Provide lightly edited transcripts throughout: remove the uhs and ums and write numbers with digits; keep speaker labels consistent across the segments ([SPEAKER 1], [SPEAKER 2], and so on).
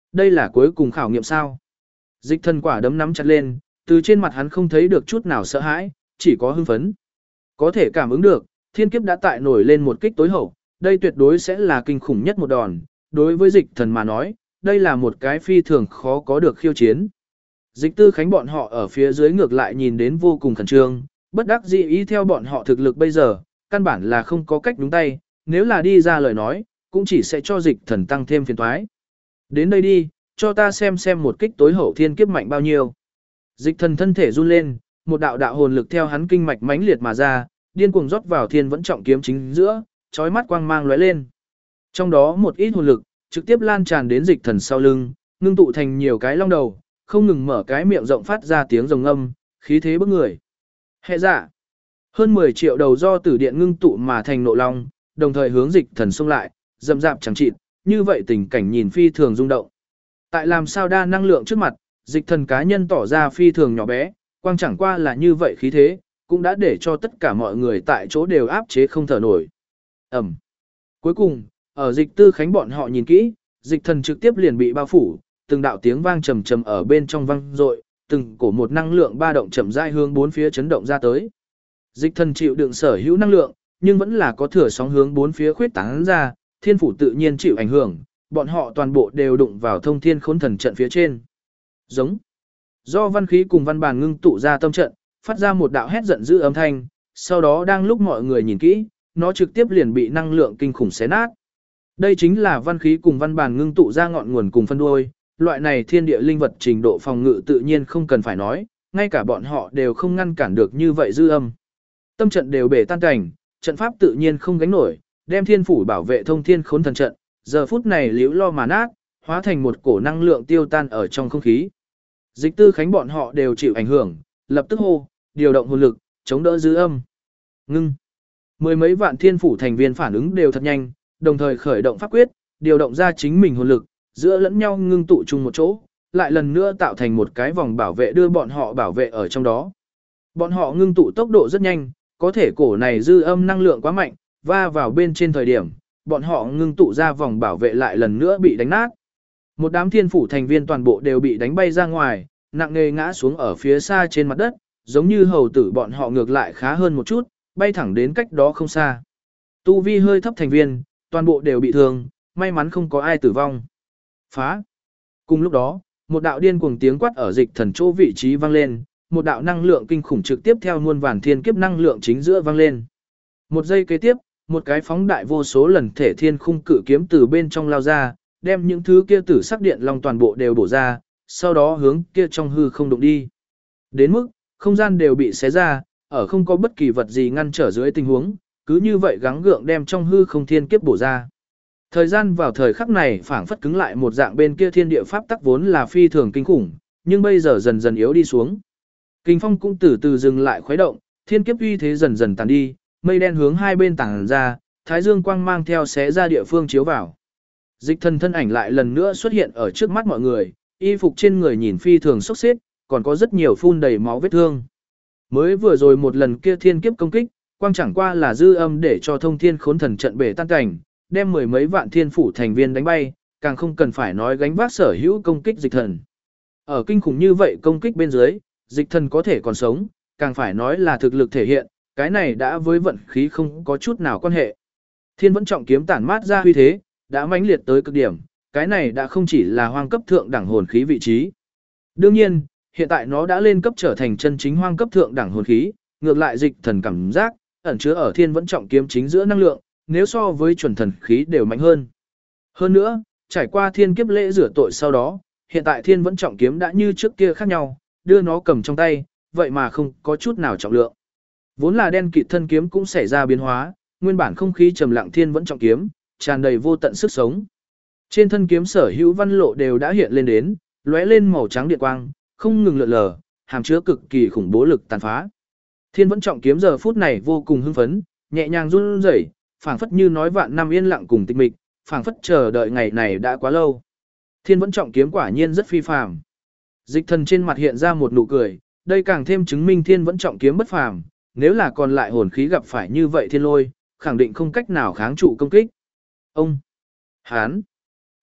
[SPEAKER 1] Đây là cuối cùng khảo nghiệm sao? Dịch thần quả đấm nắm chặt lên, từ trên mặt hắn không thấy được chút nào sợ hãi, chỉ có hưng phấn. Có thể cảm ứng được, thiên kiếp đã tại nổi lên một kích tối hậu, đây tuyệt đối sẽ là kinh khủng nhất một đòn. Đối với dịch thần mà nói, đây là một cái phi thường khó có được khiêu chiến. Dịch tư khánh bọn họ ở phía dưới ngược lại nhìn đến vô cùng khẩn trương, bất đắc dĩ ý theo bọn họ thực lực bây giờ, căn bản là không có cách đúng tay, nếu là đi ra lời nói, cũng chỉ sẽ cho dịch thần tăng thêm phiền toái. Đến đây đi, cho ta xem một kích tối hậu thiên kiếp mạnh bao nhiêu. Dịch thần thân thể run lên, một đạo đạo hồn lực theo hắn kinh mạch mãnh liệt mà ra, điên cuồng rót vào thiên vẫn trọng kiếm chính giữa, chói mắt quang mang lóe lên. Trong đó một ít hồn lực trực tiếp lan tràn đến dịch thần sau lưng, ngưng tụ thành nhiều cái long đầu, không ngừng mở cái miệng rộng phát ra tiếng rồng âm, khí thế bức người. Hệ dạ, hơn 10 triệu đầu do tử điện ngưng tụ mà thành nộ long, đồng thời hướng dịch thần xông lại, dầm dạp chẳng chịt, như vậy tình cảnh nhìn phi thường rung động. Tại làm sao đa năng lượng trước mặt, dịch thần cá nhân tỏ ra phi thường nhỏ bé, quang chẳng qua là như vậy khí thế, cũng đã để cho tất cả mọi người tại chỗ đều áp chế không thở nổi. Ẩm. Cuối cùng, ở dịch tư khánh bọn họ nhìn kỹ, dịch thần trực tiếp liền bị bao phủ, từng đạo tiếng vang trầm trầm ở bên trong vang dội, từng cổ một năng lượng ba động chậm rãi hướng bốn phía chấn động ra tới. Dịch thần chịu đựng sở hữu năng lượng, nhưng vẫn là có thừa sóng hướng bốn phía khuyết tán ra, thiên phủ tự nhiên chịu ảnh hưởng, bọn họ toàn bộ đều đụng vào thông thiên khốn thần trận phía trên. Giống. Do văn khí cùng văn bàn ngưng tụ ra tâm trận, phát ra một đạo hét giận dữ âm thanh, sau đó đang lúc mọi người nhìn kỹ, nó trực tiếp liền bị năng lượng kinh khủng xé nát. Đây chính là văn khí cùng văn bàn ngưng tụ ra ngọn nguồn cùng phân đuôi, loại này thiên địa linh vật trình độ phòng ngự tự nhiên không cần phải nói, ngay cả bọn họ đều không ngăn cản được như vậy dư âm. Tâm trận đều bể tan cảnh, trận pháp tự nhiên không gánh nổi, đem thiên phủ bảo vệ thông thiên khốn thần trận, giờ phút này liễu lo mà nát, hóa thành một cổ năng lượng tiêu tan ở trong không khí. Dịch tư khánh bọn họ đều chịu ảnh hưởng, lập tức hô, điều động hồn lực, chống đỡ dư âm. Ngưng. Mười mấy vạn thiên phủ thành viên phản ứng đều thật nhanh, đồng thời khởi động pháp quyết, điều động ra chính mình hồn lực, giữa lẫn nhau ngưng tụ chung một chỗ, lại lần nữa tạo thành một cái vòng bảo vệ đưa bọn họ bảo vệ ở trong đó. Bọn họ ngưng tụ tốc độ rất nhanh, có thể cổ này dư âm năng lượng quá mạnh, va vào bên trên thời điểm, bọn họ ngưng tụ ra vòng bảo vệ lại lần nữa bị đánh nát. Một đám thiên phủ thành viên toàn bộ đều bị đánh bay ra ngoài, nặng nề ngã xuống ở phía xa trên mặt đất, giống như hầu tử bọn họ ngược lại khá hơn một chút, bay thẳng đến cách đó không xa. Tu vi hơi thấp thành viên, toàn bộ đều bị thương, may mắn không có ai tử vong. Phá. Cùng lúc đó, một đạo điên cuồng tiếng quát ở dịch thần chỗ vị trí vang lên, một đạo năng lượng kinh khủng trực tiếp theo muôn vàn thiên kiếp năng lượng chính giữa vang lên. Một giây kế tiếp, một cái phóng đại vô số lần thể thiên khung cự kiếm từ bên trong lao ra, đem những thứ kia tử sắc điện long toàn bộ đều bổ ra, sau đó hướng kia trong hư không đụng đi. Đến mức, không gian đều bị xé ra, ở không có bất kỳ vật gì ngăn trở dưới tình huống, cứ như vậy gắng gượng đem trong hư không thiên kiếp bổ ra. Thời gian vào thời khắc này phảng phất cứng lại một dạng bên kia thiên địa pháp tắc vốn là phi thường kinh khủng, nhưng bây giờ dần dần yếu đi xuống. Kinh phong cũng từ từ dừng lại khuấy động, thiên kiếp uy thế dần dần tàn đi, mây đen hướng hai bên tản ra, thái dương quang mang theo xé ra địa phương chiếu vào. Dịch thần thân ảnh lại lần nữa xuất hiện ở trước mắt mọi người, y phục trên người nhìn phi thường xốc xếp, còn có rất nhiều phun đầy máu vết thương. Mới vừa rồi một lần kia thiên kiếp công kích, quang chẳng qua là dư âm để cho thông thiên khốn thần trận bể tan cảnh, đem mười mấy vạn thiên phủ thành viên đánh bay, càng không cần phải nói gánh vác sở hữu công kích dịch thần. Ở kinh khủng như vậy công kích bên dưới, dịch thần có thể còn sống, càng phải nói là thực lực thể hiện, cái này đã với vận khí không có chút nào quan hệ. Thiên vẫn trọng kiếm tản mát ra huy thế, đã mãnh liệt tới cực điểm, cái này đã không chỉ là hoang cấp thượng đẳng hồn khí vị trí. Đương nhiên, hiện tại nó đã lên cấp trở thành chân chính hoang cấp thượng đẳng hồn khí, ngược lại dịch thần cảm giác, ẩn chứa ở thiên vẫn trọng kiếm chính giữa năng lượng, nếu so với chuẩn thần khí đều mạnh hơn. Hơn nữa, trải qua thiên kiếp lễ rửa tội sau đó, hiện tại thiên vẫn trọng kiếm đã như trước kia khác nhau, đưa nó cầm trong tay, vậy mà không có chút nào trọng lượng. Vốn là đen kịt thân kiếm cũng xảy ra biến hóa, nguyên bản không khí trầm lặng thiên vẫn trọng kiếm, tràn đầy vô tận sức sống. Trên thân kiếm sở hữu văn lộ đều đã hiện lên đến, lóe lên màu trắng điện quang, không ngừng lượn lờ, hàm chứa cực kỳ khủng bố lực tàn phá. Thiên vẫn trọng kiếm giờ phút này vô cùng hưng phấn, nhẹ nhàng run rẩy, phảng phất như nói vạn năm yên lặng cùng tịch mịch, phảng phất chờ đợi ngày này đã quá lâu. Thiên vẫn trọng kiếm quả nhiên rất phi phàm. Dịch thần trên mặt hiện ra một nụ cười, đây càng thêm chứng minh thiên vẫn trọng kiếm bất phàm, nếu là còn lại hồn khí gặp phải như vậy thiên lôi, khẳng định không cách nào kháng trụ công kích. Ông, hán,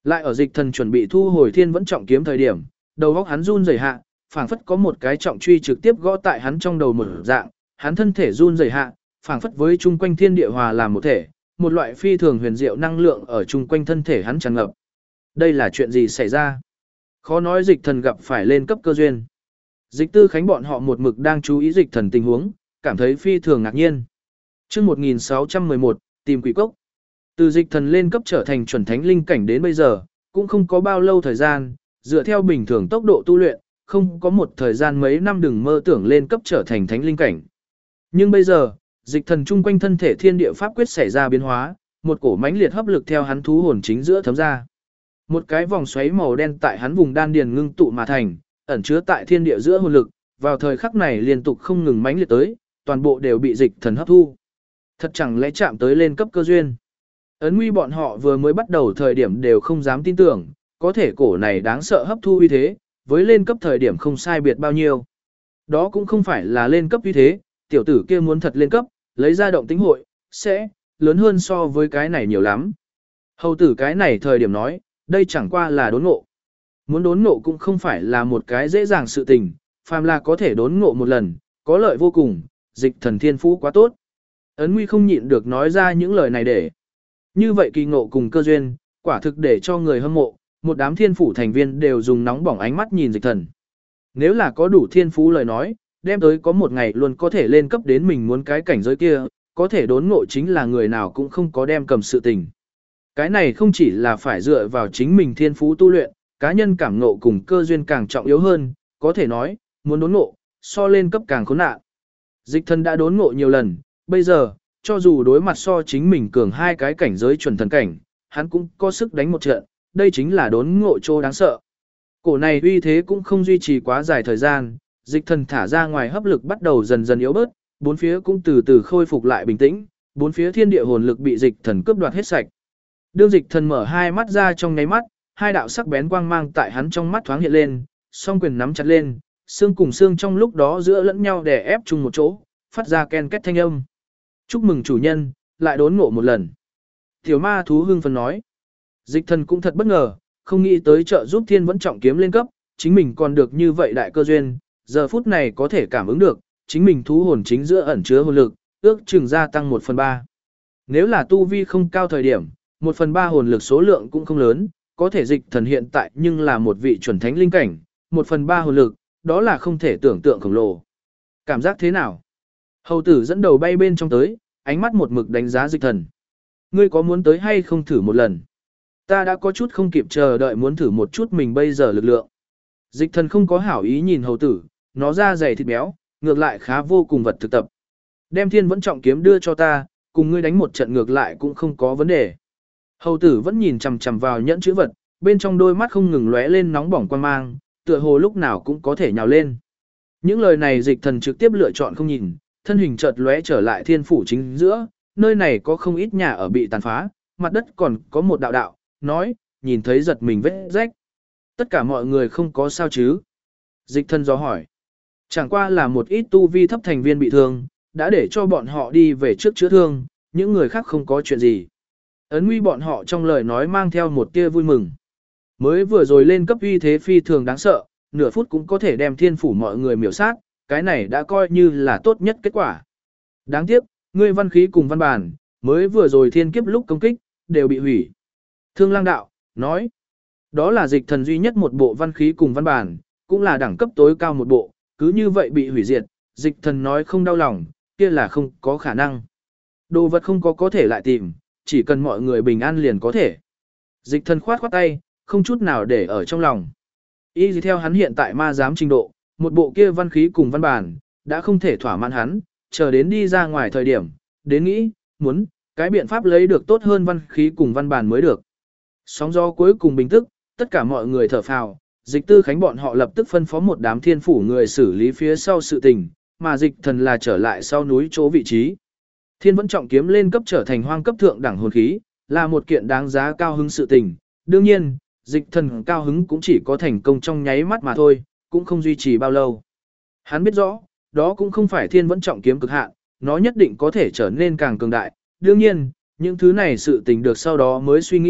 [SPEAKER 1] Lại ở Dịch Thần chuẩn bị thu hồi Thiên Vẫn Trọng kiếm thời điểm, đầu óc hắn run rẩy hạ, phảng phất có một cái trọng truy trực tiếp gõ tại hắn trong đầu mở dạng, hắn thân thể run rẩy hạ, phảng phất với chung quanh thiên địa hòa làm một thể, một loại phi thường huyền diệu năng lượng ở chung quanh thân thể hắn tràn ngập. Đây là chuyện gì xảy ra? Khó nói Dịch Thần gặp phải lên cấp cơ duyên. Dịch Tư Khánh bọn họ một mực đang chú ý Dịch Thần tình huống, cảm thấy phi thường ngạc nhiên. Chương 1611, tìm quỷ cốc. Từ Dịch Thần lên cấp trở thành chuẩn thánh linh cảnh đến bây giờ, cũng không có bao lâu thời gian, dựa theo bình thường tốc độ tu luyện, không có một thời gian mấy năm đừng mơ tưởng lên cấp trở thành thánh linh cảnh. Nhưng bây giờ, Dịch Thần chung quanh thân thể thiên địa pháp quyết xảy ra biến hóa, một cổ mãnh liệt hấp lực theo hắn thú hồn chính giữa thấm ra. Một cái vòng xoáy màu đen tại hắn vùng đan điền ngưng tụ mà thành, ẩn chứa tại thiên địa giữa hồn lực, vào thời khắc này liên tục không ngừng mãnh liệt tới, toàn bộ đều bị Dịch Thần hấp thu. Thật chẳng lẽ chạm tới lên cấp cơ duyên. Ấn Nguy bọn họ vừa mới bắt đầu thời điểm đều không dám tin tưởng, có thể cổ này đáng sợ hấp thu uy thế, với lên cấp thời điểm không sai biệt bao nhiêu. Đó cũng không phải là lên cấp uy thế, tiểu tử kia muốn thật lên cấp, lấy ra động tính hội, sẽ lớn hơn so với cái này nhiều lắm. Hầu tử cái này thời điểm nói, đây chẳng qua là đốn ngộ. Muốn đốn ngộ cũng không phải là một cái dễ dàng sự tình, phàm là có thể đốn ngộ một lần, có lợi vô cùng, Dịch Thần thiên phú quá tốt. Ấn Nguy không nhịn được nói ra những lời này để. Như vậy kỳ ngộ cùng cơ duyên, quả thực để cho người hâm mộ, một đám thiên phủ thành viên đều dùng nóng bỏng ánh mắt nhìn Dịch Thần. Nếu là có đủ thiên phú lời nói, đem tới có một ngày luôn có thể lên cấp đến mình muốn cái cảnh giới kia, có thể đốn ngộ chính là người nào cũng không có đem cầm sự tình. Cái này không chỉ là phải dựa vào chính mình thiên phú tu luyện, cá nhân cảm ngộ cùng cơ duyên càng trọng yếu hơn, có thể nói, muốn đốn ngộ, so lên cấp càng khốn nạn. Dịch Thần đã đốn ngộ nhiều lần, bây giờ, cho dù đối mặt so chính mình cường hai cái cảnh giới chuẩn thần cảnh, hắn cũng có sức đánh một trận, đây chính là đốn ngộ trô đáng sợ. Cổ này uy thế cũng không duy trì quá dài thời gian, Dịch Thần thả ra ngoài hấp lực bắt đầu dần dần yếu bớt, bốn phía cũng từ từ khôi phục lại bình tĩnh, bốn phía thiên địa hồn lực bị Dịch Thần cướp đoạt hết sạch. Đương Dịch Thần mở hai mắt ra trong nháy mắt, hai đạo sắc bén quang mang tại hắn trong mắt thoáng hiện lên, song quyền nắm chặt lên, xương cùng xương trong lúc đó giữa lẫn nhau đè ép chung một chỗ, phát ra ken két thanh âm. Chúc mừng chủ nhân, lại đốn ngộ một lần. Tiểu ma thú hưng phấn nói. Dịch Thần cũng thật bất ngờ, không nghĩ tới trợ giúp Thiên Vẫn Trọng kiếm lên cấp, chính mình còn được như vậy đại cơ duyên, giờ phút này có thể cảm ứng được, chính mình thú hồn chính giữa ẩn chứa hồn lực, ước chừng gia tăng 1/3. Nếu là tu vi không cao thời điểm, 1/3 hồn lực số lượng cũng không lớn, có thể Dịch Thần hiện tại nhưng là một vị chuẩn thánh linh cảnh, 1/3 hồn lực, đó là không thể tưởng tượng khổng lồ. Cảm giác thế nào? Hầu tử dẫn đầu bay bên trong tới, ánh mắt một mực đánh giá Dịch Thần. Ngươi có muốn tới hay không thử một lần? Ta đã có chút không kịp chờ đợi muốn thử một chút mình bây giờ lực lượng. Dịch Thần không có hảo ý nhìn hầu tử, nó da dày thịt béo, ngược lại khá vô cùng vật thực tập. Đem Thiên Vẫn Trọng kiếm đưa cho ta, cùng ngươi đánh một trận ngược lại cũng không có vấn đề. Hầu tử vẫn nhìn chằm chằm vào nhẫn chữ vật, bên trong đôi mắt không ngừng lóe lên nóng bỏng quan mang, tựa hồ lúc nào cũng có thể nhào lên. Những lời này Dịch Thần trực tiếp lựa chọn không nhìn, thân hình chợt lóe trở lại thiên phủ chính giữa, nơi này có không ít nhà ở bị tàn phá, mặt đất còn có một đạo đạo, nói, nhìn thấy giật mình vết rách. Tất cả mọi người không có sao chứ? Dịch Thần dò hỏi. Chẳng qua là một ít tu vi thấp thành viên bị thương, đã để cho bọn họ đi về trước chữa thương, những người khác không có chuyện gì. Ấn Nguy bọn họ trong lời nói mang theo một tia vui mừng. Mới vừa rồi lên cấp uy thế phi thường đáng sợ, nửa phút cũng có thể đem thiên phủ mọi người miểu sát, cái này đã coi như là tốt nhất kết quả. Đáng tiếc, ngươi văn khí cùng văn bản, mới vừa rồi thiên kiếp lúc công kích, đều bị hủy. Thương Lang đạo, nói, đó là Dịch Thần duy nhất một bộ văn khí cùng văn bản, cũng là đẳng cấp tối cao một bộ, cứ như vậy bị hủy diệt, Dịch Thần nói không đau lòng, kia là không có khả năng. Đồ vật không có thể lại tìm, chỉ cần mọi người bình an liền có thể. Dịch Thần khoát khoát tay, không chút nào để ở trong lòng. Y gì theo hắn hiện tại ma giám trình độ, một bộ kia văn khí cùng văn bản, đã không thể thỏa mãn hắn, chờ đến đi ra ngoài thời điểm, đến nghĩ, muốn, cái biện pháp lấy được tốt hơn văn khí cùng văn bản mới được. Sóng gió cuối cùng bình tức, tất cả mọi người thở phào, Dịch Tư Khánh bọn họ lập tức phân phó một đám thiên phủ người xử lý phía sau sự tình, mà Dịch Thần là trở lại sau núi chỗ vị trí. Thiên Vẫn Trọng kiếm lên cấp trở thành hoang cấp thượng đẳng hồn khí, là một kiện đáng giá cao hứng sự tình. Đương nhiên, Dịch Thần cao hứng cũng chỉ có thành công trong nháy mắt mà thôi, cũng không duy trì bao lâu. Hắn biết rõ, đó cũng không phải Thiên Vẫn Trọng kiếm cực hạn, nó nhất định có thể trở nên càng cường đại. Đương nhiên, những thứ này sự tình được sau đó mới suy nghĩ,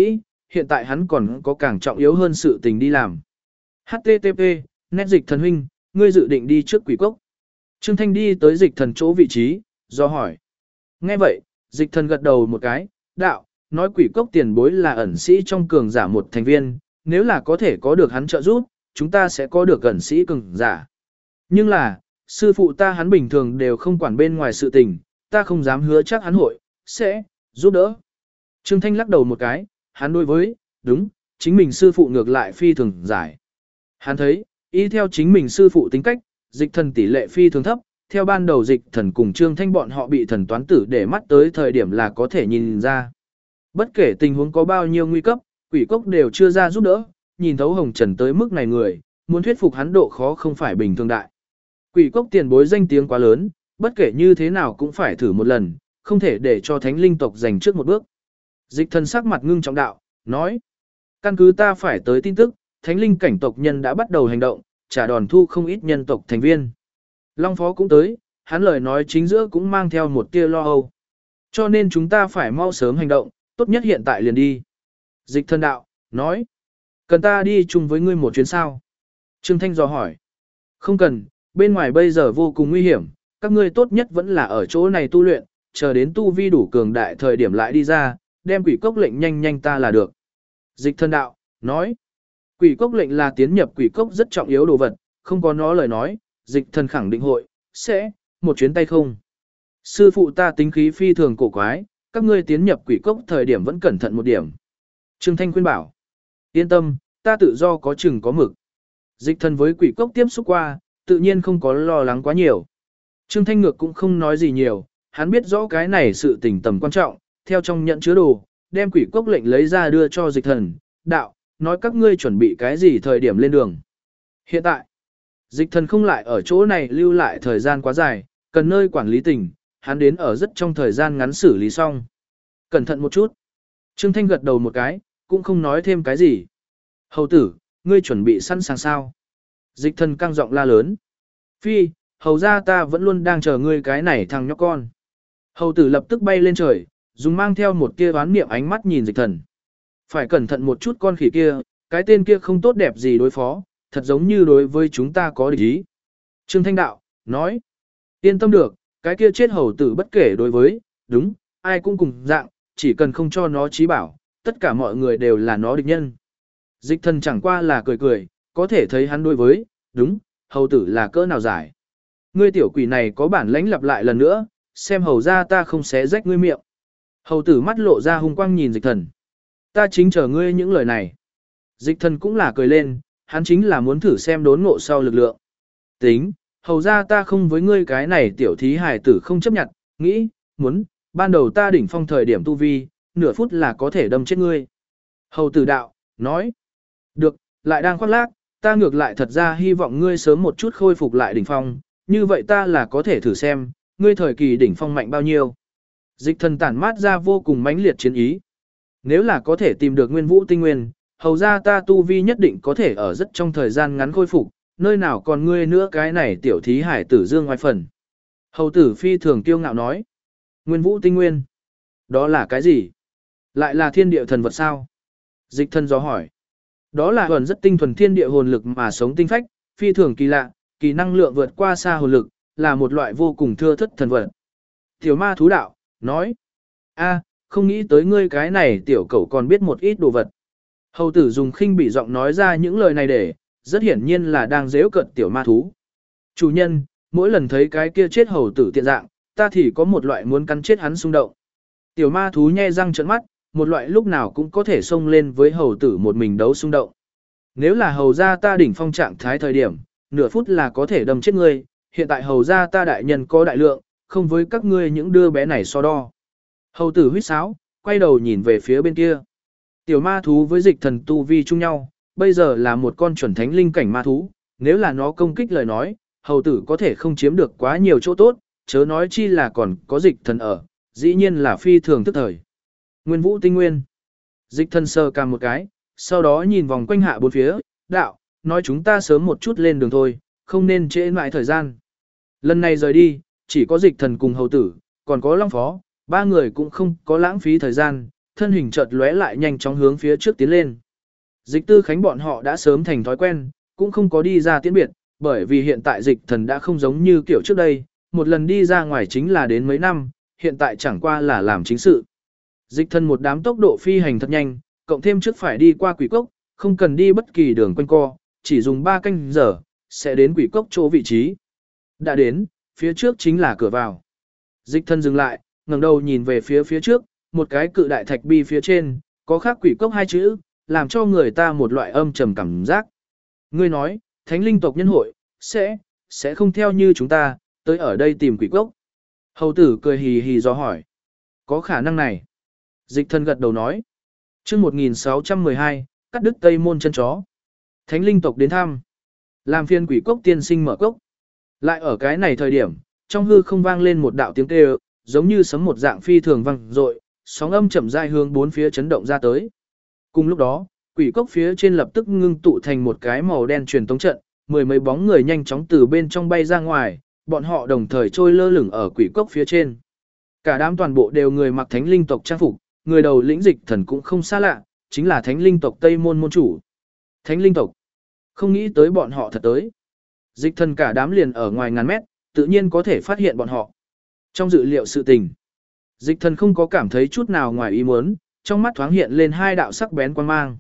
[SPEAKER 1] hiện tại hắn còn có càng trọng yếu hơn sự tình đi làm. HTTP, nét dịch thần huynh, ngươi dự định đi trước quỷ cốc. Trương Thanh đi tới dịch thần chỗ vị trí, do hỏi. Nghe vậy, dịch thần gật đầu một cái, đạo, nói quỷ cốc tiền bối là ẩn sĩ trong cường giả một thành viên, nếu là có thể có được hắn trợ giúp, chúng ta sẽ có được ẩn sĩ cường giả. Nhưng là, sư phụ ta hắn bình thường đều không quản bên ngoài sự tình, ta không dám hứa chắc hắn hội, sẽ, giúp đỡ. Trương Thanh lắc đầu một cái, hắn đối với, đúng, chính mình sư phụ ngược lại phi thường giải. Hắn thấy, y theo chính mình sư phụ tính cách, dịch thần tỷ lệ phi thường thấp, theo ban đầu dịch thần cùng Trương Thanh bọn họ bị thần toán tử để mắt tới thời điểm là có thể nhìn ra. Bất kể tình huống có bao nhiêu nguy cấp, quỷ cốc đều chưa ra giúp đỡ, nhìn thấu hồng trần tới mức này người, muốn thuyết phục hắn độ khó không phải bình thường đại. Quỷ cốc tiền bối danh tiếng quá lớn, bất kể như thế nào cũng phải thử một lần, không thể để cho thánh linh tộc giành trước một bước. Dịch thần sắc mặt ngưng trọng đạo, nói, căn cứ ta phải tới tin tức, thánh linh cảnh tộc nhân đã bắt đầu hành động, trả đòn thu không ít nhân tộc thành viên. Long Phó cũng tới, hắn lời nói chính giữa cũng mang theo một tia lo âu. Cho nên chúng ta phải mau sớm hành động, tốt nhất hiện tại liền đi. Dịch thần đạo, nói, cần ta đi chung với ngươi một chuyến sao? Trương Thanh dò hỏi, không cần, bên ngoài bây giờ vô cùng nguy hiểm, các ngươi tốt nhất vẫn là ở chỗ này tu luyện, chờ đến tu vi đủ cường đại thời điểm lại đi ra, đem quỷ cốc lệnh nhanh nhanh ta là được. Dịch thần đạo, nói, quỷ cốc lệnh là tiến nhập quỷ cốc rất trọng yếu đồ vật, không có nó lời nói, dịch thần khẳng định hội, sẽ, một chuyến tay không. Sư phụ ta tính khí phi thường cổ quái, các ngươi tiến nhập quỷ cốc thời điểm vẫn cẩn thận một điểm. Trương Thanh khuyên bảo, yên tâm, ta tự do có chừng có mực. Dịch thần với quỷ cốc tiếp xúc qua, tự nhiên không có lo lắng quá nhiều. Trương Thanh ngược cũng không nói gì nhiều, hắn biết rõ cái này sự tình tầm quan trọng, theo trong nhận chứa đồ, đem quỷ cốc lệnh lấy ra đưa cho dịch thần, đạo, nói các ngươi chuẩn bị cái gì thời điểm lên đường. Hiện tại, dịch thần không lại ở chỗ này lưu lại thời gian quá dài, cần nơi quản lý tình, hắn đến ở rất trong thời gian ngắn xử lý xong. Cẩn thận một chút. Trương Thanh gật đầu một cái, cũng không nói thêm cái gì. Hầu tử, ngươi chuẩn bị sẵn sàng sao? Dịch thần căng giọng la lớn. Phi, hầu ra ta vẫn luôn đang chờ ngươi cái này thằng nhóc con. Hầu tử lập tức bay lên trời, dùng mang theo một tia oán niệm ánh mắt nhìn dịch thần. Phải cẩn thận một chút con khỉ kia, cái tên kia không tốt đẹp gì đối phó, thật giống như đối với chúng ta có địch ý. Trương Thanh đạo, nói, yên tâm được, cái kia chết hầu tử bất kể đối với, đúng, ai cũng cùng dạng, chỉ cần không cho nó trí bảo, tất cả mọi người đều là nó địch nhân. Dịch thần chẳng qua là cười cười, có thể thấy hắn đối với, đúng, hầu tử là cỡ nào giải. Ngươi tiểu quỷ này có bản lãnh lặp lại lần nữa, xem hầu ra ta không xé rách ngươi miệng. Hầu tử mắt lộ ra hung quang nhìn dịch thần. Ta chính chờ ngươi những lời này. Dịch thần cũng là cười lên, hắn chính là muốn thử xem đốn ngộ sau lực lượng. Tính, hầu ra ta không với ngươi cái này tiểu thí hài tử không chấp nhận, nghĩ, muốn, ban đầu ta đỉnh phong thời điểm tu vi, nửa phút là có thể đâm chết ngươi. Hầu tử đạo, nói, được, lại đang khoác lác, ta ngược lại thật ra hy vọng ngươi sớm một chút khôi phục lại đỉnh phong, như vậy ta là có thể thử xem, ngươi thời kỳ đỉnh phong mạnh bao nhiêu. Dịch thần tản mát ra vô cùng mãnh liệt chiến ý. Nếu là có thể tìm được nguyên vũ tinh nguyên, hầu ra ta tu vi nhất định có thể ở rất trong thời gian ngắn khôi phục, nơi nào còn ngươi nữa cái này tiểu thí hải tử dương ngoài phần. Hầu tử phi thường kiêu ngạo nói. Nguyên vũ tinh nguyên. Đó là cái gì? Lại là thiên địa thần vật sao? Dịch thần do hỏi. Đó là hồn rất tinh thuần thiên địa hồn lực mà sống tinh phách, phi thường kỳ lạ, kỳ năng lượng vượt qua xa hồn lực, là một loại vô cùng thưa thất thần vật. Tiểu ma thú đạo, nói. A, không nghĩ tới ngươi cái này tiểu cẩu còn biết một ít đồ vật. Hầu tử dùng khinh bỉ giọng nói ra những lời này để, rất hiển nhiên là đang giễu cợt tiểu ma thú. Chủ nhân, mỗi lần thấy cái kia chết hầu tử tiện dạng, ta thì có một loại muốn cắn chết hắn xung động. Tiểu ma thú nhe răng trợn mắt, một loại lúc nào cũng có thể xông lên với hầu tử một mình đấu xung động. Nếu là hầu ra ta đỉnh phong trạng thái thời điểm, nửa phút là có thể đâm chết ngươi, hiện tại hầu ra ta đại nhân có đại lượng, không với các ngươi những đứa bé này so đo. Hầu tử huýt sáo, quay đầu nhìn về phía bên kia. Tiểu ma thú với dịch thần tu vi chung nhau, bây giờ là một con chuẩn thánh linh cảnh ma thú, nếu là nó công kích lời nói, hầu tử có thể không chiếm được quá nhiều chỗ tốt, chớ nói chi là còn có dịch thần ở, dĩ nhiên là phi thường tức thời. Nguyên vũ tinh nguyên. Dịch thần sờ cằm một cái, sau đó nhìn vòng quanh hạ bốn phía, đạo, nói chúng ta sớm một chút lên đường thôi, không nên trễ mãi thời gian. Lần này rời đi, chỉ có dịch thần cùng hầu tử, còn có long phó, ba người cũng không có lãng phí thời gian, thân hình chợt lóe lại nhanh chóng hướng phía trước tiến lên. Dịch Tư Khánh bọn họ đã sớm thành thói quen, cũng không có đi ra tiễn biệt, bởi vì hiện tại Dịch Thần đã không giống như kiểu trước đây, một lần đi ra ngoài chính là đến mấy năm, hiện tại chẳng qua là làm chính sự. Dịch Thần một đám tốc độ phi hành thật nhanh, cộng thêm trước phải đi qua quỷ cốc, không cần đi bất kỳ đường quanh co, chỉ dùng 3 canh giờ, sẽ đến quỷ cốc chỗ vị trí. Đã đến, phía trước chính là cửa vào. Dịch Thần dừng lại, ngẩng đầu nhìn về phía trước, một cái cự đại thạch bi phía trên, có khắc quỷ cốc 2 chữ, làm cho người ta một loại âm trầm cảm giác. Ngươi nói, thánh linh tộc nhân hội, sẽ không theo như chúng ta, tới ở đây tìm quỷ cốc. Hầu tử cười hì hì do hỏi. Có khả năng này. Dịch Thần gật đầu nói. Chương 1612, cắt đứt Tây Môn chân chó. Thánh linh tộc đến thăm. Làm phiên quỷ cốc tiên sinh mở cốc. Lại ở cái này thời điểm, trong hư không vang lên một đạo tiếng kêu, giống như sấm một dạng phi thường vang dội, sóng âm chậm rãi hướng bốn phía chấn động ra tới. Cùng lúc đó, quỷ cốc phía trên lập tức ngưng tụ thành một cái màu đen truyền tống trận, mười mấy bóng người nhanh chóng từ bên trong bay ra ngoài, bọn họ đồng thời trôi lơ lửng ở quỷ cốc phía trên. Cả đám toàn bộ đều người mặc thánh linh tộc trang phục, người đầu lĩnh Dịch Thần cũng không xa lạ, chính là thánh linh tộc Tây Môn môn chủ. Thánh linh tộc, không nghĩ tới bọn họ thật tới. Dịch Thần cả đám liền ở ngoài ngàn mét, tự nhiên có thể phát hiện bọn họ. Trong dự liệu sự tình, Dịch Thần không có cảm thấy chút nào ngoài ý muốn, trong mắt thoáng hiện lên 2 đạo sắc bén quan mang.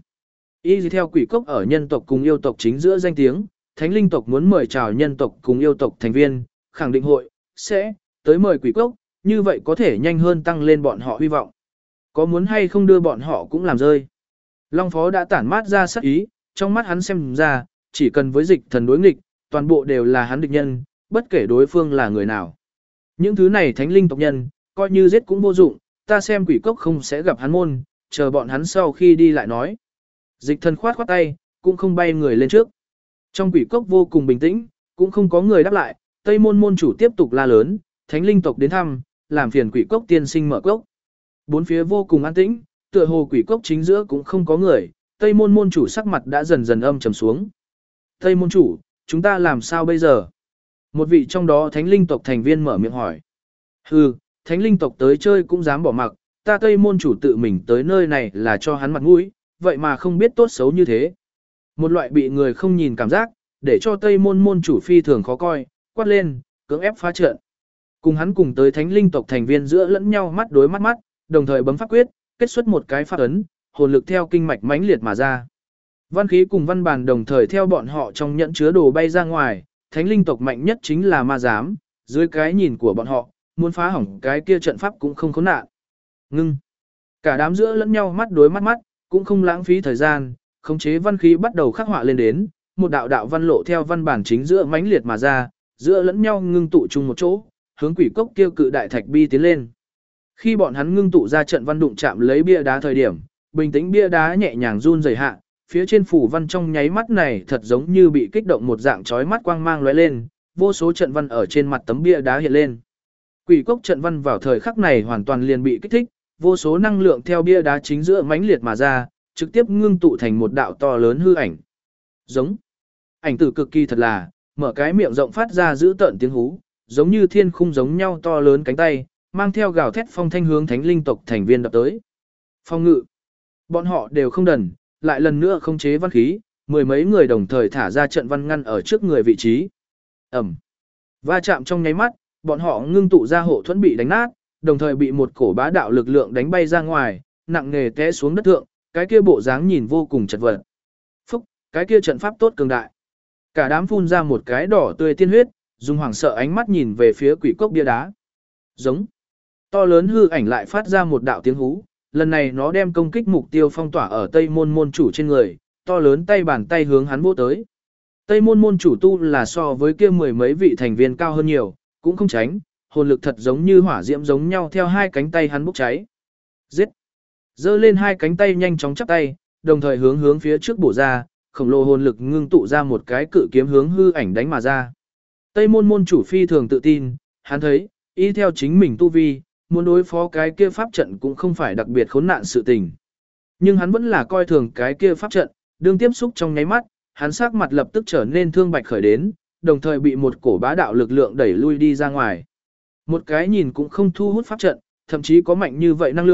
[SPEAKER 1] Y theo quỷ cốc ở nhân tộc cùng yêu tộc chính giữa danh tiếng, thánh linh tộc muốn mời chào nhân tộc cùng yêu tộc thành viên, khẳng định hội, sẽ, tới mời quỷ cốc, như vậy có thể nhanh hơn tăng lên bọn họ hy vọng. Có muốn hay không đưa bọn họ cũng làm rơi. Long Phó đã tản mát ra sắc ý, trong mắt hắn xem ra, chỉ cần với Dịch Thần đối nghịch, toàn bộ đều là hắn địch nhân, bất kể đối phương là người nào. Những thứ này thánh linh tộc nhân, coi như giết cũng vô dụng, ta xem quỷ cốc không sẽ gặp hắn môn, chờ bọn hắn sau khi đi lại nói. Dịch Thần khoát khoát tay, cũng không bay người lên trước. Trong quỷ cốc vô cùng bình tĩnh, cũng không có người đáp lại, Tây Môn môn chủ tiếp tục la lớn, thánh linh tộc đến thăm, làm phiền quỷ cốc tiên sinh mở cốc. Bốn phía vô cùng an tĩnh, tựa hồ quỷ cốc chính giữa cũng không có người, Tây Môn môn chủ sắc mặt đã dần dần âm trầm xuống. Tây Môn chủ, chúng ta làm sao bây giờ? Một vị trong đó thánh linh tộc thành viên mở miệng hỏi. Hừ, thánh linh tộc tới chơi cũng dám bỏ mặc, ta Tây Môn chủ tự mình tới nơi này là cho hắn mặt mũi, vậy mà không biết tốt xấu như thế. Một loại bị người không nhìn cảm giác, để cho Tây Môn môn chủ phi thường khó coi, quát lên, cưỡng ép phá trận. Cùng hắn cùng tới thánh linh tộc thành viên giữa lẫn nhau mắt đối mắt mắt, đồng thời bấm pháp quyết, kết xuất một cái pháp ấn, hồn lực theo kinh mạch mãnh liệt mà ra. Văn khí cùng văn bàn đồng thời theo bọn họ trong nhẫn chứa đồ bay ra ngoài, thánh linh tộc mạnh nhất chính là ma giám, dưới cái nhìn của bọn họ, muốn phá hỏng cái kia trận pháp cũng không khốn nạn. Ngưng. Cả đám giữa lẫn nhau mắt đối mắt mắt, cũng không lãng phí thời gian, khống chế văn khí bắt đầu khắc họa lên đến, một đạo đạo văn lộ theo văn bản chính giữa mãnh liệt mà ra, giữa lẫn nhau ngưng tụ chung một chỗ, hướng quỷ cốc kia cự đại thạch bi tiến lên. Khi bọn hắn ngưng tụ ra trận văn đụng chạm lấy bia đá thời điểm, bình tĩnh bia đá nhẹ nhàng run rẩy hạ, phía trên phủ văn trong nháy mắt này thật giống như bị kích động một dạng chói mắt quang mang lóe lên, vô số trận văn ở trên mặt tấm bia đá hiện lên. Quỷ cốc trận văn vào thời khắc này hoàn toàn liền bị kích thích, vô số năng lượng theo bia đá chính giữa mãnh liệt mà ra, trực tiếp ngưng tụ thành một đạo to lớn hư ảnh. Giống. Ảnh tử cực kỳ thật là, mở cái miệng rộng phát ra giữ tợn tiếng hú, giống như thiên khung giống nhau to lớn cánh tay, mang theo gào thét phong thanh hướng thánh linh tộc thành viên đập tới. Phong ngự. Bọn họ đều không đần, lại lần nữa không chế văn khí, mười mấy người đồng thời thả ra trận văn ngăn ở trước người vị trí. Ẩm. Va chạm trong nháy mắt, bọn họ ngưng tụ ra hộ thuẫn bị đánh nát, đồng thời bị một cổ bá đạo lực lượng đánh bay ra ngoài, nặng nề té xuống đất thượng, cái kia bộ dáng nhìn vô cùng chật vật. Phúc, cái kia trận pháp tốt cường đại. Cả đám phun ra một cái đỏ tươi tiên huyết, dùng hoảng sợ ánh mắt nhìn về phía quỷ cốc bia đá. Giống. To lớn hư ảnh lại phát ra một đạo tiếng hú, lần này nó đem công kích mục tiêu phong tỏa ở Tây Môn môn chủ trên người, to lớn tay bàn tay hướng hắn vỗ tới. Tây Môn môn chủ tu là so với kia mười mấy vị thành viên cao hơn nhiều, cũng không tránh, hồn lực thật giống như hỏa diễm giống nhau theo hai cánh tay hắn bốc cháy. Giết! Giơ lên hai cánh tay nhanh chóng chắp tay, đồng thời hướng phía trước bổ ra, khổng lồ hồn lực ngưng tụ ra một cái cự kiếm hướng hư ảnh đánh mà ra. Tây Môn môn chủ phi thường tự tin, hắn thấy, y theo chính mình tu vi, muốn đối phó cái kia pháp trận cũng không phải đặc biệt khốn nạn sự tình. Nhưng hắn vẫn là coi thường cái kia pháp trận, đương tiếp xúc trong nháy mắt, hắn sắc mặt lập tức trở nên thương bạch khởi đến, đồng thời bị một cổ bá đạo lực lượng đẩy lui đi ra ngoài. Một cái nhìn cũng không thu hút pháp trận, thậm chí có mạnh như vậy năng lượng,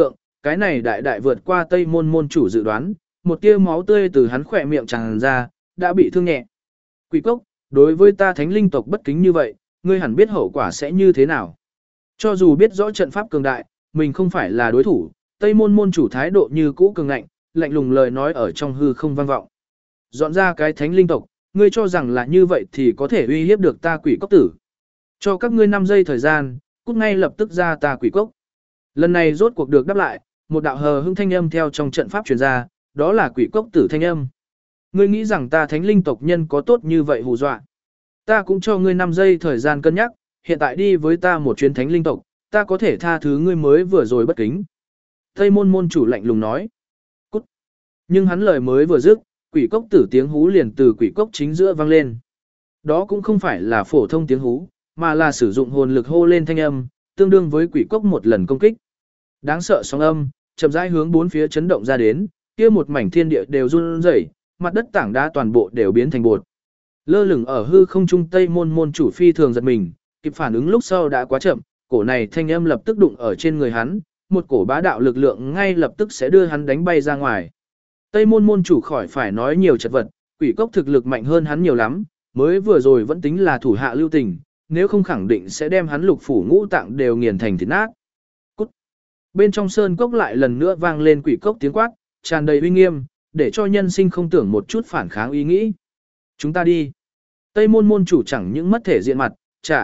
[SPEAKER 1] cái này đại đại vượt qua Tây Môn môn chủ dự đoán, một tia máu tươi từ hắn khỏe miệng tràn ra, đã bị thương nhẹ. Quỷ cốc, đối với ta thánh linh tộc bất kính như vậy, ngươi hẳn biết hậu quả sẽ như thế nào. Cho dù biết rõ trận pháp cường đại, mình không phải là đối thủ, Tây Môn môn chủ thái độ như cũ cường ngạnh, lạnh lùng lời nói ở trong hư không vang vọng. Dọn ra cái thánh linh tộc, ngươi cho rằng là như vậy thì có thể uy hiếp được ta quỷ cốc tử. Cho các ngươi 5 giây thời gian, cút ngay lập tức ra ta quỷ cốc. Lần này rốt cuộc được đáp lại, một đạo hờ hững thanh âm theo trong trận pháp truyền ra, đó là quỷ cốc tử thanh âm. Ngươi nghĩ rằng ta thánh linh tộc nhân có tốt như vậy hù dọa. Ta cũng cho ngươi 5 giây thời gian cân nhắc, hiện tại đi với ta một chuyến thánh linh tộc, ta có thể tha thứ ngươi mới vừa rồi bất kính. Tây môn môn chủ lạnh lùng nói. Cút. Nhưng hắn lời mới vừa dứt, quỷ cốc tử tiếng hú liền từ quỷ cốc chính giữa vang lên. Đó cũng không phải là phổ thông tiếng hú, mà là sử dụng hồn lực hô lên thanh âm, tương đương với quỷ cốc một lần công kích. Đáng sợ sóng âm, chậm rãi hướng bốn phía chấn động ra đến, kia một mảnh thiên địa đều run rẩy, mặt đất tảng đá toàn bộ đều biến thành bột. Lơ lửng ở hư không trung Tây môn môn chủ phi thường giật mình, kịp phản ứng lúc sau đã quá chậm, cổ này thanh âm lập tức đụng ở trên người hắn, một cổ bá đạo lực lượng ngay lập tức sẽ đưa hắn đánh bay ra ngoài. Tây môn môn chủ khỏi phải nói nhiều chật vật, quỷ cốc thực lực mạnh hơn hắn nhiều lắm, mới vừa rồi vẫn tính là thủ hạ lưu tình, nếu không khẳng định sẽ đem hắn lục phủ ngũ tạng đều nghiền thành thịt nát. Cút. Bên trong sơn cốc lại lần nữa vang lên quỷ cốc tiếng quát, tràn đầy uy nghiêm, để cho nhân sinh không tưởng một chút phản kháng ý nghĩ. Chúng ta đi. Tây môn môn chủ chẳng những mất thể diện mặt,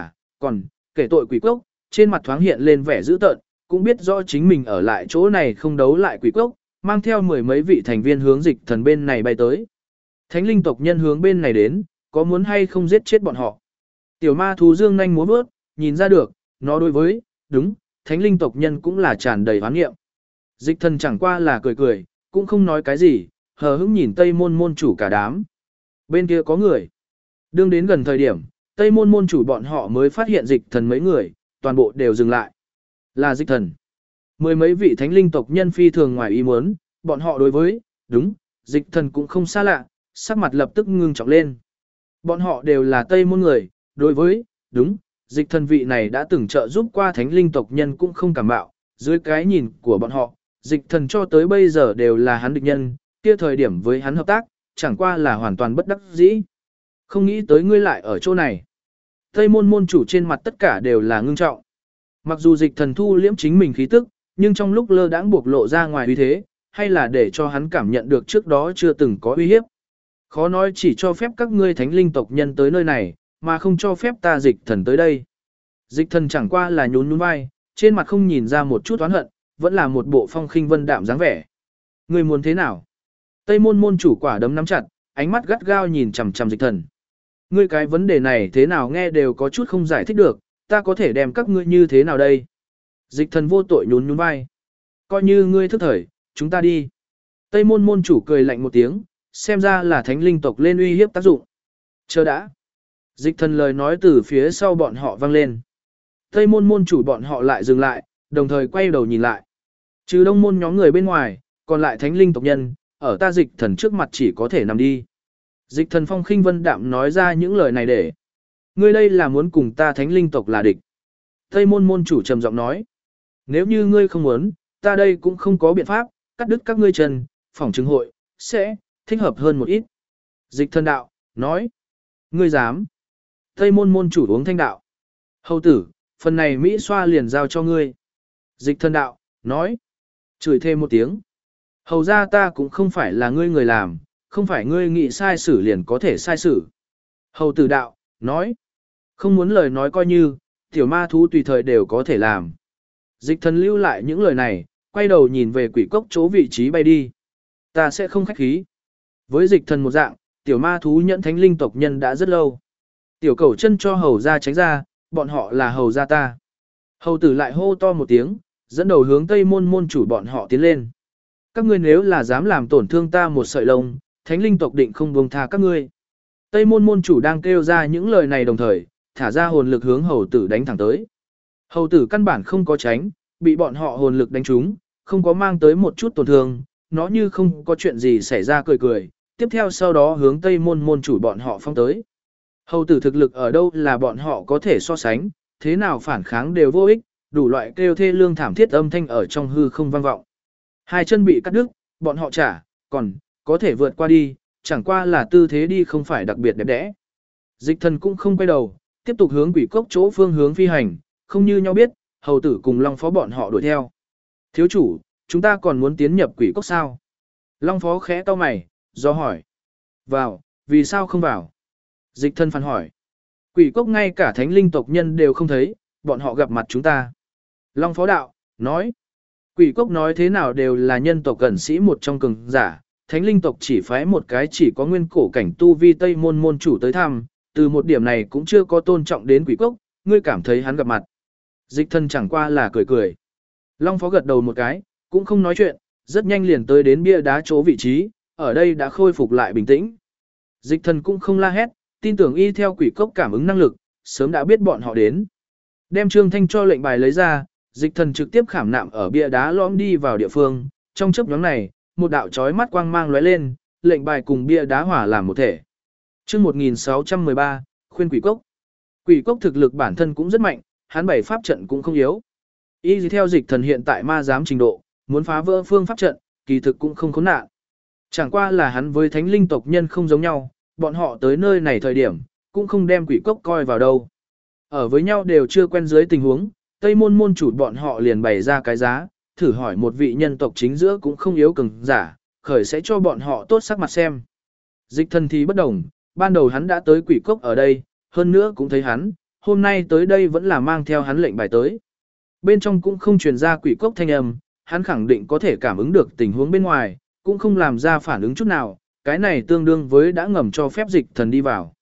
[SPEAKER 1] còn kể tội quỷ cốc, trên mặt thoáng hiện lên vẻ dữ tợn, cũng biết rõ chính mình ở lại chỗ này không đấu lại quỷ cốc, mang theo 10 mấy vị thành viên hướng dịch thần bên này bay tới. Thánh linh tộc nhân hướng bên này đến, có muốn hay không giết chết bọn họ. Tiểu ma thú dương nhanh múa vớt, nhìn ra được, nó đối với, đúng, thánh linh tộc nhân cũng là tràn đầy hoán nghiệm. Dịch thần chẳng qua là cười cười, cũng không nói cái gì, hờ hững nhìn Tây môn môn chủ cả đám. Bên kia có người. Đương đến gần thời điểm, Tây môn môn chủ bọn họ mới phát hiện dịch thần mấy người, toàn bộ đều dừng lại. Là dịch thần. 10 mấy vị thánh linh tộc nhân phi thường ngoài ý muốn, bọn họ đối với, đúng, dịch thần cũng không xa lạ, sắc mặt lập tức ngưng trọng lên. Bọn họ đều là Tây môn người, đối với, đúng, dịch thần vị này đã từng trợ giúp qua thánh linh tộc nhân cũng không cảm bạo, dưới cái nhìn của bọn họ, dịch thần cho tới bây giờ đều là hắn địch nhân, kia thời điểm với hắn hợp tác, chẳng qua là hoàn toàn bất đắc dĩ. Không nghĩ tới ngươi lại ở chỗ này. Tây môn môn chủ trên mặt tất cả đều là ngưng trọng. Mặc dù dịch thần thu liễm chính mình khí tức, nhưng trong lúc lơ đãng buộc lộ ra ngoài uy thế, hay là để cho hắn cảm nhận được trước đó chưa từng có uy hiếp. Khó nói chỉ cho phép các ngươi thánh linh tộc nhân tới nơi này, mà không cho phép ta dịch thần tới đây. Dịch thần chẳng qua là nhún nhún vai, trên mặt không nhìn ra một chút oán hận, vẫn là một bộ phong khinh vân đạm dáng vẻ. Ngươi muốn thế nào? Tây môn môn chủ quả đấm nắm chặt, ánh mắt gắt gao nhìn chằm chằm dịch thần. Ngươi cái vấn đề này thế nào nghe đều có chút không giải thích được, ta có thể đem các ngươi như thế nào đây? Dịch thần vô tội nhún nhún vai. Coi như ngươi thức thời, chúng ta đi. Tây môn môn chủ cười lạnh một tiếng, xem ra là thánh linh tộc lên uy hiếp tác dụng. Chờ đã. Dịch thần lời nói từ phía sau bọn họ vang lên. Tây môn môn chủ bọn họ lại dừng lại, đồng thời quay đầu nhìn lại. Trừ đông môn nhóm người bên ngoài, còn lại thánh linh tộc nhân, ở ta dịch thần trước mặt chỉ có thể nằm đi. Dịch thần phong khinh vân đạm nói ra những lời này để. Ngươi đây là muốn cùng ta thánh linh tộc là địch. Tây môn môn chủ trầm giọng nói. Nếu như ngươi không muốn, ta đây cũng không có biện pháp, cắt đứt các ngươi chân, phỏng chứng hội, sẽ, thích hợp hơn một ít. Dịch thần đạo, nói. Ngươi dám. Tây môn môn chủ uống thanh đạo. Hầu tử, phần này Mỹ xoa liền giao cho ngươi. Dịch thần đạo, nói. Chửi thêm một tiếng. Hầu ra ta cũng không phải là ngươi người làm, không phải ngươi nghĩ sai xử liền có thể sai xử. Hầu tử đạo, nói. Không muốn lời nói coi như, tiểu ma thú tùy thời đều có thể làm. Dịch thần lưu lại những lời này, quay đầu nhìn về quỷ cốc chỗ vị trí bay đi. Ta sẽ không khách khí. Với dịch thần một dạng, tiểu ma thú nhẫn thánh linh tộc nhân đã rất lâu. Tiểu cầu chân cho hầu ra tránh ra, bọn họ là hầu ra ta. Hầu tử lại hô to một tiếng, dẫn đầu hướng tây môn môn chủ bọn họ tiến lên. Các ngươi nếu là dám làm tổn thương ta một sợi lông, thánh linh tộc định không buông tha các ngươi. Tây môn môn chủ đang kêu ra những lời này đồng thời, thả ra hồn lực hướng hầu tử đánh thẳng tới. Hầu tử căn bản không có tránh, bị bọn họ hồn lực đánh trúng, không có mang tới một chút tổn thương, nó như không có chuyện gì xảy ra cười cười, tiếp theo sau đó hướng tây môn môn chủ bọn họ phong tới. Hầu tử thực lực ở đâu là bọn họ có thể so sánh, thế nào phản kháng đều vô ích, đủ loại kêu thê lương thảm thiết âm thanh ở trong hư không vang vọng. Hai chân bị cắt đứt, bọn họ trả, còn, có thể vượt qua đi, chẳng qua là tư thế đi không phải đặc biệt đẹp đẽ. Dịch thần cũng không quay đầu, tiếp tục hướng quỷ cốc chỗ phương hướng phi hành, không như nhau biết, hầu tử cùng Long Phó bọn họ đuổi theo. Thiếu chủ, chúng ta còn muốn tiến nhập quỷ cốc sao? Long Phó khẽ cau mày, do hỏi. Vào, vì sao không vào? Dịch thần phản hỏi. Quỷ cốc ngay cả thánh linh tộc nhân đều không thấy, bọn họ gặp mặt chúng ta. Long Phó đạo, nói. Quỷ cốc nói thế nào đều là nhân tộc cẩn sĩ một trong cường giả, thánh linh tộc chỉ phái một cái chỉ có nguyên cổ cảnh tu vi Tây môn môn chủ tới thăm, từ một điểm này cũng chưa có tôn trọng đến quỷ cốc, ngươi cảm thấy hắn gặp mặt. Dịch thân chẳng qua là cười cười. Long Phó gật đầu một cái, cũng không nói chuyện, rất nhanh liền tới đến bia đá chỗ vị trí, ở đây đã khôi phục lại bình tĩnh. Dịch thần cũng không la hét, tin tưởng y theo quỷ cốc cảm ứng năng lực, sớm đã biết bọn họ đến. Đem Trương Thanh cho lệnh bài lấy ra, dịch thần trực tiếp khảm nạm ở bia đá lõm đi vào địa phương, trong chớp nhoáng này, một đạo chói mắt quang mang lóe lên, lệnh bài cùng bia đá hòa làm một thể. Chương 1613, khuyên quỷ cốc. Quỷ cốc thực lực bản thân cũng rất mạnh, hắn bảy pháp trận cũng không yếu. Y theo dịch thần hiện tại ma giám trình độ, muốn phá vỡ phương pháp trận, kỳ thực cũng không khốn nạn. Chẳng qua là hắn với thánh linh tộc nhân không giống nhau, bọn họ tới nơi này thời điểm, cũng không đem quỷ cốc coi vào đâu. Ở với nhau đều chưa quen dưới tình huống, Tây môn môn chủ bọn họ liền bày ra cái giá, thử hỏi một vị nhân tộc chính giữa cũng không yếu cường giả, khởi sẽ cho bọn họ tốt sắc mặt xem. Dịch thần thì bất đồng, ban đầu hắn đã tới quỷ cốc ở đây, hơn nữa cũng thấy hắn, hôm nay tới đây vẫn là mang theo hắn lệnh bài tới. Bên trong cũng không truyền ra quỷ cốc thanh âm, hắn khẳng định có thể cảm ứng được tình huống bên ngoài, cũng không làm ra phản ứng chút nào, cái này tương đương với đã ngầm cho phép dịch thần đi vào.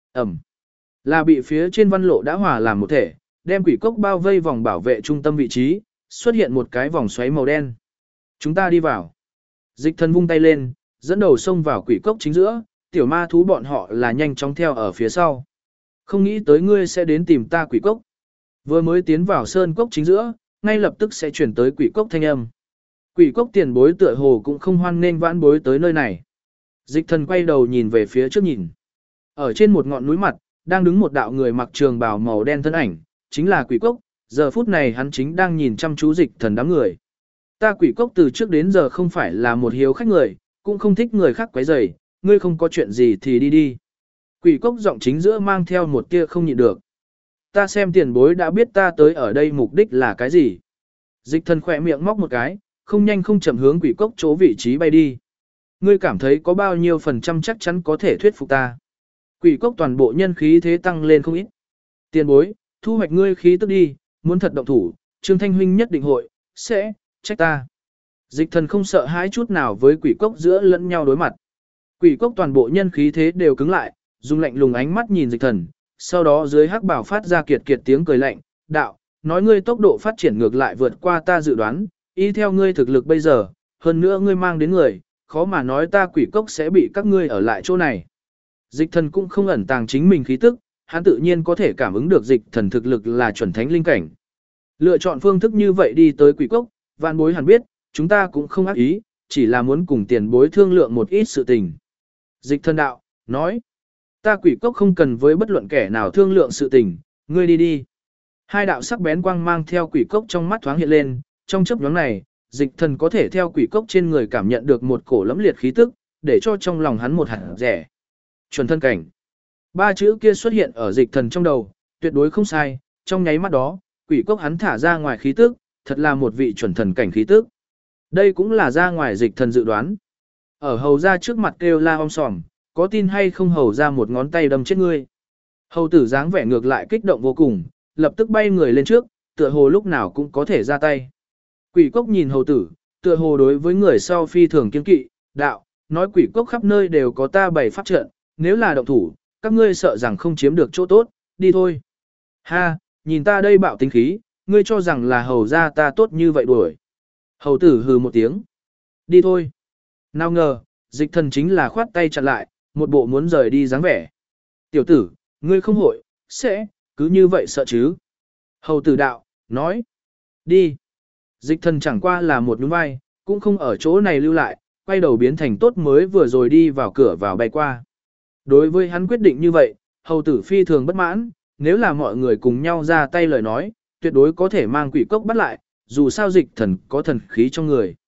[SPEAKER 1] Là bị phía trên văn lộ đã hòa làm một thể, đem quỷ cốc bao vây vòng bảo vệ trung tâm vị trí, xuất hiện một cái vòng xoáy màu đen. Chúng ta đi vào. Dịch thần vung tay lên, dẫn đầu xông vào quỷ cốc chính giữa, tiểu ma thú bọn họ là nhanh chóng theo ở phía sau. Không nghĩ tới ngươi sẽ đến tìm ta quỷ cốc. Vừa mới tiến vào sơn cốc chính giữa, ngay lập tức sẽ chuyển tới quỷ cốc thanh âm. Quỷ cốc tiền bối tựa hồ cũng không hoan nên vãn bối tới nơi này. Dịch thần quay đầu nhìn về phía trước nhìn. Ở trên một ngọn núi mặt, đang đứng một đạo người mặc trường bào màu đen thân ảnh, chính là quỷ cốc, giờ phút này hắn chính đang nhìn chăm chú dịch thần đám người. Ta quỷ cốc từ trước đến giờ không phải là một hiếu khách người, cũng không thích người khác quấy rầy, ngươi không có chuyện gì thì đi đi. Quỷ cốc giọng chính giữa mang theo một tia không nhịn được. Ta xem tiền bối đã biết ta tới ở đây mục đích là cái gì. Dịch thần khỏe miệng móc một cái, không nhanh không chậm hướng quỷ cốc chỗ vị trí bay đi. Ngươi cảm thấy có bao nhiêu phần trăm chắc chắn có thể thuyết phục ta. Quỷ cốc toàn bộ nhân khí thế tăng lên không ít. Tiền bối, thu hoạch ngươi khí tức đi, muốn thật động thủ, Trương Thanh huynh nhất định hội, sẽ, trách ta. Dịch thần không sợ hãi chút nào với quỷ cốc giữa lẫn nhau đối mặt. Quỷ cốc toàn bộ nhân khí thế đều cứng lại, dùng lạnh lùng ánh mắt nhìn dịch thần, sau đó dưới hắc bảo phát ra kiệt kiệt tiếng cười lạnh, đạo, nói ngươi tốc độ phát triển ngược lại vượt qua ta dự đoán, y theo ngươi thực lực bây giờ, hơn nữa ngươi mang đến người, khó mà nói ta quỷ cốc sẽ bị các ngươi ở lại chỗ này. Dịch thần cũng không ẩn tàng chính mình khí tức, hắn tự nhiên có thể cảm ứng được dịch thần thực lực là chuẩn thánh linh cảnh. Lựa chọn phương thức như vậy đi tới quỷ cốc, vạn bối hẳn biết, chúng ta cũng không ác ý, chỉ là muốn cùng tiền bối thương lượng một ít sự tình. Dịch thần đạo, nói, ta quỷ cốc không cần với bất luận kẻ nào thương lượng sự tình, ngươi đi đi. Hai đạo sắc bén quang mang theo quỷ cốc trong mắt thoáng hiện lên, trong chớp nhoáng này, dịch thần có thể theo quỷ cốc trên người cảm nhận được một cổ lẫm liệt khí tức, để cho trong lòng hắn một hạt rẻ. Chuẩn thân cảnh. Ba chữ kia xuất hiện ở dịch thần trong đầu, tuyệt đối không sai, trong nháy mắt đó, quỷ cốc hắn thả ra ngoài khí tức, thật là một vị chuẩn thần cảnh khí tức. Đây cũng là ra ngoài dịch thần dự đoán. Ở hầu ra trước mặt kêu la om sòm, có tin hay không hầu ra một ngón tay đâm chết ngươi. Hầu tử dáng vẻ ngược lại kích động vô cùng, lập tức bay người lên trước, tựa hồ lúc nào cũng có thể ra tay. Quỷ cốc nhìn hầu tử, tựa hồ đối với người sau phi thường kiên kỵ, đạo, nói quỷ cốc khắp nơi đều có ta bày pháp trận, nếu là động thủ, các ngươi sợ rằng không chiếm được chỗ tốt, đi thôi. Ha, nhìn ta đây bạo tính khí, ngươi cho rằng là hầu ra ta tốt như vậy đuổi. Hầu tử hừ một tiếng. Đi thôi. Nào ngờ, dịch thần chính là khoát tay chặn lại, một bộ muốn rời đi dáng vẻ. Tiểu tử, ngươi không hội, sẽ, cứ như vậy sợ chứ. Hầu tử đạo, nói. Đi. Dịch thần chẳng qua là một nhún vai, cũng không ở chỗ này lưu lại, quay đầu biến thành tốt mới vừa rồi đi vào cửa vào bay qua. Đối với hắn quyết định như vậy, hầu tử phi thường bất mãn, nếu là mọi người cùng nhau ra tay lời nói, tuyệt đối có thể mang quỷ cốc bắt lại, dù sao dịch thần có thần khí trong người.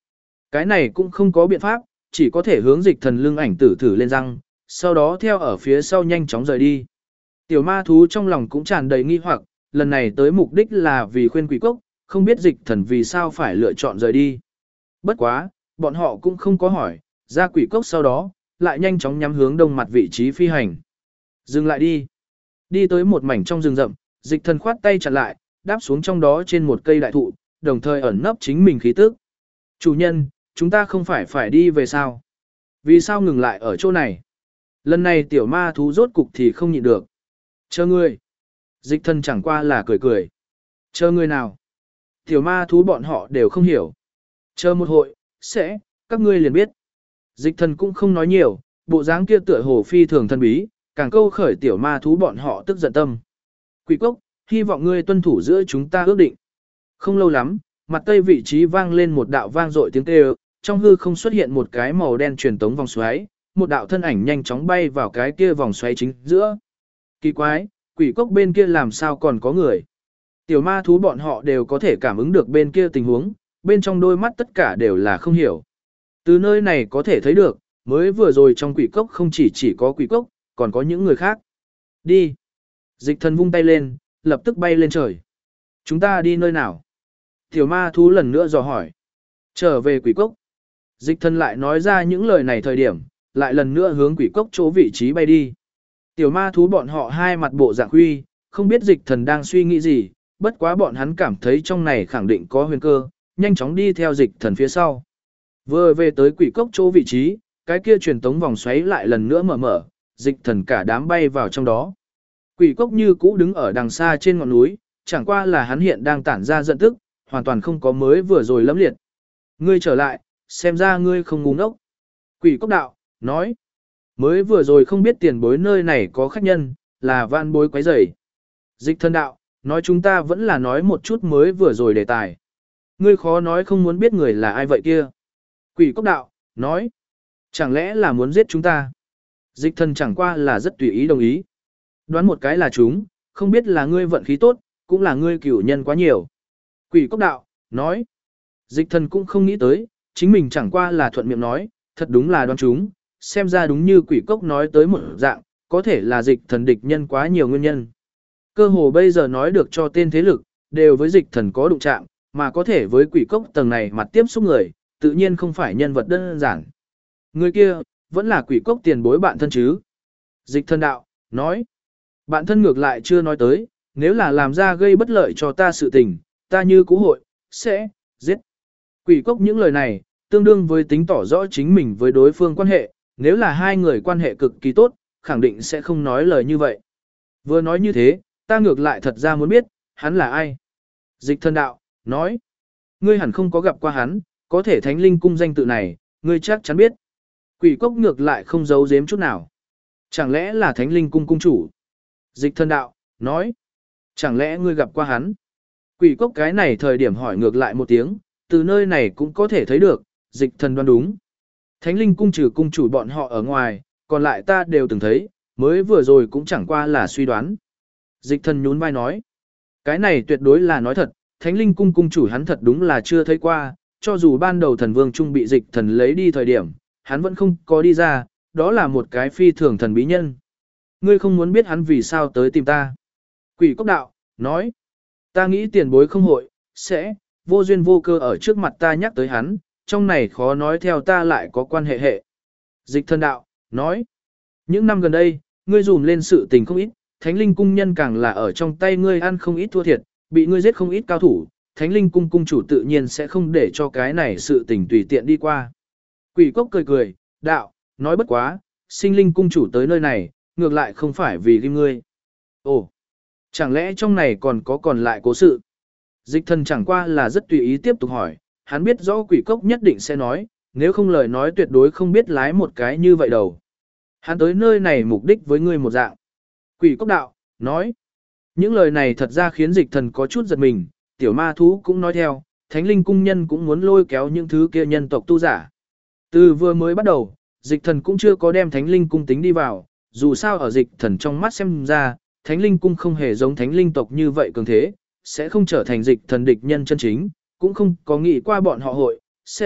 [SPEAKER 1] Cái này cũng không có biện pháp, chỉ có thể hướng dịch thần lưng ảnh tử thử lên răng, sau đó theo ở phía sau nhanh chóng rời đi. Tiểu ma thú trong lòng cũng tràn đầy nghi hoặc, lần này tới mục đích là vì khuyên quỷ cốc, không biết dịch thần vì sao phải lựa chọn rời đi. Bất quá, bọn họ cũng không có hỏi, ra quỷ cốc sau đó, lại nhanh chóng nhắm hướng đông mặt vị trí phi hành. Dừng lại đi. Đi tới một mảnh trong rừng rậm, dịch thần khoát tay chặn lại, đáp xuống trong đó trên một cây đại thụ, đồng thời ẩn nấp chính mình khí tức. Chủ nhân, chúng ta không phải đi về sao? Vì sao ngừng lại ở chỗ này? Lần này tiểu ma thú rốt cục thì không nhịn được. Chờ ngươi. Dịch thần chẳng qua là cười cười. Chờ ngươi nào? Tiểu ma thú bọn họ đều không hiểu. Chờ một hội, các ngươi liền biết. Dịch thần cũng không nói nhiều, bộ dáng kia tựa hồ phi thường thân bí, càng câu khởi tiểu ma thú bọn họ tức giận tâm. Quỷ cốc, hy vọng ngươi tuân thủ giữa chúng ta ước định. Không lâu lắm, mặt tây vị trí vang lên một đạo vang dội tiếng kêu, trong hư không xuất hiện một cái màu đen truyền tống vòng xoáy, một đạo thân ảnh nhanh chóng bay vào cái kia vòng xoáy chính giữa. Kỳ quái, quỷ cốc bên kia làm sao còn có người? Tiểu ma thú bọn họ đều có thể cảm ứng được bên kia tình huống, bên trong đôi mắt tất cả đều là không hiểu. Từ nơi này có thể thấy được, mới vừa rồi trong quỷ cốc không chỉ có quỷ cốc, còn có những người khác. Đi. Dịch thần vung tay lên, lập tức bay lên trời. Chúng ta đi nơi nào? Tiểu ma thú lần nữa dò hỏi. Trở về quỷ cốc. Dịch thần lại nói ra những lời này thời điểm, lại lần nữa hướng quỷ cốc chỗ vị trí bay đi. Tiểu ma thú bọn họ hai mặt bộ dạng huy, không biết dịch thần đang suy nghĩ gì, bất quá bọn hắn cảm thấy trong này khẳng định có huyền cơ, nhanh chóng đi theo dịch thần phía sau. Vừa về tới quỷ cốc chỗ vị trí, cái kia truyền tống vòng xoáy lại lần nữa mở, dịch thần cả đám bay vào trong đó. Quỷ cốc như cũ đứng ở đằng xa trên ngọn núi, chẳng qua là hắn hiện đang tản ra giận tức, hoàn toàn không có mới vừa rồi lẫm liệt. Ngươi trở lại, xem ra ngươi không ngu ngốc. Quỷ cốc đạo, nói. Mới vừa rồi không biết tiền bối nơi này có khách nhân, là van bối quấy rầy. Dịch thần đạo, nói chúng ta vẫn là nói một chút mới vừa rồi đề tài. Ngươi khó nói không muốn biết người là ai vậy kia. Quỷ cốc đạo, nói. Chẳng lẽ là muốn giết chúng ta? Dịch thần chẳng qua là rất tùy ý đồng ý. Đoán một cái là chúng, không biết là ngươi vận khí tốt, cũng là ngươi cửu nhân quá nhiều. Quỷ cốc đạo, nói. Dịch thần cũng không nghĩ tới, chính mình chẳng qua là thuận miệng nói, thật đúng là đoán chúng, xem ra đúng như quỷ cốc nói tới một dạng, có thể là dịch thần địch nhân quá nhiều nguyên nhân. Cơ hồ bây giờ nói được cho tên thế lực, đều với dịch thần có đụng chạm, mà có thể với quỷ cốc tầng này mặt tiếp xúc người, tự nhiên không phải nhân vật đơn giản. Người kia, vẫn là quỷ cốc tiền bối bạn thân chứ. Dịch thần đạo, nói. Bạn thân ngược lại chưa nói tới, nếu là làm ra gây bất lợi cho ta sự tình, ta như cũ hội, sẽ, giết. Quỷ cốc những lời này, tương đương với tính tỏ rõ chính mình với đối phương quan hệ, nếu là hai người quan hệ cực kỳ tốt, khẳng định sẽ không nói lời như vậy. Vừa nói như thế, ta ngược lại thật ra muốn biết, hắn là ai. Dịch thần đạo, nói. Ngươi hẳn không có gặp qua hắn, có thể thánh linh cung danh tự này, ngươi chắc chắn biết. Quỷ cốc ngược lại không giấu giếm chút nào. Chẳng lẽ là thánh linh cung cung chủ? Dịch thần đạo, nói. Chẳng lẽ ngươi gặp qua hắn? Quỷ cốc cái này thời điểm hỏi ngược lại một tiếng, từ nơi này cũng có thể thấy được, dịch thần đoán đúng. Thánh linh cung trừ cung chủ bọn họ ở ngoài, còn lại ta đều từng thấy, mới vừa rồi cũng chẳng qua là suy đoán. Dịch thần nhún vai nói. Cái này tuyệt đối là nói thật, thánh linh cung cung chủ hắn thật đúng là chưa thấy qua, cho dù ban đầu thần vương trung bị dịch thần lấy đi thời điểm, hắn vẫn không có đi ra, đó là một cái phi thường thần bí nhân. Ngươi không muốn biết hắn vì sao tới tìm ta. Quỷ cốc đạo, nói. Ta nghĩ tiền bối không hội, sẽ, vô duyên vô cơ ở trước mặt ta nhắc tới hắn, trong này khó nói theo ta lại có quan hệ hệ. Dịch thần đạo, nói. Những năm gần đây, ngươi dùm lên sự tình không ít, thánh linh cung nhân càng là ở trong tay ngươi ăn không ít thua thiệt, bị ngươi giết không ít cao thủ, thánh linh cung cung chủ tự nhiên sẽ không để cho cái này sự tình tùy tiện đi qua. Quỷ cốc cười cười, đạo, nói bất quá, sinh linh cung chủ tới nơi này, ngược lại không phải vì ghim ngươi. Ồ, chẳng lẽ trong này còn lại cố sự? Dịch thần chẳng qua là rất tùy ý tiếp tục hỏi, hắn biết rõ quỷ cốc nhất định sẽ nói, nếu không lời nói tuyệt đối không biết lái một cái như vậy đâu. Hắn tới nơi này mục đích với ngươi một dạng. Quỷ cốc đạo, nói. Những lời này thật ra khiến dịch thần có chút giật mình, tiểu ma thú cũng nói theo, thánh linh cung nhân cũng muốn lôi kéo những thứ kia nhân tộc tu giả. Từ vừa mới bắt đầu, dịch thần cũng chưa có đem thánh linh cung tính đi vào, dù sao ở dịch thần trong mắt xem ra, thánh linh cung không hề giống thánh linh tộc như vậy cường thế, sẽ không trở thành dịch thần địch nhân chân chính, cũng không có nghĩ qua bọn họ hội, sẽ,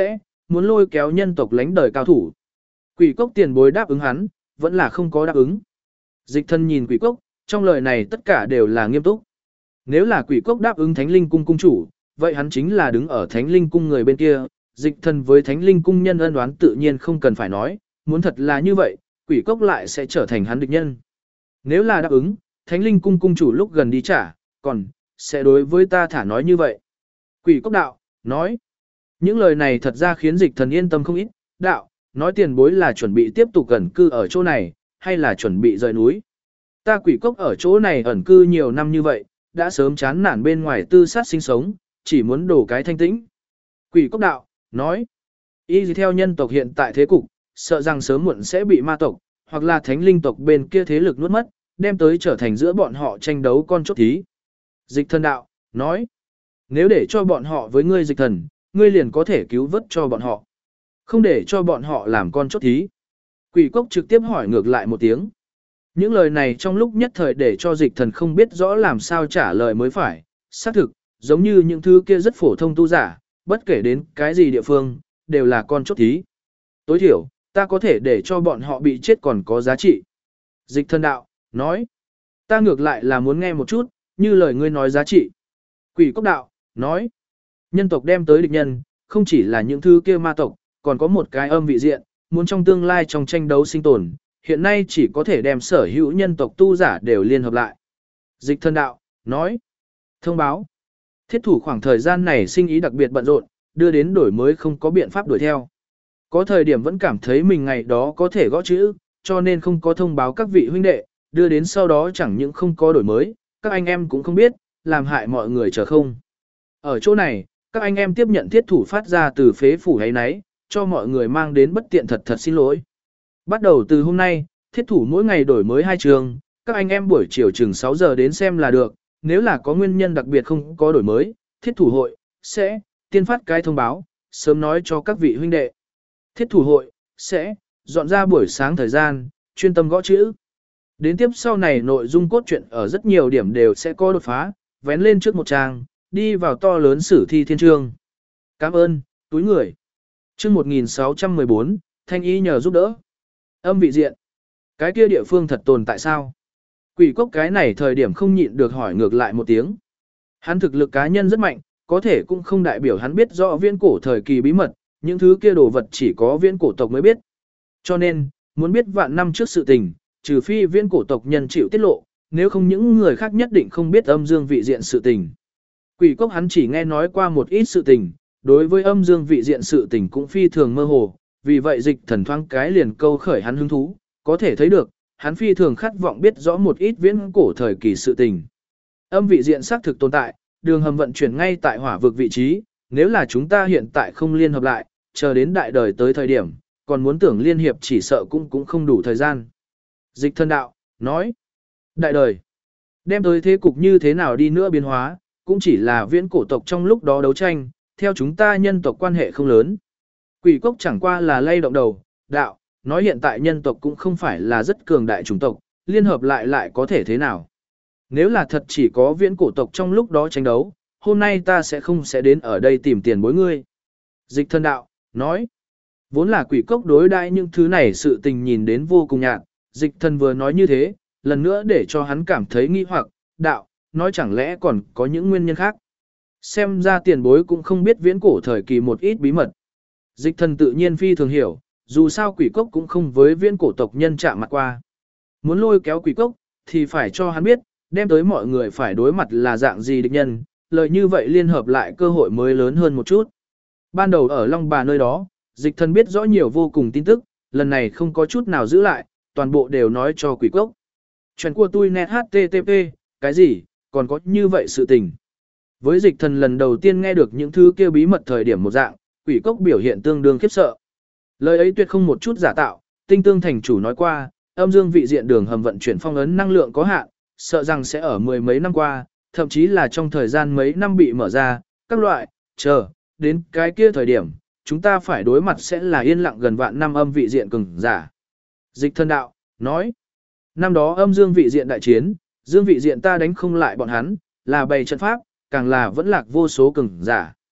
[SPEAKER 1] muốn lôi kéo nhân tộc lãnh đời cao thủ. Quỷ cốc tiền bối đáp ứng hắn, vẫn là không có đáp ứng. Dịch thần nhìn quỷ cốc, trong lời này tất cả đều là nghiêm túc. Nếu là quỷ cốc đáp ứng Thánh Linh Cung cung chủ, vậy hắn chính là đứng ở Thánh Linh Cung người bên kia, dịch thần với Thánh Linh Cung nhân ân oán tự nhiên không cần phải nói, muốn thật là như vậy, quỷ cốc lại sẽ trở thành hắn địch nhân. Nếu là đáp ứng, Thánh Linh Cung cung chủ lúc gần đi trả, còn, sẽ đối với ta thả nói như vậy. Quỷ cốc đạo, nói. Những lời này thật ra khiến dịch thần yên tâm không ít, đạo, nói tiền bối là chuẩn bị tiếp tục ẩn cư ở chỗ này, hay là chuẩn bị rời núi. Ta quỷ cốc ở chỗ này ẩn cư nhiều năm như vậy, đã sớm chán nản bên ngoài tư sát sinh sống, chỉ muốn đổ cái thanh tĩnh. Quỷ cốc đạo, nói, y theo nhân tộc hiện tại thế cục, sợ rằng sớm muộn sẽ bị ma tộc, hoặc là thánh linh tộc bên kia thế lực nuốt mất, đem tới trở thành giữa bọn họ tranh đấu con chốt thí. Dịch thần đạo, nói, nếu để cho bọn họ với ngươi dịch thần, ngươi liền có thể cứu vớt cho bọn họ. Không để cho bọn họ làm con chốt thí. Quỷ cốc trực tiếp hỏi ngược lại một tiếng. Những lời này trong lúc nhất thời để cho dịch thần không biết rõ làm sao trả lời mới phải. Xác thực, giống như những thứ kia rất phổ thông tu giả, bất kể đến cái gì địa phương, đều là con chốt thí. Tối thiểu, ta có thể để cho bọn họ bị chết còn có giá trị. Dịch thần đạo, nói. Ta ngược lại là muốn nghe một chút, như lời ngươi nói giá trị. Quỷ cốc đạo, nói. Nhân tộc đem tới địch nhân, không chỉ là những thứ kia ma tộc, còn có một cái âm vị diện, muốn trong tương lai trong tranh đấu sinh tồn, hiện nay chỉ có thể đem sở hữu nhân tộc tu giả đều liên hợp lại. Dịch thần đạo, nói. Thông báo. Thiết thủ khoảng thời gian này sinh ý đặc biệt bận rộn, đưa đến đổi mới không có biện pháp đuổi theo. Có thời điểm vẫn cảm thấy mình ngày đó có thể gõ chữ, cho nên không có thông báo các vị huynh đệ, đưa đến sau đó chẳng những không có đổi mới, các anh em cũng không biết, làm hại mọi người chờ không. Ở chỗ này, các anh em tiếp nhận thiết thủ phát ra từ phế phủ ấy nấy, cho mọi người mang đến bất tiện thật thật xin lỗi. Bắt đầu từ hôm nay, thiết thủ mỗi ngày đổi mới 2 trường, các anh em buổi chiều chừng 6 giờ đến xem là được, nếu là có nguyên nhân đặc biệt không có đổi mới, thiết thủ hội sẽ tiên phát cái thông báo, sớm nói cho các vị huynh đệ. Thiết thủ hội sẽ dọn ra buổi sáng thời gian, chuyên tâm gõ chữ. Đến tiếp sau này nội dung cốt truyện ở rất nhiều điểm đều sẽ có đột phá, vén lên trước một trang, đi vào to lớn sử thi thiên chương. Cảm ơn, túi người. Chương 1614, Thanh ý nhờ giúp đỡ. Âm vị diện. Cái kia địa phương thật tồn tại sao? Quỷ cốc cái này thời điểm không nhịn được hỏi ngược lại một tiếng. Hắn thực lực cá nhân rất mạnh, có thể cũng không đại biểu hắn biết rõ viễn cổ thời kỳ bí mật, những thứ kia đồ vật chỉ có viễn cổ tộc mới biết. Cho nên, muốn biết vạn năm trước sự tình, trừ phi viễn cổ tộc nhân chịu tiết lộ, nếu không những người khác nhất định không biết âm dương vị diện sự tình. Quỷ cốc hắn chỉ nghe nói qua một ít sự tình, đối với âm dương vị diện sự tình cũng phi thường mơ hồ, vì vậy dịch thần thoáng cái liền câu khởi hắn hứng thú, có thể thấy được, hắn phi thường khát vọng biết rõ một ít viễn cổ thời kỳ sự tình. Âm vị diện xác thực tồn tại, đường hầm vận chuyển ngay tại hỏa vực vị trí, nếu là chúng ta hiện tại không liên hợp lại, chờ đến đại đời tới thời điểm, còn muốn tưởng liên hiệp chỉ sợ cũng không đủ thời gian. Dịch thần đạo, nói, đại đời, đem tới thế cục như thế nào đi nữa biến hóa, cũng chỉ là viễn cổ tộc trong lúc đó đấu tranh, theo chúng ta nhân tộc quan hệ không lớn. Quỷ cốc chẳng qua là lay động đầu, đạo, nói hiện tại nhân tộc cũng không phải là rất cường đại chủng tộc, liên hợp lại có thể thế nào. Nếu là thật chỉ có viễn cổ tộc trong lúc đó tranh đấu, hôm nay ta sẽ đến ở đây tìm tiền bối ngươi. Dịch thần đạo, nói, vốn là quỷ cốc đối đãi những thứ này sự tình nhìn đến vô cùng nhạt, dịch thần vừa nói như thế, lần nữa để cho hắn cảm thấy nghi hoặc, đạo, nói chẳng lẽ còn có những nguyên nhân khác. Xem ra tiền bối cũng không biết viễn cổ thời kỳ một ít bí mật. Dịch thần tự nhiên phi thường hiểu, dù sao quỷ cốc cũng không với viễn cổ tộc nhân chạm mặt qua. Muốn lôi kéo quỷ cốc, thì phải cho hắn biết, đem tới mọi người phải đối mặt là dạng gì địch nhân, lời như vậy liên hợp lại cơ hội mới lớn hơn một chút. Ban đầu ở Long Bà nơi đó, dịch thần biết rõ nhiều vô cùng tin tức, lần này không có chút nào giữ lại, toàn bộ đều nói cho quỷ cốc. Chuyện của tôi net http, cái gì, còn có như vậy sự tình. Với dịch thần lần đầu tiên nghe được những thứ kêu bí mật thời điểm một dạng, quỷ cốc biểu hiện tương đương khiếp sợ. Lời ấy tuyệt không một chút giả tạo, tinh tương thành chủ nói qua, âm dương vị diện đường hầm vận chuyển phong ấn năng lượng có hạn, sợ rằng sẽ ở mười mấy năm qua, thậm chí là trong thời gian mấy năm bị mở ra, các loại, chờ, đến cái kia thời điểm, chúng ta phải đối mặt sẽ là yên lặng gần vạn năm âm vị diện cường giả. Dịch thần đạo, nói, năm đó âm dương vị diện đại chiến, dương vị diện ta đánh không lại bọn hắn, là bày trận pháp, càng là vẫn lạc vô số cường giả.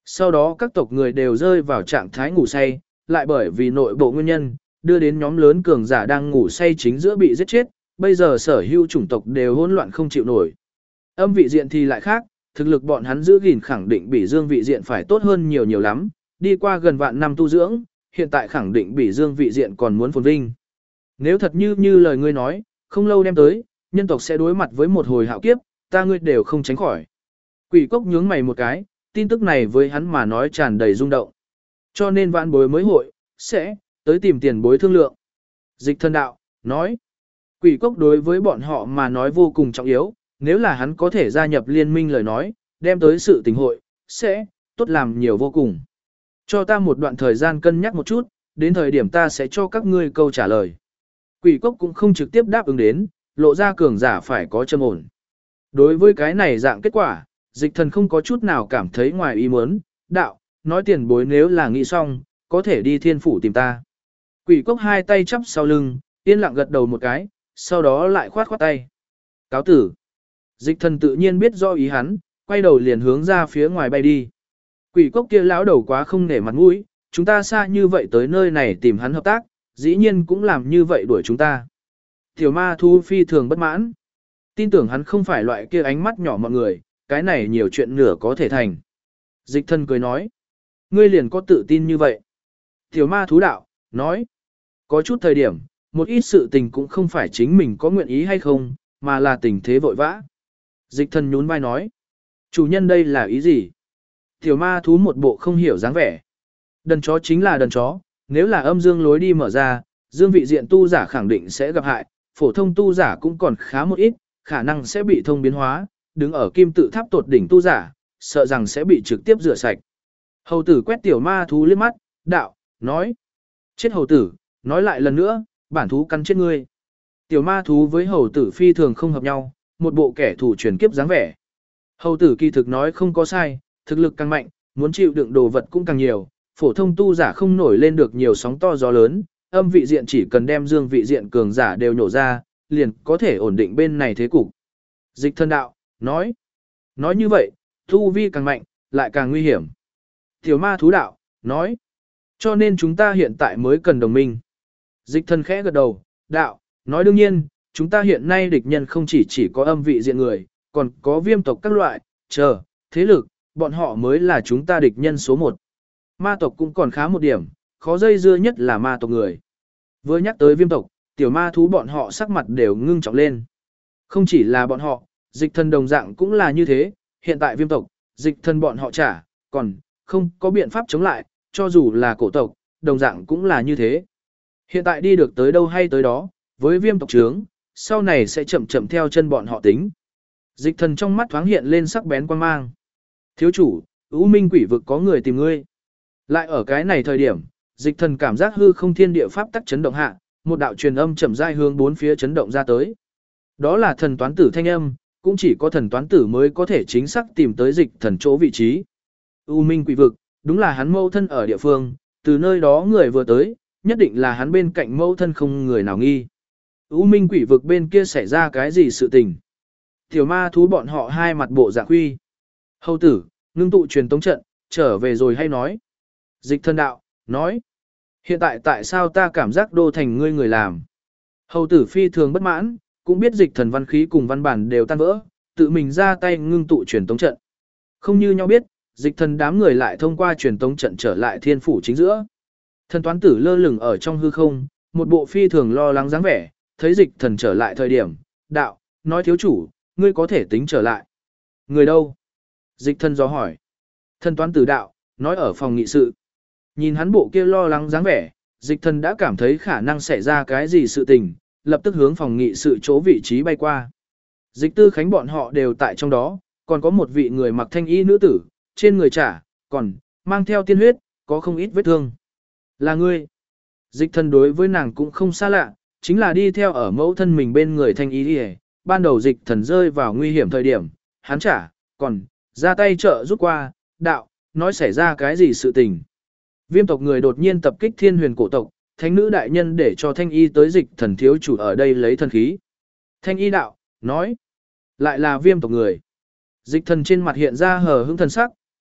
[SPEAKER 1] Sau đó các tộc người đều rơi vào trạng thái ngủ say, lại bởi vì nội bộ nguyên nhân, đưa đến nhóm lớn cường giả đang ngủ say chính giữa bị giết chết, bây giờ sở hữu chủng tộc đều hỗn loạn không chịu nổi. Âm vị diện thì lại khác, thực lực bọn hắn giữ gìn khẳng định bị dương vị diện phải tốt hơn nhiều nhiều lắm, đi qua gần vạn năm tu dưỡng, hiện tại khẳng định bị dương vị diện còn muốn phồn vinh. Nếu thật như lời ngươi nói, không lâu đem tới, nhân tộc sẽ đối mặt với một hồi hạo kiếp, ta ngươi đều không tránh khỏi. Quỷ cốc nhướng mày một cái, tin tức này với hắn mà nói tràn đầy rung động. Cho nên vạn bối mới hội, sẽ, tới tìm tiền bối thương lượng. Dịch thân đạo, nói, quỷ cốc đối với bọn họ mà nói vô cùng trọng yếu, nếu là hắn có thể gia nhập liên minh lời nói, đem tới sự tình hội, sẽ, tốt làm nhiều vô cùng. Cho ta một đoạn thời gian cân nhắc một chút, đến thời điểm ta sẽ cho các ngươi câu trả lời. Quỷ cốc cũng không trực tiếp đáp ứng đến, lộ ra cường giả phải có châm ổn. Đối với cái này dạng kết quả, dịch thần không có chút nào cảm thấy ngoài ý muốn, đạo, nói tiền bối nếu là nghĩ xong, có thể đi thiên phủ tìm ta. Quỷ cốc hai tay chắp sau lưng, yên lặng gật đầu một cái, sau đó lại khoát khoát tay. Cáo tử. Dịch thần tự nhiên biết do ý hắn, quay đầu liền hướng ra phía ngoài bay đi. Quỷ cốc kia lão đầu quá không nể mặt mũi, chúng ta xa như vậy tới nơi này tìm hắn hợp tác, dĩ nhiên cũng làm như vậy đuổi chúng ta. Tiểu ma thu phi thường bất mãn. Tin tưởng hắn không phải loại kia ánh mắt nhỏ mọi người, cái này nhiều chuyện nửa có thể thành. Dịch thần cười nói. Ngươi liền có tự tin như vậy. Tiểu ma thú đạo, nói. Có chút thời điểm, một ít sự tình cũng không phải chính mình có nguyện ý hay không, mà là tình thế vội vã. Dịch thần nhún vai nói. Chủ nhân đây là ý gì? Tiểu ma thú một bộ không hiểu dáng vẻ. Đần chó chính là đần chó, nếu là âm dương lối đi mở ra, dương vị diện tu giả khẳng định sẽ gặp hại, phổ thông tu giả cũng còn khá một ít, khả năng sẽ bị thông biến hóa, đứng ở kim tự tháp tột đỉnh tu giả, sợ rằng sẽ bị trực tiếp rửa sạch. Hầu tử quét tiểu ma thú liếc mắt, đạo, nói. Chết hầu tử, nói lại lần nữa, bản thú cắn chết ngươi. Tiểu ma thú với hầu tử phi thường không hợp nhau, một bộ kẻ thù truyền kiếp dáng vẻ. Hầu tử kỳ thực nói không có sai, thực lực càng mạnh, muốn chịu đựng đồ vật cũng càng nhiều, phổ thông tu giả không nổi lên được nhiều sóng to gió lớn, âm vị diện chỉ cần đem dương vị diện cường giả đều nhổ ra, liền có thể ổn định bên này thế cục. Dịch thân đạo, nói như vậy, tu vi càng mạnh, lại càng nguy hiểm. Tiểu ma thú đạo, nói, cho nên chúng ta hiện tại mới cần đồng minh. Dịch thân khẽ gật đầu, đạo, nói đương nhiên, chúng ta hiện nay địch nhân không chỉ có âm vị diện người, còn có viêm tộc các loại, thế lực, bọn họ mới là chúng ta địch nhân số 1. Ma tộc cũng còn khá một điểm, khó dây dưa nhất là ma tộc người. Vừa nhắc tới viêm tộc, tiểu ma thú bọn họ sắc mặt đều ngưng trọng lên. Không chỉ là bọn họ, dịch thần đồng dạng cũng là như thế, hiện tại viêm tộc, dịch thần bọn họ còn không có biện pháp chống lại, cho dù là cổ tộc, đồng dạng cũng là như thế. Hiện tại đi được tới đâu hay tới đó, với viêm tộc trướng, sau này sẽ chậm chậm theo chân bọn họ tính. Dịch thần trong mắt thoáng hiện lên sắc bén quan mang. Thiếu chủ, U Minh quỷ vực có người tìm ngươi. Lại ở cái này thời điểm, dịch thần cảm giác hư không thiên địa pháp tắc chấn động hạ, một đạo truyền âm chậm rãi hướng bốn phía chấn động ra tới. Đó là thần toán tử thanh âm, cũng chỉ có thần toán tử mới có thể chính xác tìm tới dịch thần chỗ vị trí. U Minh quỷ vực, đúng là hắn mâu thân ở địa phương, từ nơi đó người vừa tới, nhất định là hắn bên cạnh mâu thân không người nào nghi. U Minh quỷ vực bên kia xảy ra cái gì sự tình? Tiểu ma thú bọn họ hai mặt bộ dạng huy. Hầu tử, ngưng tụ truyền tống trận, trở về rồi hay nói. Dịch thân đạo, nói. Hiện tại tại sao ta cảm giác đô thành ngươi người làm? Hầu tử phi thường bất mãn, cũng biết dịch thần văn khí cùng văn bản đều tan vỡ, tự mình ra tay ngưng tụ truyền tống trận. Không như nhau biết, dịch thần đám người lại thông qua truyền tống trận trở lại thiên phủ chính giữa. Thần toán tử lơ lửng ở trong hư không, một bộ phi thường lo lắng dáng vẻ, thấy dịch thần trở lại thời điểm, đạo, nói thiếu chủ, ngươi có thể tính trở lại. Người đâu? Dịch thần do hỏi. Thần toán tử đạo, nói ở phòng nghị sự. Nhìn hắn bộ kia lo lắng dáng vẻ, dịch thần đã cảm thấy khả năng xảy ra cái gì sự tình, lập tức hướng phòng nghị sự chỗ vị trí bay qua. Dịch tư khánh bọn họ đều tại trong đó, còn có một vị người mặc thanh y nữ tử, trên người còn mang theo tiên huyết, có không ít vết thương. Là ngươi. Dịch thần đối với nàng cũng không xa lạ, chính là đi theo ở mẫu thân mình bên người thanh y đi. Ban đầu dịch thần rơi vào nguy hiểm thời điểm, hắn còn ra tay trợ giúp qua, đạo, nói xảy ra cái gì sự tình. Viêm tộc người đột nhiên tập kích thiên huyền cổ tộc, thánh nữ đại nhân để cho thanh y tới dịch thần thiếu chủ ở đây lấy thần khí. Thanh y đạo, nói, lại là viêm tộc người. Dịch thần trên mặt hiện ra hờ hững thần sắc,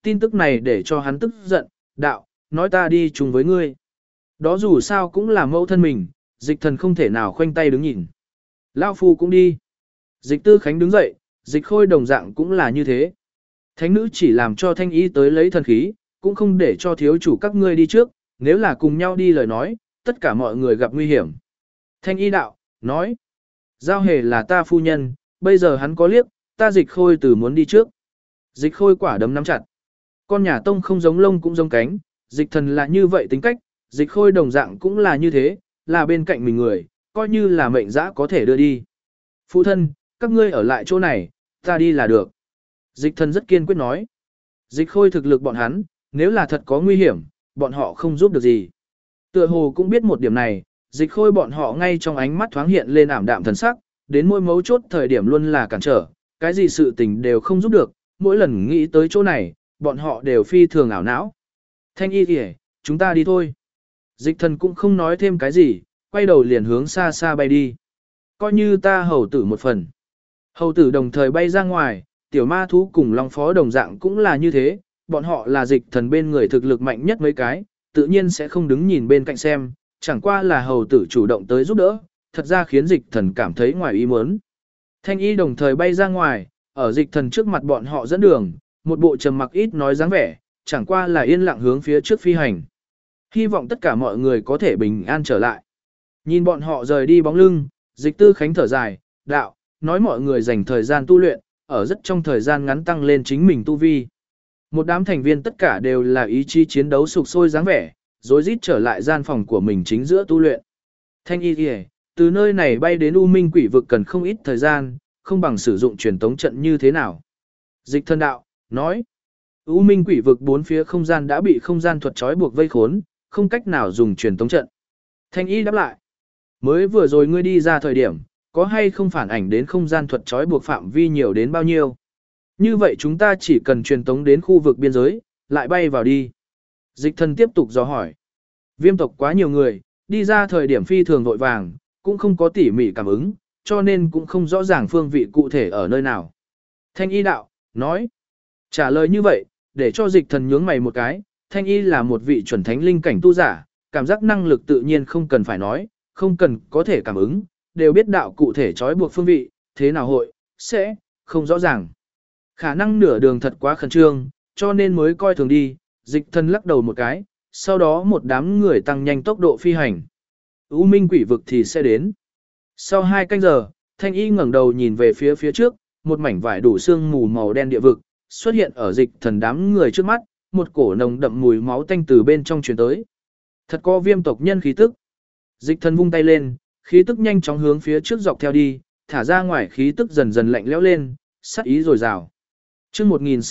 [SPEAKER 1] tin tức này để cho hắn tức giận, đạo, nói ta đi chung với ngươi. Đó dù sao cũng là mẫu thân mình, Dịch Thần không thể nào khoanh tay đứng nhìn. Lão phu cũng đi. Dịch Tư Khánh đứng dậy, Dịch Khôi đồng dạng cũng là như thế. Thánh nữ chỉ làm cho Thanh Y tới lấy thần khí, cũng không để cho thiếu chủ các ngươi đi trước, nếu là cùng nhau đi lời nói, tất cả mọi người gặp nguy hiểm. Thanh Y đạo, nói, Giao Hề là ta phu nhân, bây giờ hắn có liếc, ta Dịch Khôi từ muốn đi trước. Dịch Khôi quả đấm nắm chặt. Con nhà tông không giống lông cũng giống cánh, Dịch Thần là như vậy tính cách, Dịch Khôi đồng dạng cũng là như thế, là bên cạnh mình người, coi như là mệnh dã có thể đưa đi. Phụ thân, các ngươi ở lại chỗ này, ta đi là được. Dịch Thần rất kiên quyết nói. Dịch Khôi thực lực bọn hắn, nếu là thật có nguy hiểm, bọn họ không giúp được gì. Tựa hồ cũng biết một điểm này, Dịch Khôi bọn họ ngay trong ánh mắt thoáng hiện lên ảm đạm thần sắc, đến mỗi mấu chốt thời điểm luôn là cản trở, cái gì sự tình đều không giúp được, mỗi lần nghĩ tới chỗ này, bọn họ đều phi thường ảo não. Thanh Y kìa, chúng ta đi thôi. Dịch Thần cũng không nói thêm cái gì, quay đầu liền hướng xa xa bay đi. Coi như ta hầu tử một phần. Hầu tử đồng thời bay ra ngoài, tiểu ma thú cùng long phó đồng dạng cũng là như thế, bọn họ là Dịch Thần bên người thực lực mạnh nhất mấy cái, tự nhiên sẽ không đứng nhìn bên cạnh xem, chẳng qua là hầu tử chủ động tới giúp đỡ, thật ra khiến Dịch Thần cảm thấy ngoài ý muốn. Thanh Y đồng thời bay ra ngoài, ở Dịch Thần trước mặt bọn họ dẫn đường, một bộ trầm mặc ít nói dáng vẻ, chẳng qua là yên lặng hướng phía trước phi hành. Hy vọng tất cả mọi người có thể bình an trở lại. Nhìn bọn họ rời đi bóng lưng, Dịch Tư Khánh thở dài, đạo, nói mọi người dành thời gian tu luyện, ở rất trong thời gian ngắn tăng lên chính mình tu vi. Một đám thành viên tất cả đều là ý chí chiến đấu sục sôi dáng vẻ, rối rít trở lại gian phòng của mình chính giữa tu luyện. Thanh Y kìa, từ nơi này bay đến U Minh Quỷ vực cần không ít thời gian, không bằng sử dụng truyền tống trận như thế nào. Dịch Thần đạo, nói, U Minh Quỷ vực bốn phía không gian đã bị không gian thuật trói buộc vây khốn, không cách nào dùng truyền tống trận. Thanh Y đáp lại, mới vừa rồi ngươi đi ra thời điểm, có hay không phản ảnh đến không gian thuật trói buộc phạm vi nhiều đến bao nhiêu? Như vậy chúng ta chỉ cần truyền tống đến khu vực biên giới, lại bay vào đi. Dịch Thần tiếp tục dò hỏi. Viêm tộc quá nhiều người, đi ra thời điểm phi thường vội vàng, cũng không có tỉ mỉ cảm ứng, cho nên cũng không rõ ràng phương vị cụ thể ở nơi nào. Thanh Y đạo, nói. Trả lời như vậy, để cho Dịch Thần nhướng mày một cái, Thanh Y là một vị chuẩn thánh linh cảnh tu giả, cảm giác năng lực tự nhiên không cần phải nói, không cần có thể cảm ứng, đều biết đạo cụ thể trói buộc phương vị, thế nào hội, sẽ, không rõ ràng. Khả năng nửa đường thật quá khẩn trương, cho nên mới coi thường đi, Dịch Thần lắc đầu một cái, sau đó một đám người tăng nhanh tốc độ phi hành. U Minh Quỷ vực thì sẽ đến. Sau 2 canh giờ, Thanh Y ngẩng đầu nhìn về phía trước, một mảnh vải đủ sương mù màu đen địa vực, xuất hiện ở Dịch Thần đám người trước mắt, một cổ nồng đậm mùi máu tanh từ bên trong truyền tới. Thật có viêm tộc nhân khí tức. Dịch Thần vung tay lên, khí tức nhanh chóng hướng phía trước dọc theo đi, thả ra ngoài khí tức dần dần lạnh lẽo lên, sát ý dồi dào. Chương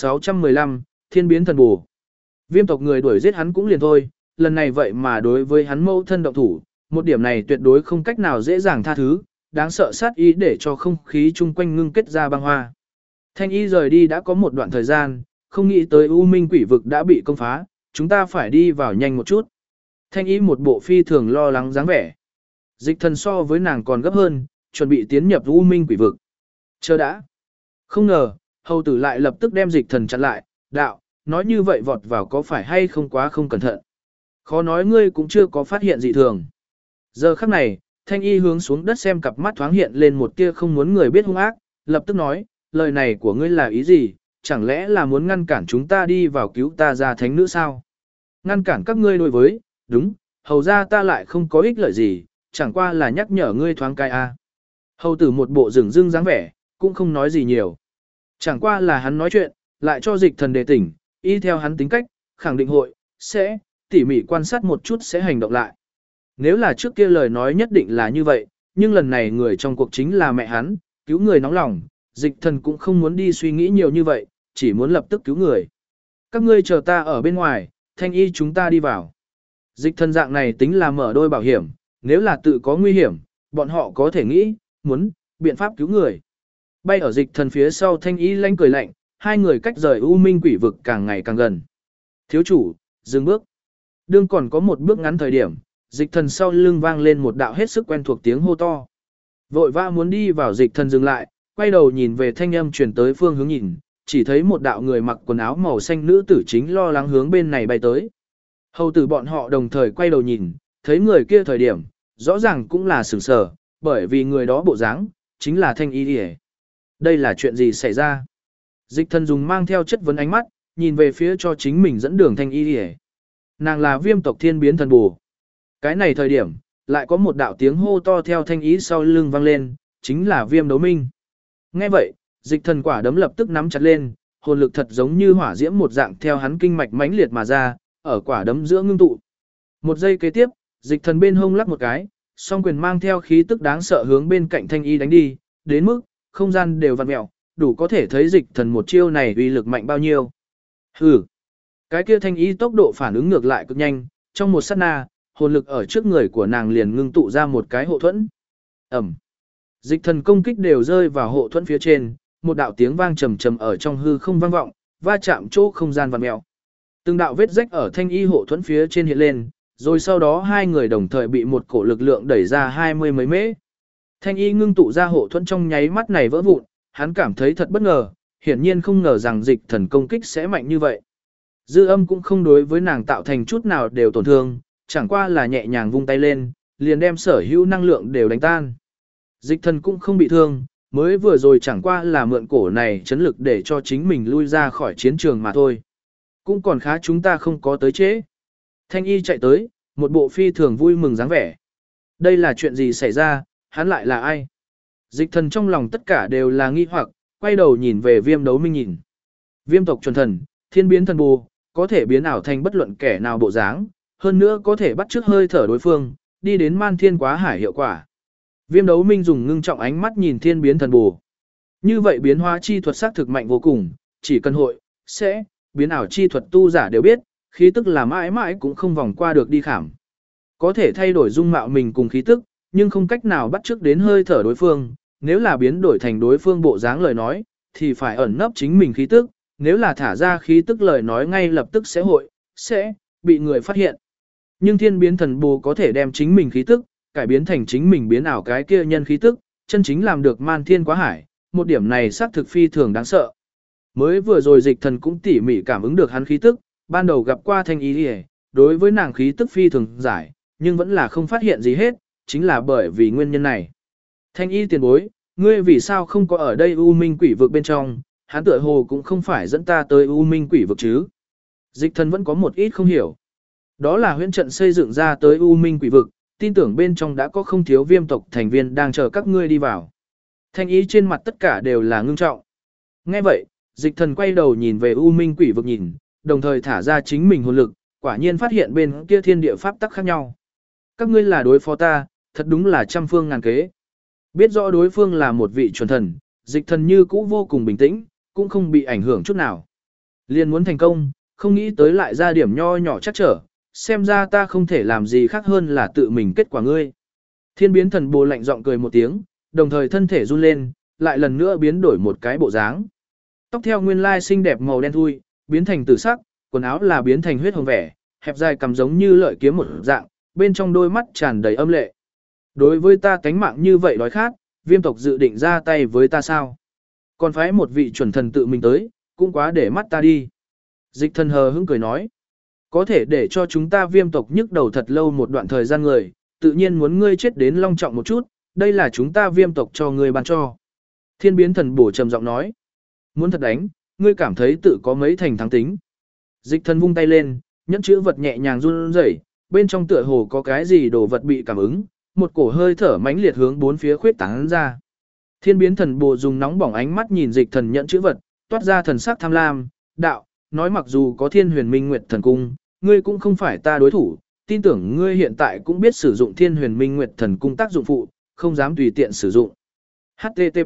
[SPEAKER 1] 1615, Thiên biến thần bổ. Viêm tộc người đuổi giết hắn cũng liền thôi, lần này vậy mà đối với hắn mâu thân động thủ, một điểm này tuyệt đối không cách nào dễ dàng tha thứ, đáng sợ sát ý để cho không khí chung quanh ngưng kết ra băng hoa. Thanh Y rời đi đã có một đoạn thời gian, không nghĩ tới U Minh Quỷ vực đã bị công phá, chúng ta phải đi vào nhanh một chút. Thanh Y một bộ phi thường lo lắng dáng vẻ. Dịch Thần so với nàng còn gấp hơn, chuẩn bị tiến nhập U Minh Quỷ vực. Chờ đã. Không ngờ, hầu tử lại lập tức đem Dịch Thần chặn lại, đạo, nói như vậy vọt vào có phải hay không quá không cẩn thận. Khó nói ngươi cũng chưa có phát hiện dị thường. Giờ khắc này, Thanh Y hướng xuống đất xem cặp mắt thoáng hiện lên một tia không muốn người biết hung ác, lập tức nói, lời này của ngươi là ý gì, chẳng lẽ là muốn ngăn cản chúng ta đi vào cứu ta ra thánh nữ sao? Ngăn cản các ngươi đối với, đúng, hầu ra ta lại không có ích lợi gì, chẳng qua là nhắc nhở ngươi thoáng cái a. Hầu tử một bộ rừng rưng dáng vẻ, cũng không nói gì nhiều. Chẳng qua là hắn nói chuyện, lại cho Dịch Thần đề tỉnh, y theo hắn tính cách, khẳng định hội, sẽ, tỉ mỉ quan sát một chút sẽ hành động lại. Nếu là trước kia lời nói nhất định là như vậy, nhưng lần này người trong cuộc chính là mẹ hắn, cứu người nóng lòng, Dịch Thần cũng không muốn đi suy nghĩ nhiều như vậy, chỉ muốn lập tức cứu người. Các ngươi chờ ta ở bên ngoài, Thanh Y chúng ta đi vào. Dịch Thần dạng này tính là mở đôi bảo hiểm, nếu là tự có nguy hiểm, bọn họ có thể nghĩ, muốn, biện pháp cứu người. Bay ở Dịch Thần phía sau Thanh Y lanh cười lạnh, hai người cách rời U Minh Quỷ vực càng ngày càng gần. Thiếu chủ, dừng bước. Đương còn có một bước ngắn thời điểm, Dịch Thần sau lưng vang lên một đạo hết sức quen thuộc tiếng hô to. Vội vã muốn đi vào Dịch Thần dừng lại, quay đầu nhìn về thanh âm truyền tới phương hướng nhìn, chỉ thấy một đạo người mặc quần áo màu xanh nữ tử chính lo lắng hướng bên này bay tới. Hầu tử bọn họ đồng thời quay đầu nhìn, thấy người kia thời điểm, rõ ràng cũng là sửng sở, bởi vì người đó bộ dáng chính là Thanh Y Điề. Đây là chuyện gì xảy ra? Dịch thần dùng mang theo chất vấn ánh mắt, nhìn về phía cho chính mình dẫn đường Thanh Y Điề. Nàng là Viêm tộc Thiên Biến Thần Bù. Cái này thời điểm, lại có một đạo tiếng hô to theo Thanh Ý sau lưng vang lên, chính là Viêm Đấu Minh. Nghe vậy, dịch thần quả đấm lập tức nắm chặt lên, hồn lực thật giống như hỏa diễm một dạng theo hắn kinh mạch mãnh liệt mà ra, ở quả đấm giữa ngưng tụ. Một giây kế tiếp, dịch thần bên hông lắc một cái, song quyền mang theo khí tức đáng sợ hướng bên cạnh Thanh Y đánh đi, đến mức không gian đều vặn mèo, đủ có thể thấy dịch thần một chiêu này uy lực mạnh bao nhiêu. Hừ. Cái kia Thanh Y tốc độ phản ứng ngược lại cực nhanh, trong một sát na, hồn lực ở trước người của nàng liền ngưng tụ ra một cái hộ thuẫn. Ẩm. Dịch thần công kích đều rơi vào hộ thuẫn phía trên, một đạo tiếng vang trầm trầm ở trong hư không vang vọng, va chạm chỗ không gian vặn mèo. Từng đạo vết rách ở Thanh Y hộ thuẫn phía trên hiện lên, rồi sau đó hai người đồng thời bị một cổ lực lượng đẩy ra 20 mấy mễ. Thanh Y ngưng tụ ra hộ thuẫn trong nháy mắt này vỡ vụn, hắn cảm thấy thật bất ngờ, hiển nhiên không ngờ rằng dịch thần công kích sẽ mạnh như vậy. Dư âm cũng không đối với nàng tạo thành chút nào đều tổn thương, chẳng qua là nhẹ nhàng vung tay lên, liền đem sở hữu năng lượng đều đánh tan. Dịch thần cũng không bị thương, mới vừa rồi chẳng qua là mượn cổ này chấn lực để cho chính mình lui ra khỏi chiến trường mà thôi. Cũng còn khá chúng ta không có tới chế. Thanh Y chạy tới, một bộ phi thường vui mừng dáng vẻ. Đây là chuyện gì xảy ra, hắn lại là ai? Dịch thần trong lòng tất cả đều là nghi hoặc, quay đầu nhìn về Viêm Đấu Minh nhìn. Viêm tộc chuẩn thần, Thiên Biến Thần Bù, có thể biến ảo thành bất luận kẻ nào bộ dáng, hơn nữa có thể bắt chước hơi thở đối phương, đi đến man thiên quá hải hiệu quả. Viêm Đấu Minh dùng ngưng trọng ánh mắt nhìn Thiên Biến Thần Bù. Như vậy biến hóa chi thuật xác thực mạnh vô cùng, chỉ cần hội, sẽ, biến ảo chi thuật tu giả đều biết, khí tức là mãi mãi cũng không vòng qua được đi khảm. Có thể thay đổi dung mạo mình cùng khí tức, nhưng không cách nào bắt chước đến hơi thở đối phương, nếu là biến đổi thành đối phương bộ dáng lời nói, thì phải ẩn nấp chính mình khí tức, nếu là thả ra khí tức lời nói ngay lập tức sẽ hội, sẽ, bị người phát hiện. Nhưng Thiên Biến Thần Bù có thể đem chính mình khí tức, cải biến thành chính mình biến ảo cái kia nhân khí tức, chân chính làm được man thiên quá hải, một điểm này xác thực phi thường đáng sợ. Mới vừa rồi dịch thần cũng tỉ mỉ cảm ứng được hắn khí tức, ban đầu gặp qua Thanh Y Điề, đối với nàng khí tức phi thường giải, nhưng vẫn là không phát hiện gì hết, chính là bởi vì nguyên nhân này. Thanh Y tiền bối, ngươi vì sao không có ở đây U Minh Quỷ vực bên trong, hắn tựa hồ cũng không phải dẫn ta tới U Minh Quỷ vực chứ. Dịch thần vẫn có một ít không hiểu. Đó là huyễn trận xây dựng ra tới U Minh Quỷ vực, tin tưởng bên trong đã có không thiếu Viêm tộc thành viên đang chờ các ngươi đi vào. Thanh Y trên mặt tất cả đều là ngưng trọng. Nghe vậy, dịch thần quay đầu nhìn về U Minh Quỷ vực nhìn, đồng thời thả ra chính mình hồn lực, quả nhiên phát hiện bên kia thiên địa pháp tắc khác nhau. Các ngươi là đối phó ta, thật đúng là trăm phương ngàn kế. Biết rõ đối phương là một vị chuẩn thần, dịch thần như cũ vô cùng bình tĩnh, cũng không bị ảnh hưởng chút nào. Liên muốn thành công, không nghĩ tới lại ra điểm nho nhỏ chắc trở, xem ra ta không thể làm gì khác hơn là tự mình kết quả ngươi. Thiên Biến Thần Bù lạnh giọng cười một tiếng, đồng thời thân thể run lên, lại lần nữa biến đổi một cái bộ dáng. Tóc theo nguyên lai xinh đẹp màu đen thui, biến thành tử sắc, quần áo là biến thành huyết hồng vẻ, hẹp dài cằm giống như lợi kiếm một dạng, bên trong đôi mắt tràn đầy âm lệ. Đối với ta tánh mạng như vậy đói khát, Viêm tộc dự định ra tay với ta sao? Còn phái một vị chuẩn thần tự mình tới, cũng quá để mắt ta đi. Dịch thần hờ hững cười nói, có thể để cho chúng ta Viêm tộc nhức đầu thật lâu một đoạn thời gian người, tự nhiên muốn ngươi chết đến long trọng một chút, đây là chúng ta Viêm tộc cho ngươi ban cho. Thiên Biến Thần Bổ trầm giọng nói, muốn thật đánh, ngươi cảm thấy tự có mấy thành thắng tính. Dịch thần vung tay lên, nhẫn chữ vật nhẹ nhàng run rẩy, bên trong tựa hồ có cái gì đồ vật bị cảm ứng, một cổ hơi thở mãnh liệt hướng bốn phía khuyết tán ra. Thiên Biến Thần Bồ dùng nóng bỏng ánh mắt nhìn dịch thần nhẫn chữ vật, toát ra thần sắc tham lam, đạo, nói mặc dù có Thiên Huyền Minh Nguyệt Thần Cung, ngươi cũng không phải ta đối thủ, tin tưởng ngươi hiện tại cũng biết sử dụng Thiên Huyền Minh Nguyệt Thần Cung tác dụng phụ, không dám tùy tiện sử dụng. HTTP.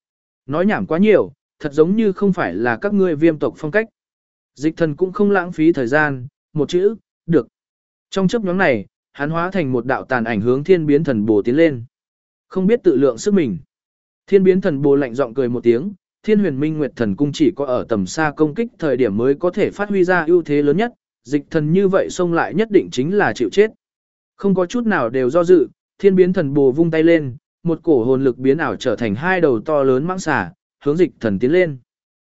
[SPEAKER 1] Nói nhảm quá nhiều, thật giống như không phải là các ngươi Viêm tộc phong cách. Dịch thần cũng không lãng phí thời gian, một chữ, được. Trong chớp nhoáng này, hắn hóa thành một đạo tàn ảnh hướng Thiên Biến Thần Bồ tiến lên. Không biết tự lượng sức mình. Thiên Biến Thần Bồ lạnh giọng cười một tiếng, Thiên Huyền Minh Nguyệt Thần Cung chỉ có ở tầm xa công kích thời điểm mới có thể phát huy ra ưu thế lớn nhất, dịch thần như vậy xông lại nhất định chính là chịu chết. Không có chút nào đều do dự, Thiên Biến Thần Bồ vung tay lên, một cổ hồn lực biến ảo trở thành hai đầu to lớn mãng xà, hướng dịch thần tiến lên.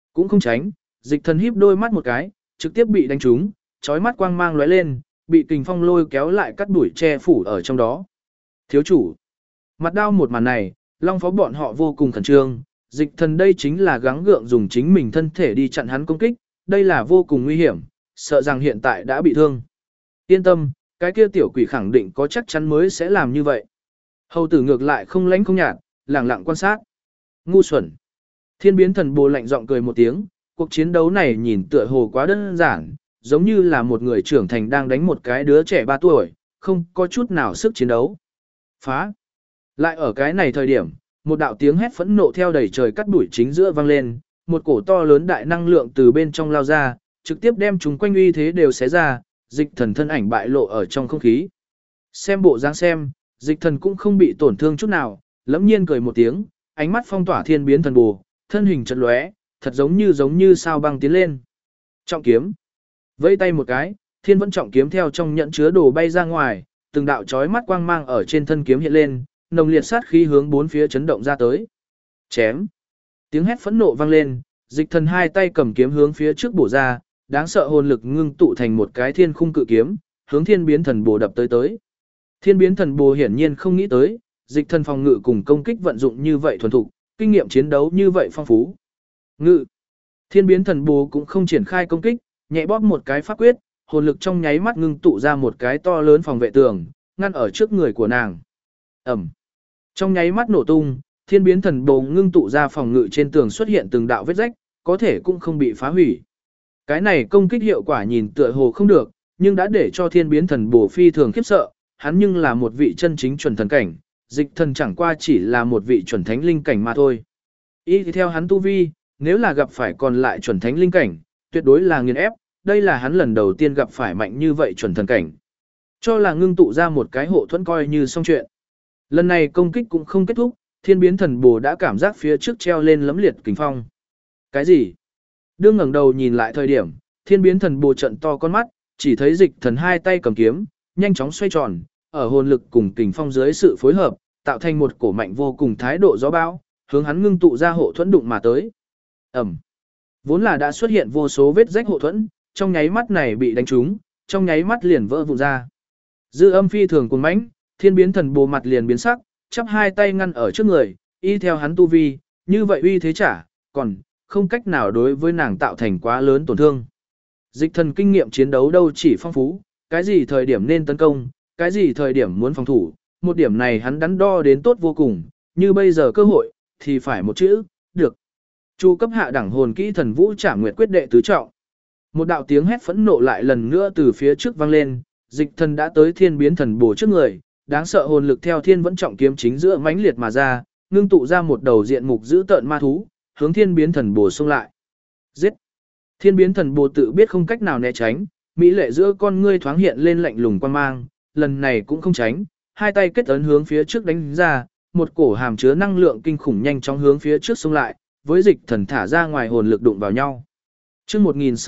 [SPEAKER 1] Cũng không tránh, dịch thần híp đôi mắt một cái, trực tiếp bị đánh trúng, chói mắt quang mang lóe lên, bị kình phong lôi kéo lại cắt đuổi che phủ ở trong đó. Thiếu chủ. Mặt đau một màn này, Long Phó bọn họ vô cùng khẩn trương, dịch thần đây chính là gắng gượng dùng chính mình thân thể đi chặn hắn công kích, đây là vô cùng nguy hiểm, sợ rằng hiện tại đã bị thương. Yên tâm, cái kia tiểu quỷ khẳng định có chắc chắn mới sẽ làm như vậy. Hầu tử ngược lại không lánh không nhạt, lẳng lặng quan sát. Ngu xuẩn. Thiên biến thần bồ lạnh giọng cười một tiếng, cuộc chiến đấu này nhìn tựa hồ quá đơn giản, giống như là một người trưởng thành đang đánh một cái đứa trẻ 3 tuổi, không có chút nào sức chiến đấu. Phá. Lại ở cái này thời điểm, một đạo tiếng hét phẫn nộ theo đầy trời cắt đuổi chính giữa vang lên, một cổ to lớn đại năng lượng từ bên trong lao ra, trực tiếp đem chúng quanh uy thế đều xé ra, dịch thần thân ảnh bại lộ ở trong không khí. Xem bộ dáng xem, dịch thần cũng không bị tổn thương chút nào, lẫm nhiên cười một tiếng, ánh mắt phong tỏa thiên biến thần bù, thân hình chật lóe, thật giống như sao băng tiến lên. Trọng kiếm. Vẫy tay một cái, thiên vẫn trọng kiếm theo trong nhẫn chứa đồ bay ra ngoài, từng đạo chói mắt quang mang ở trên thân kiếm hiện lên, nồng liệt sát khí hướng bốn phía chấn động ra tới. Chém. Tiếng hét phẫn nộ vang lên, dịch thần hai tay cầm kiếm hướng phía trước bổ ra, đáng sợ hồn lực ngưng tụ thành một cái thiên khung cự kiếm, hướng thiên biến thần bồ đập tới. Thiên biến thần bồ hiển nhiên không nghĩ tới, dịch thần phòng ngự cùng công kích vận dụng như vậy thuần thục, kinh nghiệm chiến đấu như vậy phong phú. Ngự. Thiên biến thần bồ cũng không triển khai công kích, nhẹ bóp một cái pháp quyết, hồn lực trong nháy mắt ngưng tụ ra một cái to lớn phòng vệ tường, ngăn ở trước người của nàng. Ẩm. Trong nháy mắt nổ tung, thiên biến thần bồ ngưng tụ ra phòng ngự trên tường xuất hiện từng đạo vết rách, có thể cũng không bị phá hủy. Cái này công kích hiệu quả nhìn tựa hồ không được, nhưng đã để cho thiên biến thần bồ phi thường khiếp sợ, hắn nhưng là một vị chân chính chuẩn thần cảnh, dịch thần chẳng qua chỉ là một vị chuẩn thánh linh cảnh mà thôi. Ý thì theo hắn tu vi, nếu là gặp phải còn lại chuẩn thánh linh cảnh, tuyệt đối là nghiền ép, đây là hắn lần đầu tiên gặp phải mạnh như vậy chuẩn thần cảnh. Cho là ngưng tụ ra một cái hộ thuẫn coi như xong chuyện. Lần này công kích cũng không kết thúc, thiên biến thần bồ đã cảm giác phía trước treo lên lấm liệt kình phong. Cái gì? Đương ngẩng đầu nhìn lại thời điểm, thiên biến thần bồ trận to con mắt, chỉ thấy dịch thần hai tay cầm kiếm, nhanh chóng xoay tròn, ở hồn lực cùng kình phong dưới sự phối hợp, tạo thành một cổ mạnh vô cùng thái độ gió bão, hướng hắn ngưng tụ ra hộ thuẫn đụng mà tới. Ẩm. Vốn là đã xuất hiện vô số vết rách hộ thuẫn, trong nháy mắt này bị đánh trúng, trong nháy mắt liền vỡ vụn ra. Dư âm phi thường cuồng mãnh, thiên biến thần bồ mặt liền biến sắc, chắp hai tay ngăn ở trước người, y theo hắn tu vi, như vậy uy thế trả, còn không cách nào đối với nàng tạo thành quá lớn tổn thương. Dịch thần kinh nghiệm chiến đấu đâu chỉ phong phú, cái gì thời điểm nên tấn công, cái gì thời điểm muốn phòng thủ, một điểm này hắn đắn đo đến tốt vô cùng, như bây giờ cơ hội, thì phải một chữ, được. Chu cấp hạ đẳng hồn kỹ thần vũ trảm nguyệt quyết đệ tứ trọng. Một đạo tiếng hét phẫn nộ lại lần nữa từ phía trước vang lên, dịch thần đã tới thiên biến thần bổ trước người, đáng sợ hồn lực theo thiên vẫn trọng kiếm chính giữa mãnh liệt mà ra, ngưng tụ ra một đầu diện mục dữ tợn ma thú, hướng thiên biến thần bổ xông lại. Giết! Thiên biến thần bổ tự biết không cách nào né tránh, mỹ lệ giữa con ngươi thoáng hiện lên lạnh lùng quan mang, lần này cũng không tránh, hai tay kết ấn hướng phía trước đánh ra, một cổ hàm chứa năng lượng kinh khủng nhanh chóng hướng phía trước xông lại, với dịch thần thả ra ngoài hồn lực đụng vào nhau. Chương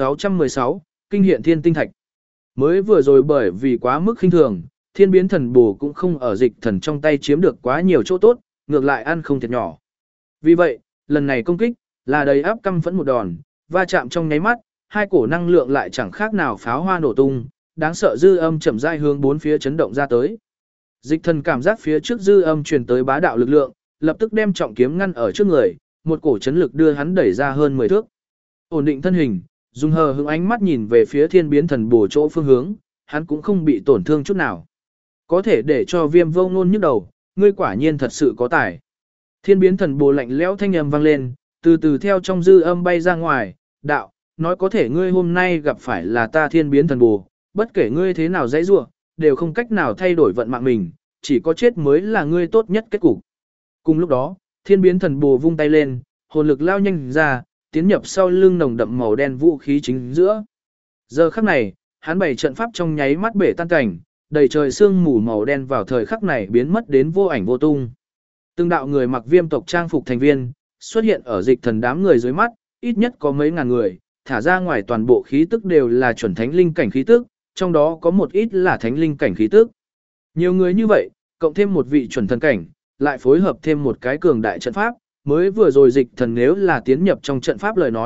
[SPEAKER 1] 1616, kinh hiện thiên tinh thạch. Mới vừa rồi bởi vì quá mức khinh thường, thiên biến thần bổ cũng không ở dịch thần trong tay chiếm được quá nhiều chỗ tốt, ngược lại ăn không thiệt nhỏ. Vì vậy, lần này công kích là đầy áp căm phẫn một đòn, va chạm trong nháy mắt, hai cổ năng lượng lại chẳng khác nào pháo hoa nổ tung, đáng sợ dư âm chậm rãi hướng bốn phía chấn động ra tới. Dịch thần cảm giác phía trước dư âm truyền tới bá đạo lực lượng, lập tức đem trọng kiếm ngăn ở trước người, một cổ chấn lực đưa hắn đẩy ra hơn 10 thước. Ổn định thân hình, dùng hờ hững ánh mắt nhìn về phía thiên biến thần bổ chỗ phương hướng, hắn cũng không bị tổn thương chút nào. Có thể để cho viêm vô ngôn nhức đầu, ngươi quả nhiên thật sự có tài. Thiên biến thần bổ lạnh lẽo thanh âm vang lên, từ từ theo trong dư âm bay ra ngoài, đạo, nói có thể ngươi hôm nay gặp phải là ta thiên biến thần bổ, bất kể ngươi thế nào dãy rủa, đều không cách nào thay đổi vận mạng mình, chỉ có chết mới là ngươi tốt nhất kết cục. Cùng lúc đó, thiên biến thần bổ vung tay lên, hồn lực lao nhanh ra, tiến nhập sau lưng nồng đậm màu đen vũ khí chính giữa. Giờ khắc này, hắn bày trận pháp trong nháy mắt bể tan cảnh, đầy trời sương mù màu đen vào thời khắc này biến mất đến vô ảnh vô tung. Từng đạo người mặc viêm tộc trang phục thành viên, xuất hiện ở dịch thần đám người dưới mắt, ít nhất có mấy ngàn người, thả ra ngoài toàn bộ khí tức đều là chuẩn thánh linh cảnh khí tức, trong đó có một ít là thánh linh cảnh khí tức. Nhiều người như vậy, cộng thêm một vị chuẩn thần cảnh, lại phối hợp thêm một cái cường đại trận pháp, mới vừa rồi dịch thần nếu là tiến nhập trong trận pháp lời nói,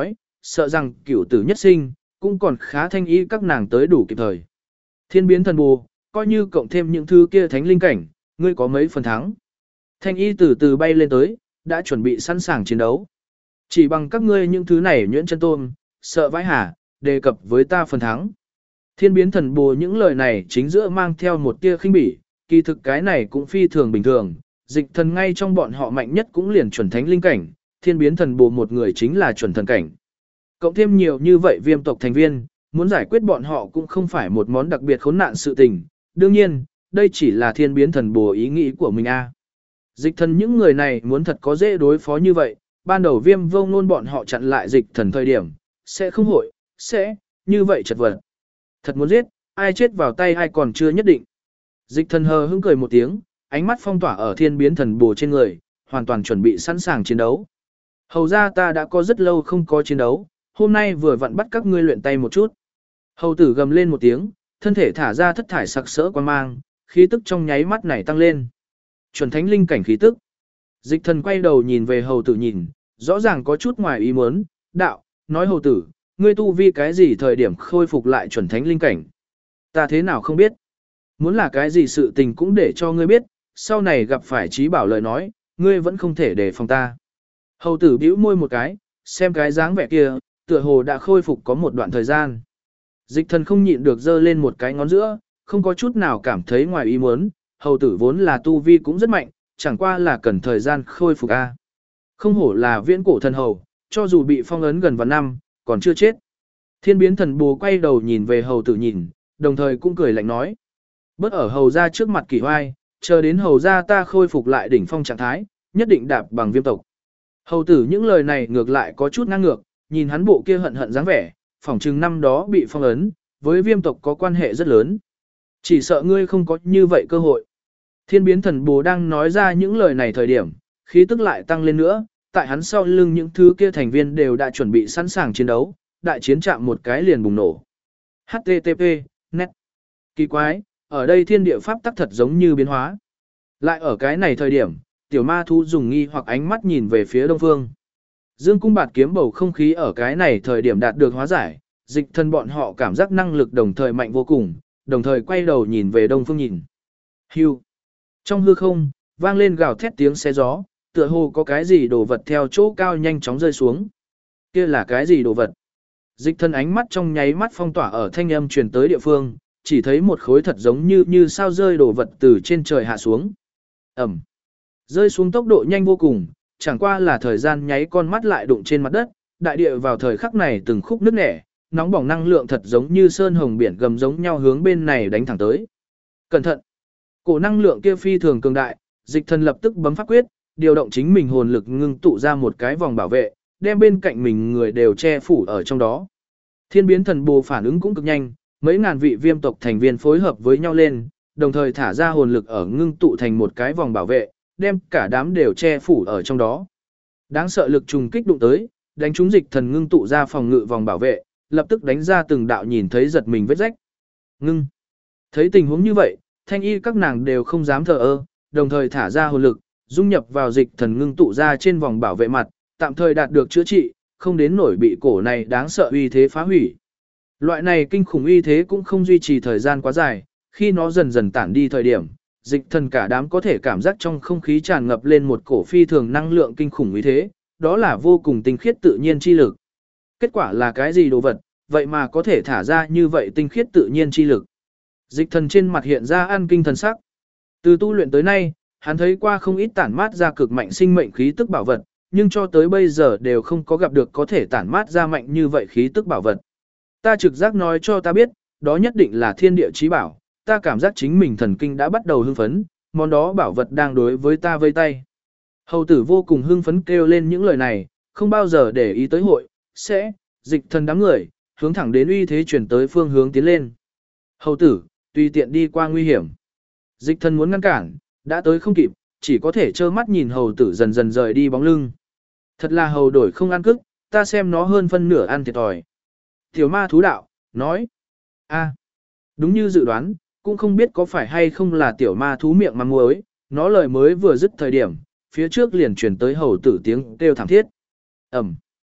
[SPEAKER 1] sợ rằng cửu tử nhất sinh, cũng còn khá thanh y các nàng tới đủ kịp thời. Thiên biến thần bù, coi như cộng thêm những thứ kia thánh linh cảnh, ngươi có mấy phần thắng. Thanh y từ từ bay lên tới, đã chuẩn bị sẵn sàng chiến đấu. Chỉ bằng các ngươi những thứ này nhuyễn chân tôm, sợ vãi hả, đề cập với ta phần thắng. Thiên biến thần bù những lời này chính giữa mang theo một tia khinh bỉ, kỳ thực cái này cũng phi thường bình thường, dịch thần ngay trong bọn họ mạnh nhất cũng liền chuẩn thánh linh cảnh, thiên biến thần bù một người chính là chuẩn thần cảnh. Cộng thêm nhiều như vậy viêm tộc thành viên, muốn giải quyết bọn họ cũng không phải một món đặc biệt khốn nạn sự tình, đương nhiên, đây chỉ là thiên biến thần bù ý nghĩ của mình a. Dịch thần những người này muốn thật có dễ đối phó như vậy, ban đầu viêm vô ngôn bọn họ chặn lại dịch thần thời điểm, sẽ không hội, sẽ, như vậy chật vật. Thật muốn giết, ai chết vào tay ai còn chưa nhất định. Dịch thần hờ hững cười một tiếng, ánh mắt phong tỏa ở thiên biến thần bồ trên người, hoàn toàn chuẩn bị sẵn sàng chiến đấu. Hầu ra ta đã có rất lâu không có chiến đấu, hôm nay vừa vặn bắt các ngươi luyện tay một chút. Hầu tử gầm lên một tiếng, thân thể thả ra thất thải sặc sỡ quan mang, khí tức trong nháy mắt này tăng lên. Chuẩn thánh linh cảnh khí tức. Dịch thần quay đầu nhìn về hầu tử nhìn, rõ ràng có chút ngoài ý muốn, đạo, nói hầu tử, ngươi tu vi cái gì thời điểm khôi phục lại chuẩn thánh linh cảnh. Ta thế nào không biết. Muốn là cái gì sự tình cũng để cho ngươi biết, sau này gặp phải trí bảo lời nói, ngươi vẫn không thể đề phòng ta. Hầu tử bĩu môi một cái, xem cái dáng vẻ kia, tựa hồ đã khôi phục có một đoạn thời gian. Dịch thần không nhịn được giơ lên một cái ngón giữa, không có chút nào cảm thấy ngoài ý muốn, hầu tử vốn là tu vi cũng rất mạnh, chẳng qua là cần thời gian khôi phục a. Không hổ là viễn cổ thần hầu, cho dù bị phong ấn gần vạn năm, còn chưa chết. Thiên biến thần bồ quay đầu nhìn về hầu tử nhìn, đồng thời cũng cười lạnh nói. Bớt ở hầu ra trước mặt kỳ hoai, chờ đến hầu ra ta khôi phục lại đỉnh phong trạng thái, nhất định đạp bằng viêm tộc. Hầu tử những lời này ngược lại có chút ngang ngược, nhìn hắn bộ kia hận hận dáng vẻ, phỏng chừng năm đó bị phong ấn, với viêm tộc có quan hệ rất lớn. Chỉ sợ ngươi không có như vậy cơ hội. Thiên biến thần bồ đang nói ra những lời này thời điểm, khí tức lại tăng lên nữa, tại hắn sau lưng những thứ kia thành viên đều đã chuẩn bị sẵn sàng chiến đấu, đại chiến chạm một cái liền bùng nổ. HTTP, net. Kỳ quái, ở đây thiên địa pháp tắc thật giống như biến hóa. Lại ở cái này thời điểm, tiểu ma thú dùng nghi hoặc ánh mắt nhìn về phía đông phương. Dương cung bạt kiếm bầu không khí ở cái này thời điểm đạt được hóa giải, dịch thân bọn họ cảm giác năng lực đồng thời mạnh vô cùng, đồng thời quay đầu nhìn về đông phương nhìn. Hưu. Trong hư không, vang lên gào thét tiếng xé gió, tựa hồ có cái gì đồ vật theo chỗ cao nhanh chóng rơi xuống. Kia là cái gì đồ vật? Dịch thân ánh mắt trong nháy mắt phong tỏa ở thanh âm truyền tới địa phương, chỉ thấy một khối thật giống như sao rơi đồ vật từ trên trời hạ xuống. Ẩm. Rơi xuống tốc độ nhanh vô cùng, chẳng qua là thời gian nháy con mắt lại đụng trên mặt đất, đại địa vào thời khắc này từng khúc nứt nẻ, nóng bỏng năng lượng thật giống như sơn hồng biển gầm giống nhau hướng bên này đánh thẳng tới. Cẩn thận! Cổ năng lượng kia phi thường cường đại, dịch thần lập tức bấm pháp quyết, điều động chính mình hồn lực ngưng tụ ra một cái vòng bảo vệ, đem bên cạnh mình người đều che phủ ở trong đó. Thiên biến thần bồ phản ứng cũng cực nhanh, mấy ngàn vị viêm tộc thành viên phối hợp với nhau lên, đồng thời thả ra hồn lực ở ngưng tụ thành một cái vòng bảo vệ, đem cả đám đều che phủ ở trong đó. Đáng sợ lực trùng kích đụng tới, đánh trúng dịch thần ngưng tụ ra phòng ngự vòng bảo vệ, lập tức đánh ra từng đạo nhìn thấy giật mình vết rách. Ngưng. Thấy tình huống như vậy, thanh y các nàng đều không dám thờ ơ, đồng thời thả ra hồn lực, dung nhập vào dịch thần ngưng tụ ra trên vòng bảo vệ mặt, tạm thời đạt được chữa trị, không đến nổi bị cổ này đáng sợ uy thế phá hủy. Loại này kinh khủng uy thế cũng không duy trì thời gian quá dài, khi nó dần dần tản đi thời điểm, dịch thần cả đám có thể cảm giác trong không khí tràn ngập lên một cổ phi thường năng lượng kinh khủng uy thế, đó là vô cùng tinh khiết tự nhiên chi lực. Kết quả là cái gì đồ vật, vậy mà có thể thả ra như vậy tinh khiết tự nhiên chi lực. Dịch thần trên mặt hiện ra an kinh thần sắc. Từ tu luyện tới nay, hắn thấy qua không ít tản mát ra cực mạnh sinh mệnh khí tức bảo vật, nhưng cho tới bây giờ đều không có gặp được có thể tản mát ra mạnh như vậy khí tức bảo vật. Ta trực giác nói cho ta biết, đó nhất định là thiên địa chí bảo, ta cảm giác chính mình thần kinh đã bắt đầu hưng phấn, món đó bảo vật đang đối với ta vây tay. Hầu tử vô cùng hưng phấn kêu lên những lời này, không bao giờ để ý tới hội, sẽ, dịch thần đám người, hướng thẳng đến uy thế chuyển tới phương hướng tiến lên. Hầu tử, tùy tiện đi qua nguy hiểm. Dịch thần muốn ngăn cản, đã tới không kịp, chỉ có thể trơ mắt nhìn hầu tử dần dần rời đi bóng lưng. Thật là hầu đổi không ăn cức, ta xem nó hơn phân nửa ăn thiệt thòi. Tiểu ma thú đạo, nói. A, đúng như dự đoán, cũng không biết có phải hay không là tiểu ma thú miệng mắng muối, nó lời mới vừa dứt thời điểm, phía trước liền chuyển tới hầu tử tiếng kêu thảm thiết. Ẩm.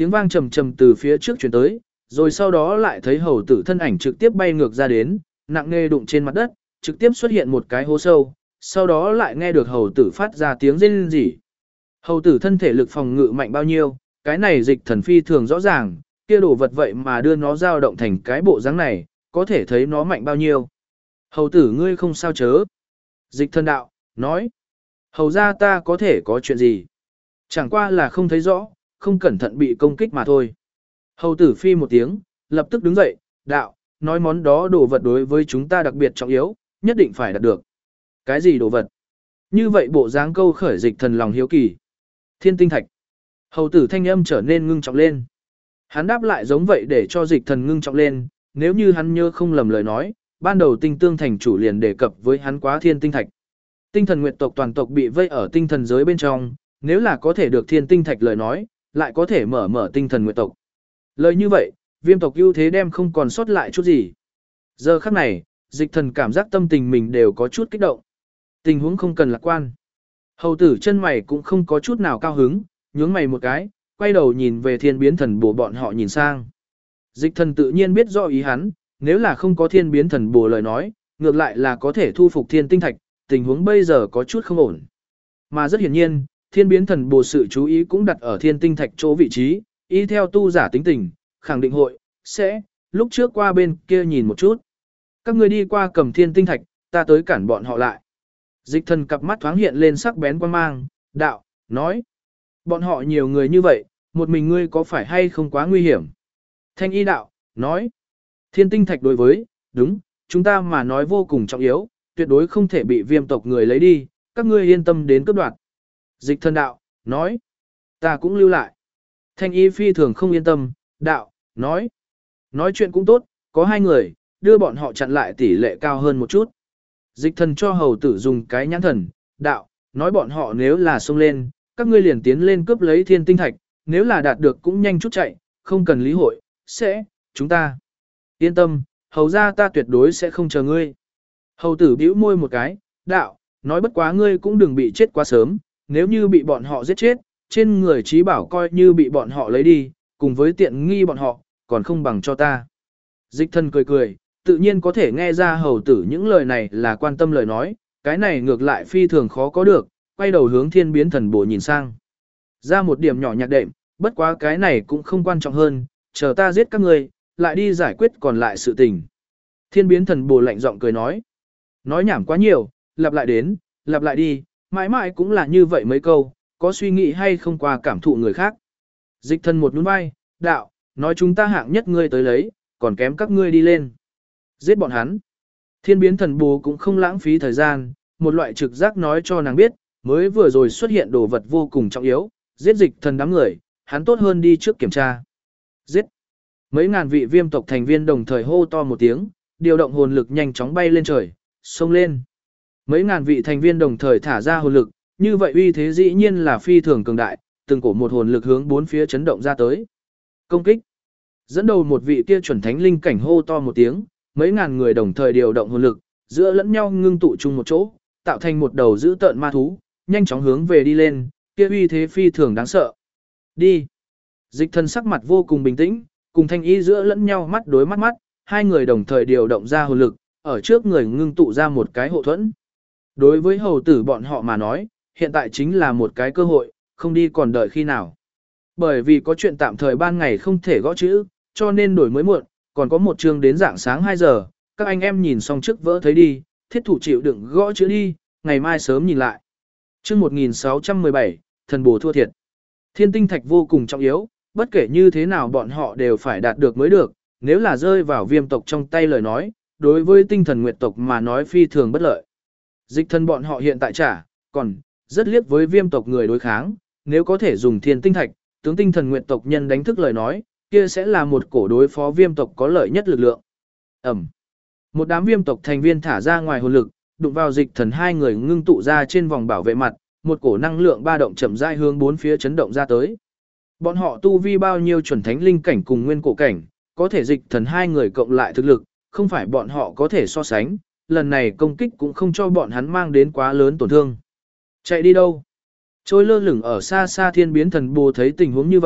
[SPEAKER 1] Tiếng vang trầm trầm từ phía trước chuyển tới, rồi sau đó lại thấy hầu tử thân ảnh trực tiếp bay ngược ra đến, nặng nề đụng trên mặt đất, trực tiếp xuất hiện một cái hố sâu, sau đó lại nghe được hầu tử phát ra tiếng rên rỉ. Hầu tử thân thể lực phòng ngự mạnh bao nhiêu, cái này Dịch Thần phi thường rõ ràng, kia đồ vật vậy mà đưa nó dao động thành cái bộ dáng này, có thể thấy nó mạnh bao nhiêu. Hầu tử ngươi không sao chớ. Dịch Thần đạo, nói. Hầu ra ta có thể có chuyện gì? Chẳng qua là không thấy rõ, không cẩn thận bị công kích mà thôi. Hầu tử phi một tiếng, lập tức đứng dậy, đạo, nói món đó đồ vật đối với chúng ta đặc biệt trọng yếu, nhất định phải đạt được. Cái gì đồ vật? Như vậy bộ dáng câu khởi Dịch Thần lòng hiếu kỳ. Thiên tinh thạch. Hầu tử thanh âm trở nên ngưng trọng lên. Hắn đáp lại giống vậy để cho Dịch Thần ngưng trọng lên, nếu như hắn nhớ không lầm lời nói, ban đầu Tinh Tương thành chủ liền đề cập với hắn quá thiên tinh thạch. Tinh thần nguyệt tộc toàn tộc bị vây ở tinh thần giới bên trong, nếu là có thể được thiên tinh thạch lời nói, lại có thể mở tinh thần nguyệt tộc. Lời như vậy, Viêm tộc ưu thế đem không còn sót lại chút gì. Giờ khắc này, Dịch Thần cảm giác tâm tình mình đều có chút kích động. Tình huống không cần lạc quan. Hầu tử chân mày cũng không có chút nào cao hứng, nhướng mày một cái, quay đầu nhìn về thiên biến thần bồ bọn họ nhìn sang. Dịch Thần tự nhiên biết rõ ý hắn, nếu là không có thiên biến thần bồ lời nói, ngược lại là có thể thu phục thiên tinh thạch, tình huống bây giờ có chút không ổn. Mà rất hiển nhiên, thiên biến thần bồ sự chú ý cũng đặt ở thiên tinh thạch chỗ vị trí, y theo tu giả tính tình, khẳng định hội, sẽ, lúc trước qua bên kia nhìn một chút. Các người đi qua cầm thiên tinh thạch, ta tới cản bọn họ lại. Dịch Thần cặp mắt thoáng hiện lên sắc bén quan mang, đạo, nói. Bọn họ nhiều người như vậy, một mình ngươi có phải hay không quá nguy hiểm? Thanh y đạo, nói. Thiên tinh thạch đối với, đúng, chúng ta mà nói vô cùng trọng yếu, tuyệt đối không thể bị Viêm tộc người lấy đi, các ngươi yên tâm đến cướp đoạt. Dịch Thần đạo, nói. Ta cũng lưu lại. Thanh y phi thường không yên tâm, đạo, nói. Nói chuyện cũng tốt, có hai người, đưa bọn họ chặn lại tỷ lệ cao hơn một chút. Dịch Thần cho hầu tử dùng cái nhãn thần, đạo, nói bọn họ nếu là xông lên, các ngươi liền tiến lên cướp lấy thiên tinh thạch, nếu là đạt được cũng nhanh chút chạy, không cần lý hội, sẽ, chúng ta. Yên tâm, hầu ra ta tuyệt đối sẽ không chờ ngươi. Hầu tử bĩu môi một cái, đạo, nói bất quá ngươi cũng đừng bị chết quá sớm, nếu như bị bọn họ giết chết, trên người trí bảo coi như bị bọn họ lấy đi, cùng với tiện nghi bọn họ, còn không bằng cho ta. Dịch Thần cười cười, tự nhiên có thể nghe ra hầu tử những lời này là quan tâm lời nói, cái này ngược lại phi thường khó có được, quay đầu hướng thiên biến thần bồ nhìn sang. Ra một điểm nhỏ nhạc đệm, bất quá cái này cũng không quan trọng hơn, chờ ta giết các ngươi, lại đi giải quyết còn lại sự tình. Thiên biến thần bồ lạnh giọng cười nói. Nói nhảm quá nhiều, lặp lại đến, lặp lại đi, mãi mãi cũng là như vậy mấy câu, có suy nghĩ hay không qua cảm thụ người khác. Dịch Thần một nhún vai, đạo, nói chúng ta hạng nhất ngươi tới lấy, còn kém các ngươi đi lên. Giết bọn hắn. Thiên biến thần bồ cũng không lãng phí thời gian, một loại trực giác nói cho nàng biết, mới vừa rồi xuất hiện đồ vật vô cùng trọng yếu, giết Dịch Thần đám người, hắn tốt hơn đi trước kiểm tra. Giết. Mấy ngàn vị Viêm tộc thành viên đồng thời hô to một tiếng, điều động hồn lực nhanh chóng bay lên trời, xông lên. Mấy ngàn vị thành viên đồng thời thả ra hồn lực, như vậy uy thế dĩ nhiên là phi thường cường đại, từng cổ một hồn lực hướng bốn phía chấn động ra tới. Công kích. Dẫn đầu một vị kia chuẩn thánh linh cảnh hô to một tiếng, mấy ngàn người đồng thời điều động hồn lực, giữa lẫn nhau ngưng tụ chung một chỗ, tạo thành một đầu dữ tợn ma thú, nhanh chóng hướng về đi lên, kia uy thế phi thường đáng sợ. Đi. Dịch Thần sắc mặt vô cùng bình tĩnh, cùng Thanh Y giữa lẫn nhau mắt đối mắt mắt, hai người đồng thời điều động ra hồn lực, ở trước người ngưng tụ ra một cái hộ thuẫn. Đối với hầu tử bọn họ mà nói, hiện tại chính là một cái cơ hội, không đi còn đợi khi nào. Bởi vì có chuyện tạm thời ban ngày không thể gõ chữ, cho nên đổi mới muộn, còn có một chương đến dạng sáng 2 giờ, các anh em nhìn xong trước vỡ thấy đi, thiết thủ chịu đựng gõ chữ đi, ngày mai sớm nhìn lại. Chương 1617, thần bồ thua thiệt. Thiên tinh thạch vô cùng trọng yếu, bất kể như thế nào bọn họ đều phải đạt được mới được, nếu là rơi vào Viêm tộc trong tay lời nói, đối với tinh thần nguyệt tộc mà nói phi thường bất lợi. Dịch Thần bọn họ hiện tại trả, còn rất liếc với Viêm tộc người đối kháng, nếu có thể dùng thiên tinh thạch, tướng tinh thần nguyệt tộc nhân đánh thức lời nói, kia sẽ là một cổ đối phó Viêm tộc có lợi nhất lực lượng. Ẩm. Một đám Viêm tộc thành viên thả ra ngoài hồn lực, đụng vào Dịch Thần hai người ngưng tụ ra trên vòng bảo vệ mặt, một cổ năng lượng ba động chậm rãi hướng bốn phía chấn động ra tới. Bọn họ tu vi bao nhiêu chuẩn thánh linh cảnh cùng nguyên cổ cảnh, có thể Dịch Thần hai người cộng lại thực lực, không phải bọn họ có thể so sánh, lần này công kích cũng không cho bọn hắn mang đến quá lớn tổn thương. Chạy đi đâu? Trôi lơ lửng ở xa xa thiên biến thần bồ thấy tình huống như vậy,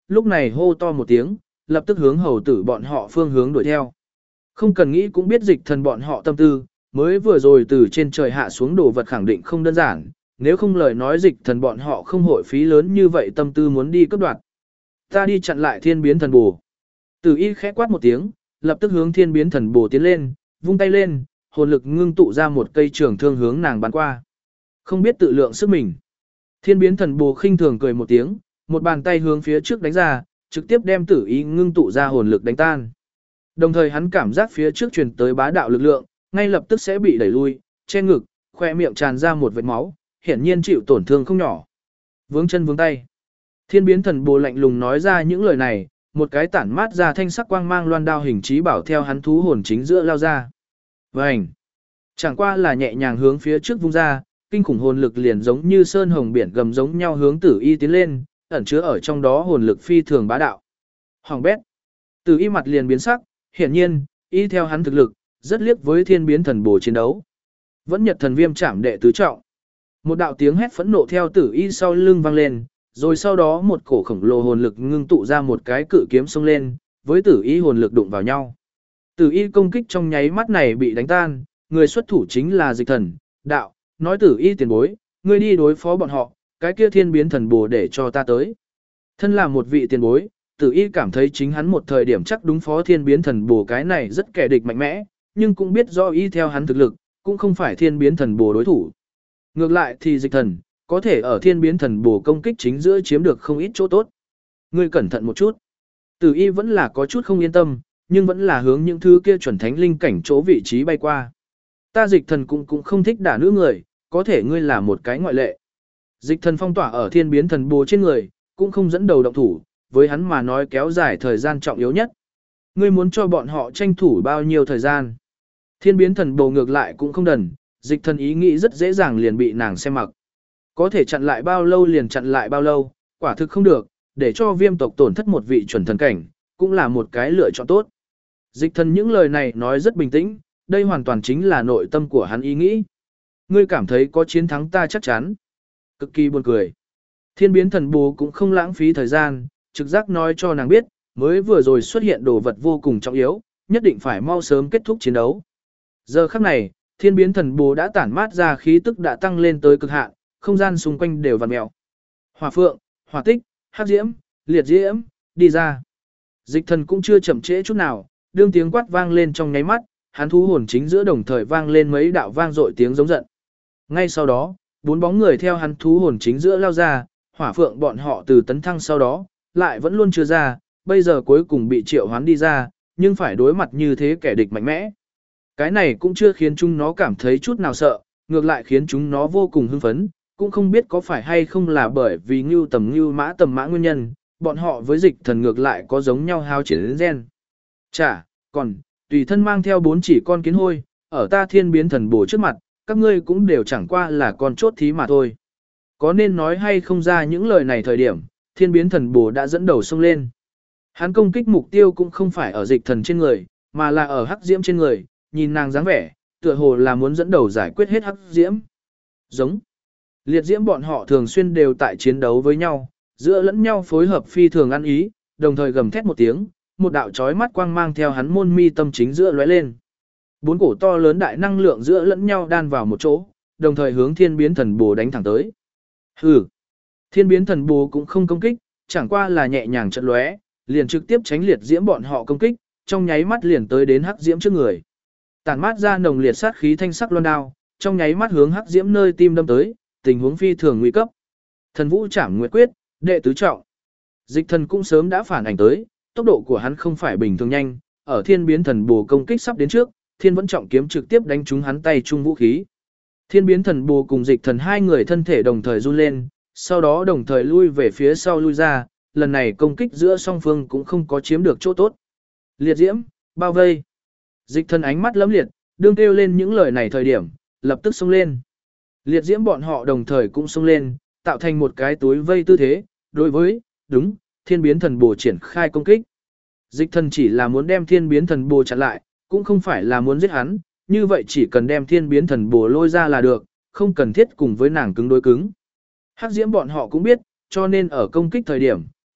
[SPEAKER 1] lúc này hô to một tiếng, lập tức hướng hầu tử bọn họ phương hướng đuổi theo. Không cần nghĩ cũng biết dịch thần bọn họ tâm tư, mới vừa rồi từ trên trời hạ xuống đồ vật khẳng định không đơn giản, nếu không lời nói dịch thần bọn họ không hội phí lớn như vậy tâm tư muốn đi cướp đoạt. Ta đi chặn lại thiên biến thần bồ. Tử y khẽ quát một tiếng, lập tức hướng thiên biến thần bồ tiến lên, vung tay lên, hồn lực ngưng tụ ra một cây trường thương hướng nàng bắn qua. Không biết tự lượng sức mình. Thiên biến thần bồ khinh thường cười một tiếng, một bàn tay hướng phía trước đánh ra, trực tiếp đem tử y ngưng tụ ra hồn lực đánh tan. Đồng thời hắn cảm giác phía trước truyền tới bá đạo lực lượng, ngay lập tức sẽ bị đẩy lui, che ngực, khoe miệng tràn ra một vệt máu, hiển nhiên chịu tổn thương không nhỏ. Vướng chân vướng tay. Thiên biến thần bồ lạnh lùng nói ra những lời này, một cái tản mát ra thanh sắc quang mang loan đao hình trí bảo theo hắn thú hồn chính giữa lao ra. Vành. Chẳng qua là nhẹ nhàng hướng phía trước vung ra, kinh khủng hồn lực liền giống như sơn hồng biển gầm giống nhau hướng tử y tiến lên, ẩn chứa ở trong đó hồn lực phi thường bá đạo. Hoàng bét. Tử y mặt liền biến sắc, hiển nhiên, y theo hắn thực lực, rất liếc với thiên biến thần bồ chiến đấu. Vẫn nhật thần viêm chạm đệ tứ trọng. Một đạo tiếng hét phẫn nộ theo tử y sau lưng vang lên, rồi sau đó một cổ khổng lồ hồn lực ngưng tụ ra một cái cự kiếm xông lên, với tử y hồn lực đụng vào nhau. Tử y công kích trong nháy mắt này bị đánh tan, người xuất thủ chính là dịch thần, đạo, nói tử y tiền bối, ngươi đi đối phó bọn họ, cái kia thiên biến thần bồ để cho ta tới. Thân là một vị tiền bối, tử y cảm thấy chính hắn một thời điểm chắc đúng phó thiên biến thần bồ cái này rất kẻ địch mạnh mẽ, nhưng cũng biết do y theo hắn thực lực, cũng không phải thiên biến thần bồ đối thủ. Ngược lại thì dịch thần, có thể ở thiên biến thần bồ công kích chính giữa chiếm được không ít chỗ tốt. Ngươi cẩn thận một chút. Tử y vẫn là có chút không yên tâm, nhưng vẫn là hướng những thứ kia chuẩn thánh linh cảnh chỗ vị trí bay qua. Ta dịch thần cũng không thích đả nữ người, có thể ngươi là một cái ngoại lệ. Dịch thần phong tỏa ở thiên biến thần bồ trên người, cũng không dẫn đầu động thủ, với hắn mà nói kéo dài thời gian trọng yếu nhất. Ngươi muốn cho bọn họ tranh thủ bao nhiêu thời gian. Thiên biến thần bồ ngược lại cũng không đần, dịch thần ý nghĩ rất dễ dàng liền bị nàng xem mặc. Có thể chặn lại bao lâu liền chặn lại bao lâu, quả thực không được, để cho viêm tộc tổn thất một vị chuẩn thần cảnh, cũng là một cái lựa chọn tốt. Dịch thần những lời này nói rất bình tĩnh, đây hoàn toàn chính là nội tâm của hắn ý nghĩ. Ngươi cảm thấy có chiến thắng ta chắc chắn. Cực kỳ buồn cười. Thiên biến thần bồ cũng không lãng phí thời gian, trực giác nói cho nàng biết, mới vừa rồi xuất hiện đồ vật vô cùng trọng yếu, nhất định phải mau sớm kết thúc chiến đấu. Giờ khắc này, thiên biến thần bồ đã tản mát ra khí tức đã tăng lên tới cực hạn, không gian xung quanh đều vặn mèo. Hỏa phượng, hỏa tích, hắc diễm, liệt diễm, đi ra. Dịch thần cũng chưa chậm trễ chút nào, đương tiếng quát vang lên trong nháy mắt, hắn thú hồn chính giữa đồng thời vang lên mấy đạo vang dội tiếng giống giận. Ngay sau đó, bốn bóng người theo hắn thú hồn chính giữa lao ra, hỏa phượng bọn họ từ tấn thăng sau đó, lại vẫn luôn chưa ra, bây giờ cuối cùng bị triệu hoán đi ra, nhưng phải đối mặt như thế kẻ địch mạnh mẽ. Cái này cũng chưa khiến chúng nó cảm thấy chút nào sợ, ngược lại khiến chúng nó vô cùng hưng phấn, cũng không biết có phải hay không là bởi vì ngưu tầm mã nguyên nhân, bọn họ với dịch thần ngược lại có giống nhau hao triển đến gen. Chả, còn, tùy thân mang theo 4 chỉ con kiến hôi, ở ta thiên biến thần bổ trước mặt, các ngươi cũng đều chẳng qua là con chốt thí mà thôi. Có nên nói hay không ra những lời này thời điểm, thiên biến thần bổ đã dẫn đầu xông lên. Hắn công kích mục tiêu cũng không phải ở dịch thần trên người, mà là ở hắc diễm trên người, nhìn nàng dáng vẻ, tựa hồ là muốn dẫn đầu giải quyết hết hắc diễm. Giống. Liệt diễm bọn họ thường xuyên đều tại chiến đấu với nhau, giữa lẫn nhau phối hợp phi thường ăn ý, đồng thời gầm thét một tiếng, một đạo chói mắt quang mang theo hắn môn mi tâm chính giữa lóe lên. 4 cổ to lớn đại năng lượng giữa lẫn nhau đan vào một chỗ, đồng thời hướng thiên biến thần bồ đánh thẳng tới. Hừ. Thiên biến thần bồ cũng không công kích, chẳng qua là nhẹ nhàng chợt lóe, liền trực tiếp tránh liệt diễm bọn họ công kích, trong nháy mắt liền tới đến hắc diễm trước người. Tản mát ra nồng liệt sát khí thanh sắc loan đao, trong nháy mắt hướng hắc diễm nơi tim đâm tới, tình huống phi thường nguy cấp. Thần vũ trảm nguyệt quyết, đệ tứ trọng. Dịch thần cũng sớm đã phản ảnh tới, tốc độ của hắn không phải bình thường nhanh, ở thiên biến thần bồ công kích sắp đến trước, thiên vẫn trọng kiếm trực tiếp đánh trúng hắn tay trung vũ khí. Thiên biến thần bồ cùng dịch thần hai người thân thể đồng thời run lên, sau đó đồng thời lui về phía sau lui ra, lần này công kích giữa song phương cũng không có chiếm được chỗ tốt. Liệt diễm, bao vây. Dịch thần ánh mắt lấm liệt, đương kêu lên những lời này thời điểm, lập tức xông lên. Liệt diễm bọn họ đồng thời cũng xông lên, tạo thành một cái túi vây tư thế, đối với, đúng, thiên biến thần bồ triển khai công kích. Dịch thần chỉ là muốn đem thiên biến thần bồ chặn lại, cũng không phải là muốn giết hắn, như vậy chỉ cần đem thiên biến thần bồ lôi ra là được, không cần thiết cùng với nàng cứng đối cứng. Hắc diễm bọn họ cũng biết, cho nên ở công kích thời điểm,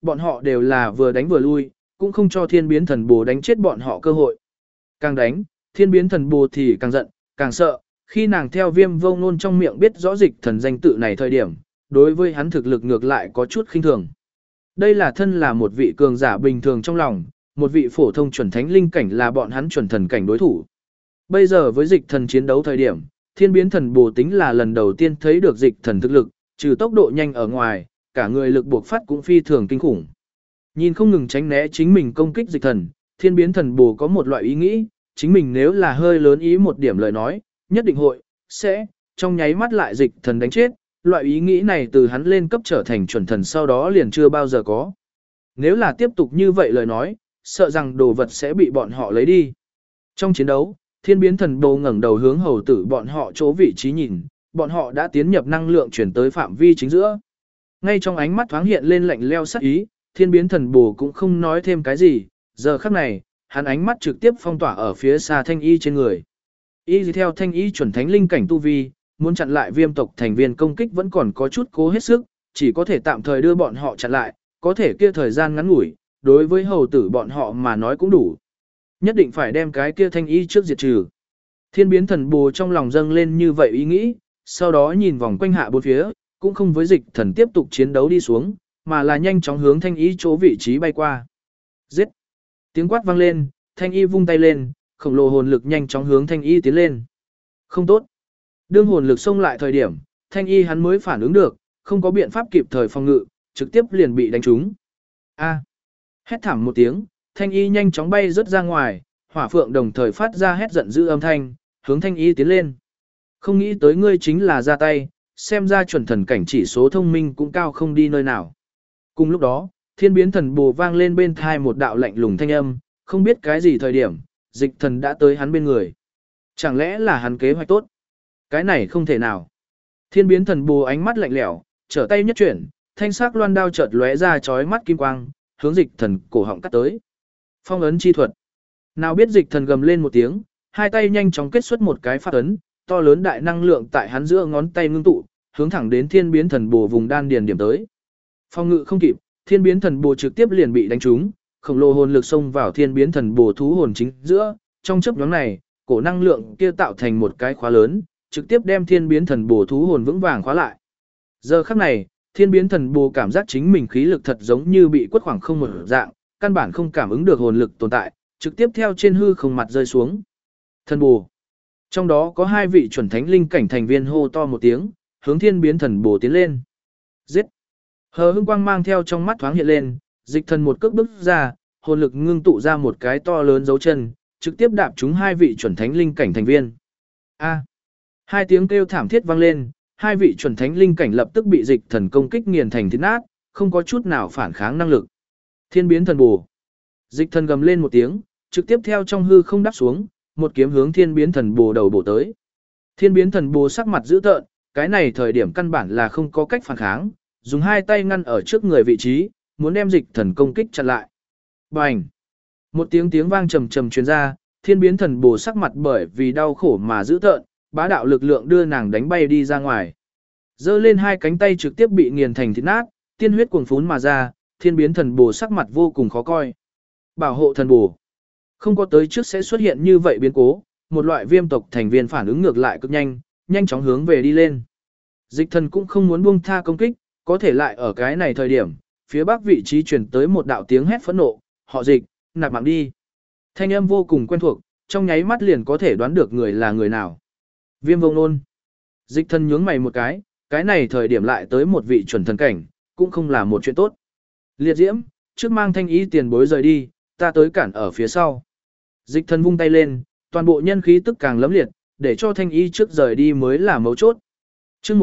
[SPEAKER 1] bọn họ đều là vừa đánh vừa lui, cũng không cho thiên biến thần bồ đánh chết bọn họ cơ hội. Càng đánh, thiên biến thần bồ thì càng giận, càng sợ, khi nàng theo Viêm Vô Ngôn trong miệng biết rõ Dịch Thần danh tự này thời điểm, đối với hắn thực lực ngược lại có chút khinh thường. Đây là thân là một vị cường giả bình thường trong lòng, một vị phổ thông chuẩn thánh linh cảnh là bọn hắn chuẩn thần cảnh đối thủ. Bây giờ với Dịch Thần chiến đấu thời điểm, thiên biến thần bồ tính là lần đầu tiên thấy được Dịch Thần thực lực, trừ tốc độ nhanh ở ngoài, cả người lực buộc phát cũng phi thường kinh khủng. Nhìn không ngừng tránh né chính mình công kích Dịch Thần, thiên biến thần bồ có một loại ý nghĩ, chính mình nếu là hơi lớn ý một điểm lời nói, nhất định sẽ trong nháy mắt lại Dịch Thần đánh chết. Loại ý nghĩ này từ hắn lên cấp trở thành chuẩn thần sau đó liền chưa bao giờ có. Nếu là tiếp tục như vậy lời nói, sợ rằng đồ vật sẽ bị bọn họ lấy đi. Trong chiến đấu, thiên biến thần bồ ngẩng đầu hướng hầu tử bọn họ chỗ vị trí nhìn, bọn họ đã tiến nhập năng lượng chuyển tới phạm vi chính giữa. Ngay trong ánh mắt thoáng hiện lên lạnh leo sắc ý, thiên biến thần bồ cũng không nói thêm cái gì, giờ khắc này, hắn ánh mắt trực tiếp phong tỏa ở phía xa thanh y trên người. Y theo thanh y chuẩn thánh linh cảnh tu vi, muốn chặn lại viêm tộc thành viên công kích vẫn còn có chút cố hết sức, chỉ có thể tạm thời đưa bọn họ chặn lại, có thể kia thời gian ngắn ngủi, đối với hầu tử bọn họ mà nói cũng đủ. Nhất định phải đem cái kia thanh y trước diệt trừ. Thiên biến thần bồ trong lòng dâng lên như vậy ý nghĩ, sau đó nhìn vòng quanh hạ bốn phía, cũng không với Dịch Thần tiếp tục chiến đấu đi xuống, mà là nhanh chóng hướng thanh y chỗ vị trí bay qua. Giết! Tiếng quát vang lên, thanh y vung tay lên, khổng lồ hồn lực nhanh chóng hướng thanh y tiến lên. Không tốt! Đương hồn lực xông lại thời điểm, thanh y hắn mới phản ứng được, không có biện pháp kịp thời phòng ngự, trực tiếp liền bị đánh trúng. A! Hét thảm một tiếng, thanh y nhanh chóng bay rớt ra ngoài, hỏa phượng đồng thời phát ra hét giận dữ âm thanh, hướng thanh y tiến lên. Không nghĩ tới ngươi chính là ra tay, xem ra chuẩn thần cảnh chỉ số thông minh cũng cao không đi nơi nào. Cùng lúc đó, thiên biến thần bồ vang lên bên thai một đạo lạnh lùng thanh âm, không biết cái gì thời điểm, Dịch Thần đã tới hắn bên người. Chẳng lẽ là hắn kế hoạch tốt? Cái này không thể nào. Thiên biến thần bồ ánh mắt lạnh lẽo, trở tay nhất chuyển, thanh sắc loan đao chợt lóe ra chói mắt kim quang, hướng Dịch Thần cổ họng cắt tới. Phong ấn chi thuật. Nào biết Dịch Thần gầm lên một tiếng, hai tay nhanh chóng kết xuất một cái pháp ấn, to lớn đại năng lượng tại hắn giữa ngón tay ngưng tụ, hướng thẳng đến thiên biến thần bồ vùng đan điền điểm tới. Phong ngự không kịp, thiên biến thần bồ trực tiếp liền bị đánh trúng, khổng lồ hồn lực xông vào thiên biến thần bồ thú hồn chính giữa, trong chớp nhoáng này, cổ năng lượng kia tạo thành một cái khóa lớn, trực tiếp đem thiên biến thần bồ thú hồn vững vàng khóa lại. Giờ khắc này, thiên biến thần bồ cảm giác chính mình khí lực thật giống như bị quất khoảng không một dạng, căn bản không cảm ứng được hồn lực tồn tại, trực tiếp theo trên hư không mặt rơi xuống. Thần bồ. Trong đó có hai vị chuẩn thánh linh cảnh thành viên hô to một tiếng, hướng thiên biến thần bồ tiến lên. Giết. Hờ hững quang mang theo trong mắt thoáng hiện lên, Dịch Thần một cước bước ra, hồn lực ngưng tụ ra một cái to lớn dấu chân, trực tiếp đạp trúng hai vị chuẩn thánh linh cảnh thành viên. A. Hai tiếng kêu thảm thiết vang lên, hai vị chuẩn thánh linh cảnh lập tức bị Dịch Thần công kích nghiền thành thịt nát, không có chút nào phản kháng năng lực. Thiên biến thần bồ. Dịch Thần gầm lên một tiếng, trực tiếp theo trong hư không đáp xuống, một kiếm hướng thiên biến thần bồ đầu bổ tới. Thiên biến thần bồ sắc mặt dữ tợn, cái này thời điểm căn bản là không có cách phản kháng, dùng hai tay ngăn ở trước người vị trí, muốn đem Dịch Thần công kích chặn lại. Bành! Một tiếng vang trầm trầm truyền ra, thiên biến thần bồ sắc mặt bởi vì đau khổ mà dữ tợn, bá đạo lực lượng đưa nàng đánh bay đi ra ngoài. Giơ lên hai cánh tay trực tiếp bị nghiền thành thịt nát, tiên huyết cuồn phún mà ra, thiên biến thần bồ sắc mặt vô cùng khó coi. Bảo hộ thần bồ. Không có tới trước sẽ xuất hiện như vậy biến cố, một loại viêm tộc thành viên phản ứng ngược lại cực nhanh, nhanh chóng hướng về đi lên. Dịch Thần cũng không muốn buông tha công kích, có thể lại ở cái này thời điểm, phía bắc vị trí truyền tới một đạo tiếng hét phẫn nộ, họ Dịch, nạp mạng đi. Thanh âm vô cùng quen thuộc, trong nháy mắt liền có thể đoán được người là người nào. Viêm Vô Ngôn. Dịch Thần nhướng mày một cái này thời điểm lại tới một vị chuẩn thần cảnh, cũng không là một chuyện tốt. Liệt Diễm, trước mang thanh ý tiền bối rời đi, ta tới cản ở phía sau. Dịch Thần vung tay lên, toàn bộ nhân khí tức càng lấm liệt, để cho thanh y trước rời đi mới là mấu chốt. Chương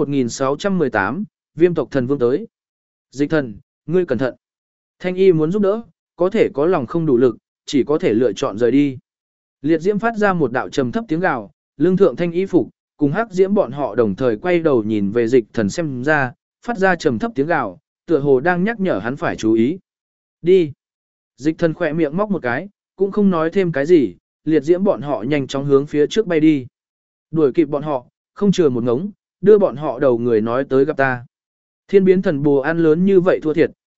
[SPEAKER 1] 1618, Viêm tộc thần vương tới. Dịch Thần, ngươi cẩn thận. Thanh y muốn giúp đỡ, có thể có lòng không đủ lực, chỉ có thể lựa chọn rời đi. Liệt Diễm phát ra một đạo trầm thấp tiếng gào, lương thượng thanh y phục, cùng Hắc Diễm bọn họ đồng thời quay đầu nhìn về Dịch Thần xem ra, phát ra trầm thấp tiếng gào, tựa hồ đang nhắc nhở hắn phải chú ý. Đi. Dịch Thần khỏe miệng móc một cái, cũng không nói thêm cái gì, Liệt Diễm bọn họ nhanh chóng hướng phía trước bay đi. Đuổi kịp bọn họ, không chừa một ngống, đưa bọn họ đầu người nói tới gặp ta. Thiên biến thần bồ ăn lớn như vậy thua thiệt,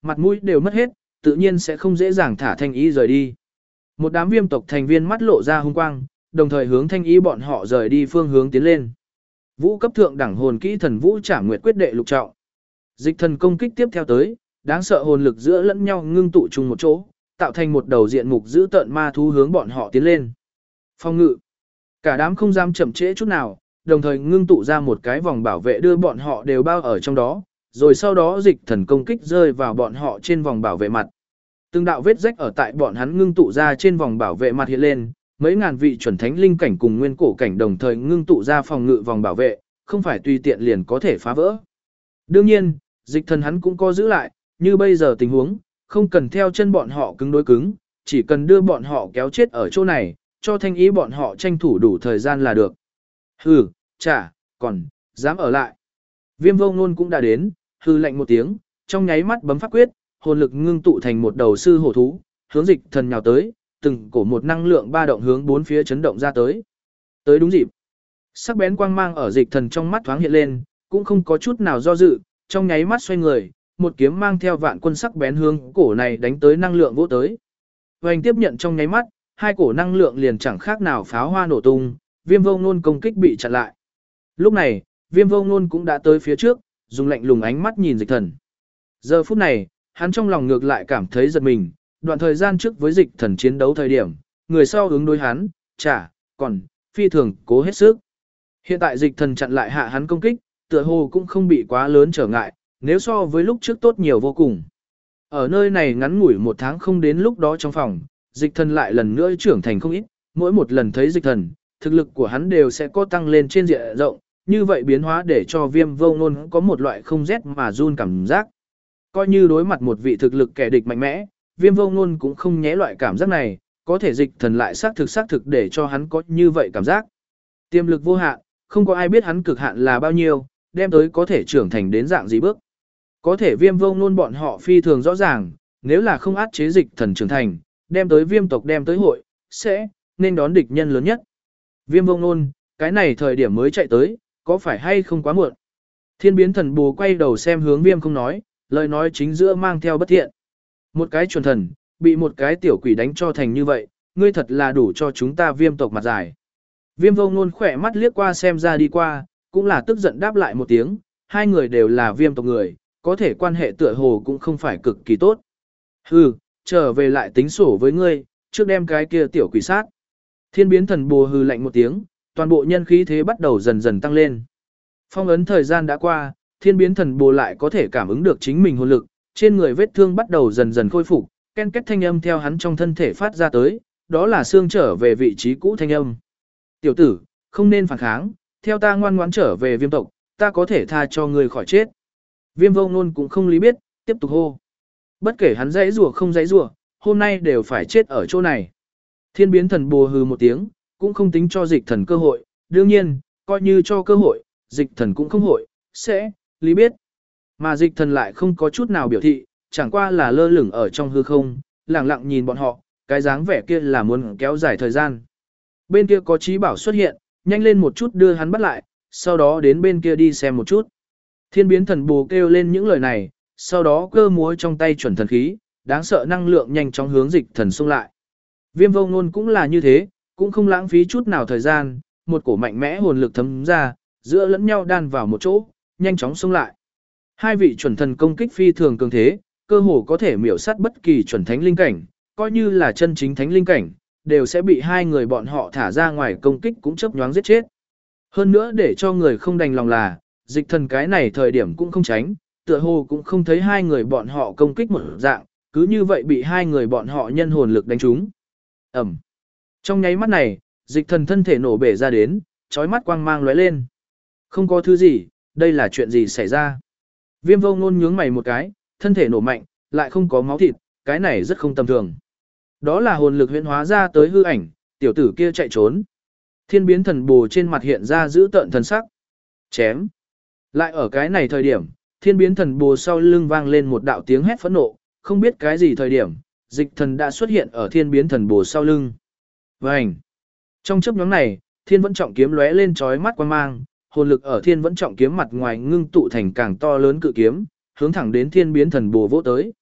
[SPEAKER 1] mặt mũi đều mất hết, tự nhiên sẽ không dễ dàng thả Thanh Ý rời đi. Một đám viêm tộc thành viên mắt lộ ra hung quang, đồng thời hướng Thanh Ý bọn họ rời đi phương hướng tiến lên. Vũ cấp thượng đẳng hồn kỹ thần vũ trảm nguyệt quyết đệ lục trọng. Dịch thần công kích tiếp theo tới, đáng sợ hồn lực giữa lẫn nhau ngưng tụ chung một chỗ, tạo thành một đầu diện mục giữ tợn ma thú hướng bọn họ tiến lên. Phong ngự. Cả đám không dám chậm trễ chút nào, đồng thời ngưng tụ ra một cái vòng bảo vệ đưa bọn họ đều bao ở trong đó, rồi sau đó dịch thần công kích rơi vào bọn họ trên vòng bảo vệ mặt. Từng đạo vết rách ở tại bọn hắn ngưng tụ ra trên vòng bảo vệ mặt hiện lên, mấy ngàn vị chuẩn thánh linh cảnh cùng nguyên cổ cảnh đồng thời ngưng tụ ra phòng ngự vòng bảo vệ, không phải tùy tiện liền có thể phá vỡ. Đương nhiên, dịch thần hắn cũng có giữ lại, như bây giờ tình huống, không cần theo chân bọn họ cứng đối cứng, chỉ cần đưa bọn họ kéo chết ở chỗ này, cho Thanh Ý bọn họ tranh thủ đủ thời gian là được. Hừ, chả, còn, dám ở lại. Viêm vô ngôn cũng đã đến, hừ lạnh một tiếng, trong nháy mắt bấm pháp quyết, hồn lực ngưng tụ thành một đầu sư hổ thú, hướng dịch thần nhào tới, từng cổ một năng lượng ba động hướng bốn phía chấn động ra tới. Tới đúng dịp. Sắc bén quang mang ở dịch thần trong mắt thoáng hiện lên, cũng không có chút nào do dự, trong nháy mắt xoay người, một kiếm mang theo vạn quân sắc bén hướng cổ này đánh tới năng lượng vỗ tới. Hoành tiếp nhận trong nháy mắt, hai cổ năng lượng liền chẳng khác nào pháo hoa nổ tung, Viêm vô ngôn công kích bị chặn lại. Lúc này, Viêm vô ngôn cũng đã tới phía trước, dùng lạnh lùng ánh mắt nhìn dịch thần. Giờ phút này, hắn trong lòng ngược lại cảm thấy giật mình, đoạn thời gian trước với dịch thần chiến đấu thời điểm, người sau ứng đối hắn, còn, phi thường cố hết sức. Hiện tại dịch thần chặn lại hạ hắn công kích, tựa hồ cũng không bị quá lớn trở ngại, nếu so với lúc trước tốt nhiều vô cùng. Ở nơi này ngắn ngủi một tháng không đến lúc đó trong phòng, dịch thần lại lần nữa trưởng thành không ít, mỗi một lần thấy dịch thần, thực lực của hắn đều sẽ có tăng lên trên diện rộng, như vậy biến hóa để cho Viêm vô ngôn có một loại không rét mà run cảm giác. Coi như đối mặt một vị thực lực kẻ địch mạnh mẽ, Viêm vô ngôn cũng không nhé loại cảm giác này, có thể dịch thần lại xác thực để cho hắn có như vậy cảm giác. Tiềm lực vô hạn, không có ai biết hắn cực hạn là bao nhiêu, đem tới có thể trưởng thành đến dạng gì bước. Có thể Viêm vô ngôn bọn họ phi thường rõ ràng, nếu là không áp chế dịch thần trưởng thành, đem tới viêm tộc đem tới hội, sẽ nên đón địch nhân lớn nhất. Viêm vô ngôn, cái này thời điểm mới chạy tới, có phải hay không quá muộn? Thiên biến thần bù quay đầu xem hướng Viêm không nói, lời nói chính giữa mang theo bất thiện. Một cái chuẩn thần, bị một cái tiểu quỷ đánh cho thành như vậy, ngươi thật là đủ cho chúng ta Viêm tộc mặt dài. Viêm vô ngôn khỏe mắt liếc qua xem ra đi qua, cũng là tức giận đáp lại một tiếng, hai người đều là Viêm tộc người, có thể quan hệ tựa hồ cũng không phải cực kỳ tốt. Hừ, trở về lại tính sổ với ngươi, trước đem cái kia tiểu quỷ sát. Thiên biến thần bồ hừ lạnh một tiếng, toàn bộ nhân khí thế bắt đầu dần dần tăng lên. Phong ấn thời gian đã qua, thiên biến thần bồ lại có thể cảm ứng được chính mình hồn lực, trên người vết thương bắt đầu dần dần khôi phục, ken két thanh âm theo hắn trong thân thể phát ra tới, đó là xương trở về vị trí cũ thanh âm. Tiểu tử, không nên phản kháng, theo ta ngoan ngoãn trở về Viêm tộc, ta có thể tha cho ngươi khỏi chết. Viêm vô ngôn cũng không lý biết, tiếp tục hô. Bất kể hắn dãy rủa không dãy rủa, hôm nay đều phải chết ở chỗ này. Thiên biến thần bồ hừ một tiếng, cũng không tính cho dịch thần cơ hội, đương nhiên, coi như cho cơ hội, dịch thần cũng không hội, sẽ, lý biết. Mà dịch thần lại không có chút nào biểu thị, chẳng qua là lơ lửng ở trong hư không, lặng lặng nhìn bọn họ, cái dáng vẻ kia là muốn kéo dài thời gian. Bên kia có trí bảo xuất hiện, nhanh lên một chút đưa hắn bắt lại, sau đó đến bên kia đi xem một chút. Thiên biến thần bồ kêu lên những lời này, sau đó cơ múa trong tay chuẩn thần khí, đáng sợ năng lượng nhanh chóng hướng dịch thần xung lại. Viêm vô ngôn cũng là như thế, cũng không lãng phí chút nào thời gian, một cổ mạnh mẽ hồn lực thấm ra, giữa lẫn nhau đan vào một chỗ, nhanh chóng xung lại. Hai vị chuẩn thần công kích phi thường cường thế, cơ hồ có thể miểu sát bất kỳ chuẩn thánh linh cảnh, coi như là chân chính thánh linh cảnh, đều sẽ bị hai người bọn họ thả ra ngoài công kích cũng chớp nhoáng giết chết. Hơn nữa để cho người không đành lòng là, dịch thần cái này thời điểm cũng không tránh, tựa hồ cũng không thấy hai người bọn họ công kích một dạng, cứ như vậy bị hai người bọn họ nhân hồn lực đánh trúng. Ẩm. Trong nháy mắt này, dịch thần thân thể nổ bể ra đến, chói mắt quang mang lóe lên. Không có thứ gì, đây là chuyện gì xảy ra? Viêm vô ngôn nhướng mày một cái, thân thể nổ mạnh, lại không có máu thịt, cái này rất không tầm thường. Đó là hồn lực huyễn hóa ra tới hư ảnh, tiểu tử kia chạy trốn. Thiên biến thần bồ trên mặt hiện ra giữ tợn thần sắc. Chém. Lại ở cái này thời điểm, thiên biến thần bồ sau lưng vang lên một đạo tiếng hét phẫn nộ, không biết cái gì thời điểm, dịch thần đã xuất hiện ở thiên biến thần bồ sau lưng. Vành. Trong chớp nhoáng này, thiên vẫn trọng kiếm lóe lên chói mắt quang mang, hồn lực ở thiên vẫn trọng kiếm mặt ngoài ngưng tụ thành càng to lớn cự kiếm, hướng thẳng đến thiên biến thần bồ vỗ tới.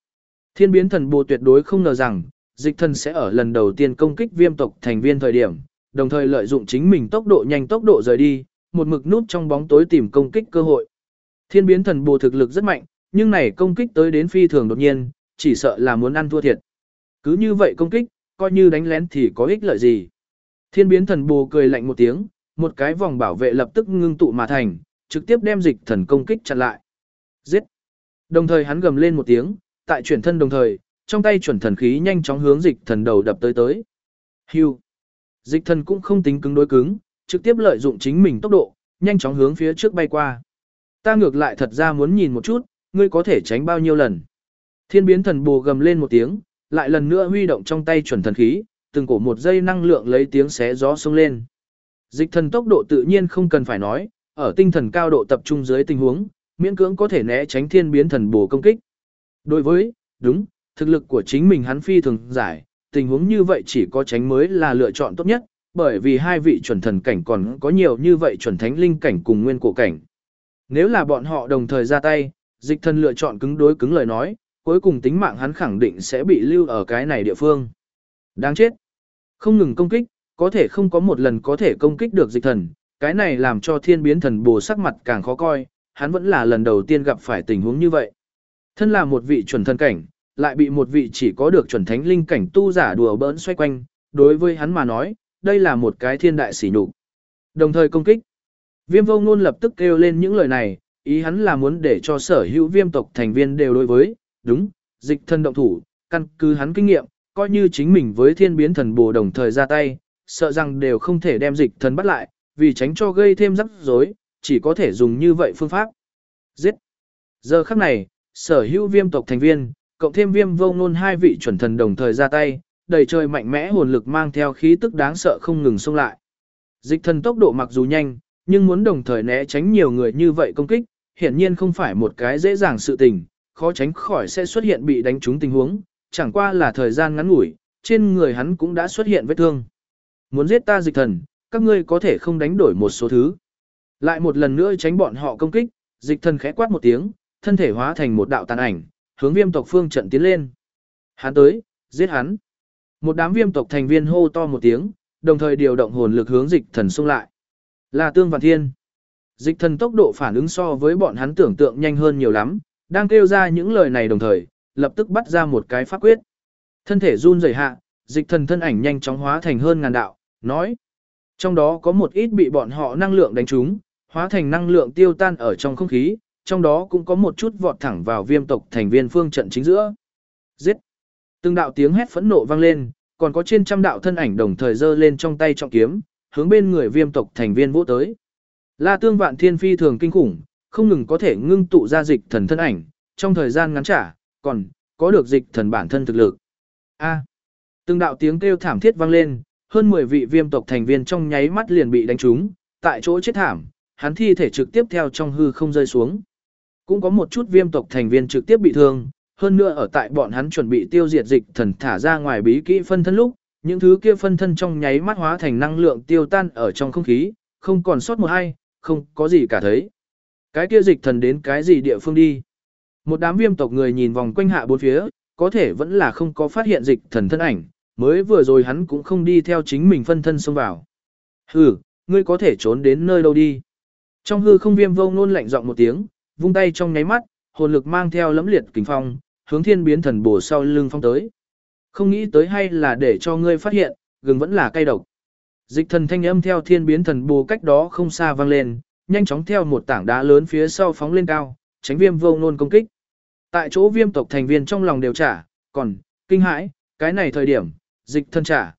[SPEAKER 1] Thiên biến thần bồ tuyệt đối không ngờ rằng, dịch thần sẽ ở lần đầu tiên công kích viêm tộc thành viên thời điểm, đồng thời lợi dụng chính mình tốc độ nhanh tốc độ rời đi, một mực núp trong bóng tối tìm công kích cơ hội. Thiên biến thần bồ thực lực rất mạnh, nhưng này công kích tới đến phi thường đột nhiên, chỉ sợ là muốn ăn thua thiệt. Cứ như vậy công kích, coi như đánh lén thì có ích lợi gì. Thiên biến thần bồ cười lạnh một tiếng, một cái vòng bảo vệ lập tức ngưng tụ mà thành, trực tiếp đem dịch thần công kích chặn lại. Giết! Đồng thời hắn gầm lên một tiếng, tại chuyển thân đồng thời, trong tay chuẩn thần khí nhanh chóng hướng dịch thần đầu đập tới tới. Hưu! Dịch thần cũng không tính cứng đối cứng, trực tiếp lợi dụng chính mình tốc độ, nhanh chóng hướng phía trước bay qua. Ta ngược lại thật ra muốn nhìn một chút, ngươi có thể tránh bao nhiêu lần. Thiên biến thần bồ gầm lên một tiếng, lại lần nữa huy động trong tay chuẩn thần khí, từng cổ một giây năng lượng lấy tiếng xé gió xông lên. Dịch thần tốc độ tự nhiên không cần phải nói, ở tinh thần cao độ tập trung dưới tình huống, miễn cưỡng có thể né tránh thiên biến thần bồ công kích. Đối với, đúng, thực lực của chính mình hắn phi thường giải, tình huống như vậy chỉ có tránh mới là lựa chọn tốt nhất, bởi vì hai vị chuẩn thần cảnh còn có nhiều như vậy chuẩn thánh linh cảnh cùng nguyên cổ cảnh. Nếu là bọn họ đồng thời ra tay, dịch thần lựa chọn cứng đối cứng lời nói, cuối cùng tính mạng hắn khẳng định sẽ bị lưu ở cái này địa phương. Đáng chết. Không ngừng công kích, có thể không có một lần có thể công kích được dịch thần, cái này làm cho thiên biến thần bồ sắc mặt càng khó coi, hắn vẫn là lần đầu tiên gặp phải tình huống như vậy. Thân là một vị chuẩn thần cảnh, lại bị một vị chỉ có được chuẩn thánh linh cảnh tu giả đùa bỡn xoay quanh, đối với hắn mà nói, đây là một cái thiên đại sỉ nhục. Đồng thời công kích. Viêm vô ngôn lập tức kêu lên những lời này, ý hắn là muốn để cho sở hữu viêm tộc thành viên đều đối với, đúng, dịch thần động thủ, căn cứ hắn kinh nghiệm, coi như chính mình với thiên biến thần bồ đồng thời ra tay, sợ rằng đều không thể đem dịch thần bắt lại, vì tránh cho gây thêm rắc rối, chỉ có thể dùng như vậy phương pháp. Giết! Giờ khắc này, sở hữu viêm tộc thành viên, cộng thêm viêm vô ngôn hai vị chuẩn thần đồng thời ra tay, đầy trời mạnh mẽ hồn lực mang theo khí tức đáng sợ không ngừng xông lại. Dịch thần tốc độ mặc dù nhanh, nhưng muốn đồng thời né tránh nhiều người như vậy công kích, hiển nhiên không phải một cái dễ dàng sự tình, khó tránh khỏi sẽ xuất hiện bị đánh trúng tình huống, chẳng qua là thời gian ngắn ngủi, trên người hắn cũng đã xuất hiện vết thương. Muốn giết ta dịch thần, các ngươi có thể không đánh đổi một số thứ. Lại một lần nữa tránh bọn họ công kích, dịch thần khẽ quát một tiếng, thân thể hóa thành một đạo tàn ảnh, hướng viêm tộc phương trận tiến lên. Hắn tới, giết hắn. Một đám viêm tộc thành viên hô to một tiếng, đồng thời điều động hồn lực hướng dịch thần xung lại. Là Tương Vạn Thiên. Dịch thần tốc độ phản ứng so với bọn hắn tưởng tượng nhanh hơn nhiều lắm, đang kêu ra những lời này đồng thời, lập tức bắt ra một cái pháp quyết. Thân thể run rẩy hạ, dịch thần thân ảnh nhanh chóng hóa thành hơn ngàn đạo, nói. Trong đó có một ít bị bọn họ năng lượng đánh trúng, hóa thành năng lượng tiêu tan ở trong không khí, trong đó cũng có một chút vọt thẳng vào viêm tộc thành viên phương trận chính giữa. Giết! Từng đạo tiếng hét phẫn nộ vang lên, còn có trên trăm đạo thân ảnh đồng thời giơ lên trong tay trọng kiếm, hướng bên người viêm tộc thành viên vỗ tới. La Tương Vạn Thiên phi thường kinh khủng, không ngừng có thể ngưng tụ ra dịch thần thân ảnh, trong thời gian ngắn trả, còn có được dịch thần bản thân thực lực. A! Từng đạo tiếng kêu thảm thiết vang lên, hơn 10 vị viêm tộc thành viên trong nháy mắt liền bị đánh trúng, tại chỗ chết thảm, hắn thi thể trực tiếp theo trong hư không rơi xuống. Cũng có một chút viêm tộc thành viên trực tiếp bị thương, hơn nữa ở tại bọn hắn chuẩn bị tiêu diệt dịch thần thả ra ngoài bí kỹ phân thân lúc, những thứ kia phân thân trong nháy mắt hóa thành năng lượng tiêu tan ở trong không khí, không còn sót một hay, không có gì cả thấy. Cái kia dịch thần đến cái gì địa phương đi? Một đám viêm tộc người nhìn vòng quanh hạ bốn phía, có thể vẫn là không có phát hiện dịch thần thân ảnh, mới vừa rồi hắn cũng không đi theo chính mình phân thân xông vào. Hừ, ngươi có thể trốn đến nơi đâu đi? Trong hư không viêm vô ngôn lạnh giọng một tiếng, vung tay trong nháy mắt, hồn lực mang theo lẫm liệt kình phong, hướng thiên biến thần bổ sau lưng phong tới. Không nghĩ tới hay là để cho ngươi phát hiện, gừng vẫn là cay độc. Dịch thần thanh âm theo thiên biến thần bồ cách đó không xa vang lên, nhanh chóng theo một tảng đá lớn phía sau phóng lên cao, tránh viêm vô ngôn công kích. Tại chỗ viêm tộc thành viên trong lòng đều trả, còn, kinh hãi, cái này thời điểm, dịch thần trả,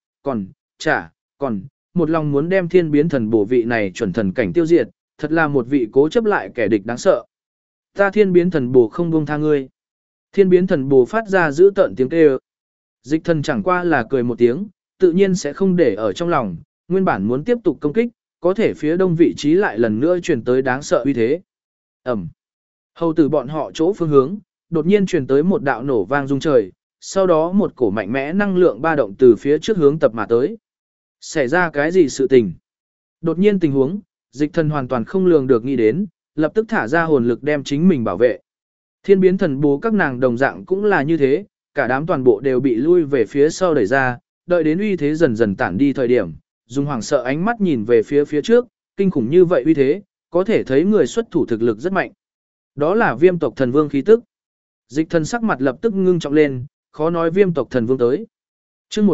[SPEAKER 1] còn, một lòng muốn đem thiên biến thần bổ vị này chuẩn thần cảnh tiêu diệt, thật là một vị cố chấp lại kẻ địch đáng sợ. Ta thiên biến thần bổ không buông tha ngươi. Thiên biến thần bổ phát ra giữ tợn tiếng kêu. Dịch thần chẳng qua là cười một tiếng, tự nhiên sẽ không để ở trong lòng, nguyên bản muốn tiếp tục công kích, có thể phía đông vị trí lại lần nữa truyền tới đáng sợ uy thế. Ẩm. Hầu từ bọn họ chỗ phương hướng, đột nhiên truyền tới một đạo nổ vang rung trời, sau đó một cổ mạnh mẽ năng lượng ba động từ phía trước hướng tập mà tới. Xảy ra cái gì sự tình? Đột nhiên tình huống, dịch thần hoàn toàn không lường được nghĩ đến, lập tức thả ra hồn lực đem chính mình bảo vệ. Thiên biến thần bố các nàng đồng dạng cũng là như thế, cả đám toàn bộ đều bị lui về phía sau đẩy ra, đợi đến uy thế dần dần tản đi thời điểm, dùng hoảng sợ ánh mắt nhìn về phía trước, kinh khủng như vậy uy thế, có thể thấy người xuất thủ thực lực rất mạnh. Đó là Viêm tộc thần vương khí tức. Dịch Thần sắc mặt lập tức ngưng trọng lên, khó nói Viêm tộc thần vương tới. Chương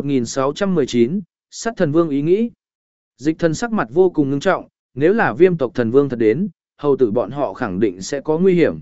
[SPEAKER 1] 1619, sát thần vương ý nghĩ. Dịch Thần sắc mặt vô cùng ngưng trọng, nếu là Viêm tộc thần vương thật đến, hầu tử bọn họ khẳng định sẽ có nguy hiểm.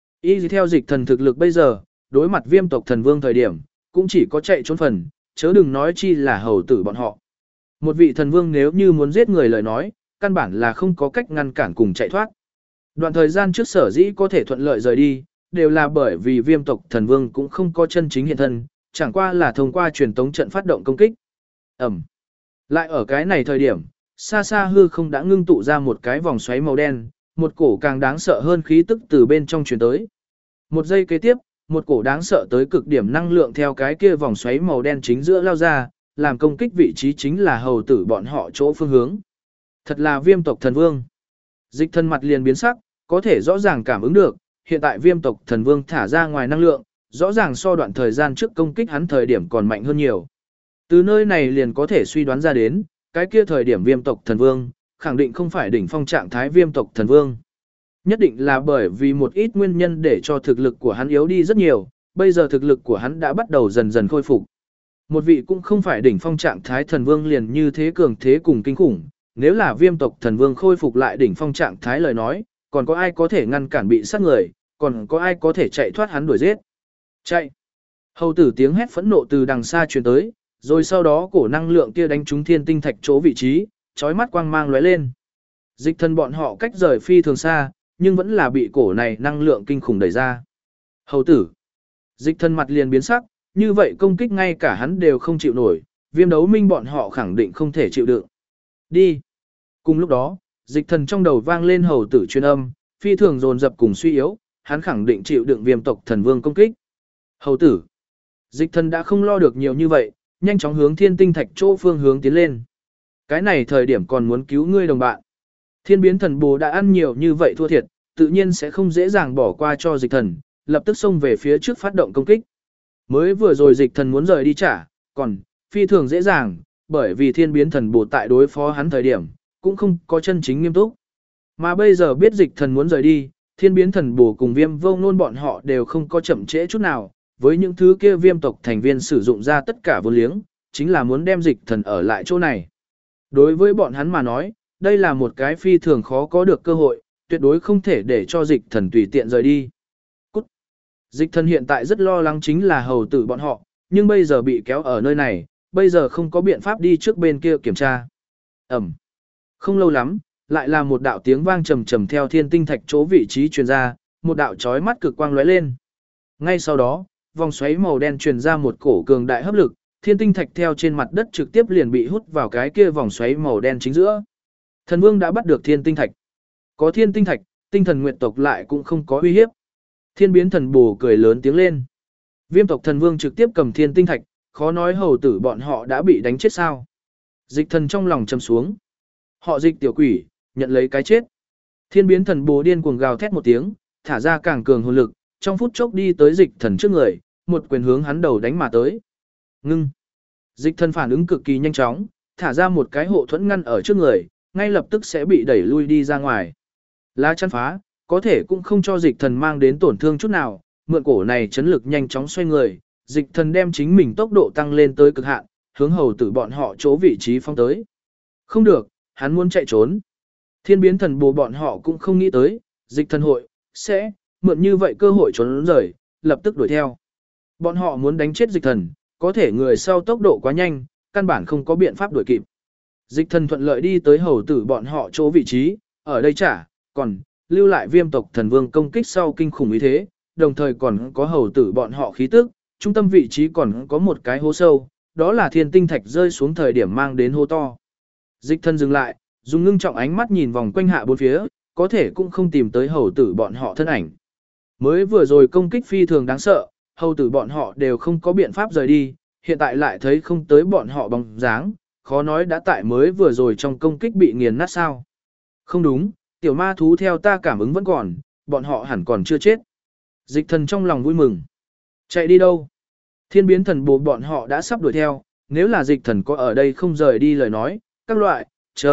[SPEAKER 1] Y theo Dịch Thần thực lực bây giờ, đối mặt Viêm tộc thần vương thời điểm, cũng chỉ có chạy trốn phần, chớ đừng nói chi là hầu tử bọn họ. Một vị thần vương nếu như muốn giết người lời nói, căn bản là không có cách ngăn cản cùng chạy thoát. Đoạn thời gian trước sở dĩ có thể thuận lợi rời đi, đều là bởi vì Viêm tộc thần vương cũng không có chân chính hiện thân, chẳng qua là thông qua truyền tống trận phát động công kích. Ẩm. Lại ở cái này thời điểm, xa xa hư không đã ngưng tụ ra một cái vòng xoáy màu đen, một cổ càng đáng sợ hơn khí tức từ bên trong truyền tới. Một giây kế tiếp, một cổ đáng sợ tới cực điểm năng lượng theo cái kia vòng xoáy màu đen chính giữa lao ra, làm công kích vị trí chính là hầu tử bọn họ chỗ phương hướng. Thật là Viêm tộc thần vương. Dịch Thần mặt liền biến sắc, có thể rõ ràng cảm ứng được, hiện tại Viêm tộc thần vương thả ra ngoài năng lượng, rõ ràng so đoạn thời gian trước công kích hắn thời điểm còn mạnh hơn nhiều. Từ nơi này liền có thể suy đoán ra đến, cái kia thời điểm Viêm tộc thần vương, khẳng định không phải đỉnh phong trạng thái Viêm tộc thần vương. Nhất định là bởi vì một ít nguyên nhân để cho thực lực của hắn yếu đi rất nhiều, bây giờ thực lực của hắn đã bắt đầu dần dần khôi phục. Một vị cũng không phải đỉnh phong trạng thái thần vương liền như thế cường thế cùng kinh khủng, nếu là Viêm tộc thần vương khôi phục lại đỉnh phong trạng thái lời nói, còn có ai có thể ngăn cản bị sát người, còn có ai có thể chạy thoát hắn đuổi giết. Chạy! Hầu tử tiếng hét phẫn nộ từ đằng xa truyền tới, rồi sau đó cổ năng lượng kia đánh trúng thiên tinh thạch chỗ vị trí, chói mắt quang mang lóe lên. Dịch Thần bọn họ cách rời phi thường xa, nhưng vẫn là bị cổ này năng lượng kinh khủng đẩy ra. Hầu tử! Dịch Thần mặt liền biến sắc, như vậy công kích ngay cả hắn đều không chịu nổi, Viêm đấu minh bọn họ khẳng định không thể chịu đựng. Đi! Cùng lúc đó, Dịch Thần trong đầu vang lên hầu tử truyền âm, phi thường dồn dập cùng suy yếu, hắn khẳng định chịu đựng Viêm tộc thần vương công kích. Hầu tử! Dịch Thần đã không lo được nhiều như vậy, nhanh chóng hướng thiên tinh thạch chỗ phương hướng tiến lên. Cái này thời điểm còn muốn cứu ngươi đồng bạn. Thiên biến thần bồ đã ăn nhiều như vậy thua thiệt, tự nhiên sẽ không dễ dàng bỏ qua cho Dịch Thần, lập tức xông về phía trước phát động công kích. Mới vừa rồi Dịch Thần muốn rời đi trả, còn phi thường dễ dàng, bởi vì thiên biến thần bồ tại đối phó hắn thời điểm, cũng không có chân chính nghiêm túc. Mà bây giờ biết Dịch Thần muốn rời đi, thiên biến thần bồ cùng Viêm vô ngôn bọn họ đều không có chậm trễ chút nào, với những thứ kia Viêm tộc thành viên sử dụng ra tất cả vốn liếng, chính là muốn đem Dịch Thần ở lại chỗ này. Đối với bọn hắn mà nói, đây là một cái phi thường khó có được cơ hội, tuyệt đối không thể để cho Dịch Thần tùy tiện rời đi. Cút! Dịch Thần hiện tại rất lo lắng chính là hầu tử bọn họ, nhưng bây giờ bị kéo ở nơi này, bây giờ không có biện pháp đi trước bên kia kiểm tra. Ẩm! Không lâu lắm, lại là một đạo tiếng vang trầm trầm theo thiên tinh thạch chỗ vị trí truyền ra, một đạo chói mắt cực quang lóe lên. Ngay sau đó, vòng xoáy màu đen truyền ra một cổ cường đại hấp lực, thiên tinh thạch theo trên mặt đất trực tiếp liền bị hút vào cái kia vòng xoáy màu đen chính giữa. Thần vương đã bắt được thiên tinh thạch. Có thiên tinh thạch, tinh thần nguyệt tộc lại cũng không có uy hiếp. Thiên biến thần bồ cười lớn tiếng lên. Viêm tộc thần vương trực tiếp cầm thiên tinh thạch, khó nói hầu tử bọn họ đã bị đánh chết sao. Dịch Thần trong lòng trầm xuống. Họ Dịch tiểu quỷ, nhận lấy cái chết. Thiên biến thần bồ điên cuồng gào thét một tiếng, thả ra càng cường hồn lực, trong phút chốc đi tới Dịch Thần trước người, một quyền hướng hắn đầu đánh mà tới. Ngưng. Dịch Thần phản ứng cực kỳ nhanh chóng, thả ra một cái hộ thuẫn ngăn ở trước người, ngay lập tức sẽ bị đẩy lui đi ra ngoài. Lá chắn phá, có thể cũng không cho Dịch Thần mang đến tổn thương chút nào, mượn cổ này chấn lực nhanh chóng xoay người, Dịch Thần đem chính mình tốc độ tăng lên tới cực hạn, hướng hầu tử bọn họ chỗ vị trí phong tới. Không được, hắn muốn chạy trốn. Thiên biến thần bồ bọn họ cũng không nghĩ tới, Dịch Thần hội sẽ mượn như vậy cơ hội trốn rời, lập tức đuổi theo. Bọn họ muốn đánh chết Dịch Thần, có thể người sau tốc độ quá nhanh, căn bản không có biện pháp đuổi kịp. Dịch Thần thuận lợi đi tới hầu tử bọn họ chỗ vị trí, ở đây trả, còn lưu lại Viêm tộc thần vương công kích sau kinh khủng ý thế, đồng thời còn có hầu tử bọn họ khí tức, trung tâm vị trí còn có một cái hố sâu, đó là thiên tinh thạch rơi xuống thời điểm mang đến hố to. Dịch Thần dừng lại, dùng ngưng trọng ánh mắt nhìn vòng quanh hạ bốn phía, có thể cũng không tìm tới hầu tử bọn họ thân ảnh. Mới vừa rồi công kích phi thường đáng sợ, hầu tử bọn họ đều không có biện pháp rời đi, hiện tại lại thấy không tới bọn họ bóng dáng, khó nói đã tại mới vừa rồi trong công kích bị nghiền nát sao. Không đúng, tiểu ma thú theo ta cảm ứng vẫn còn, bọn họ hẳn còn chưa chết. Dịch Thần trong lòng vui mừng. Chạy đi đâu? Thiên biến thần bộ bọn họ đã sắp đuổi theo, nếu là dịch thần có ở đây không rời đi lời nói, các loại,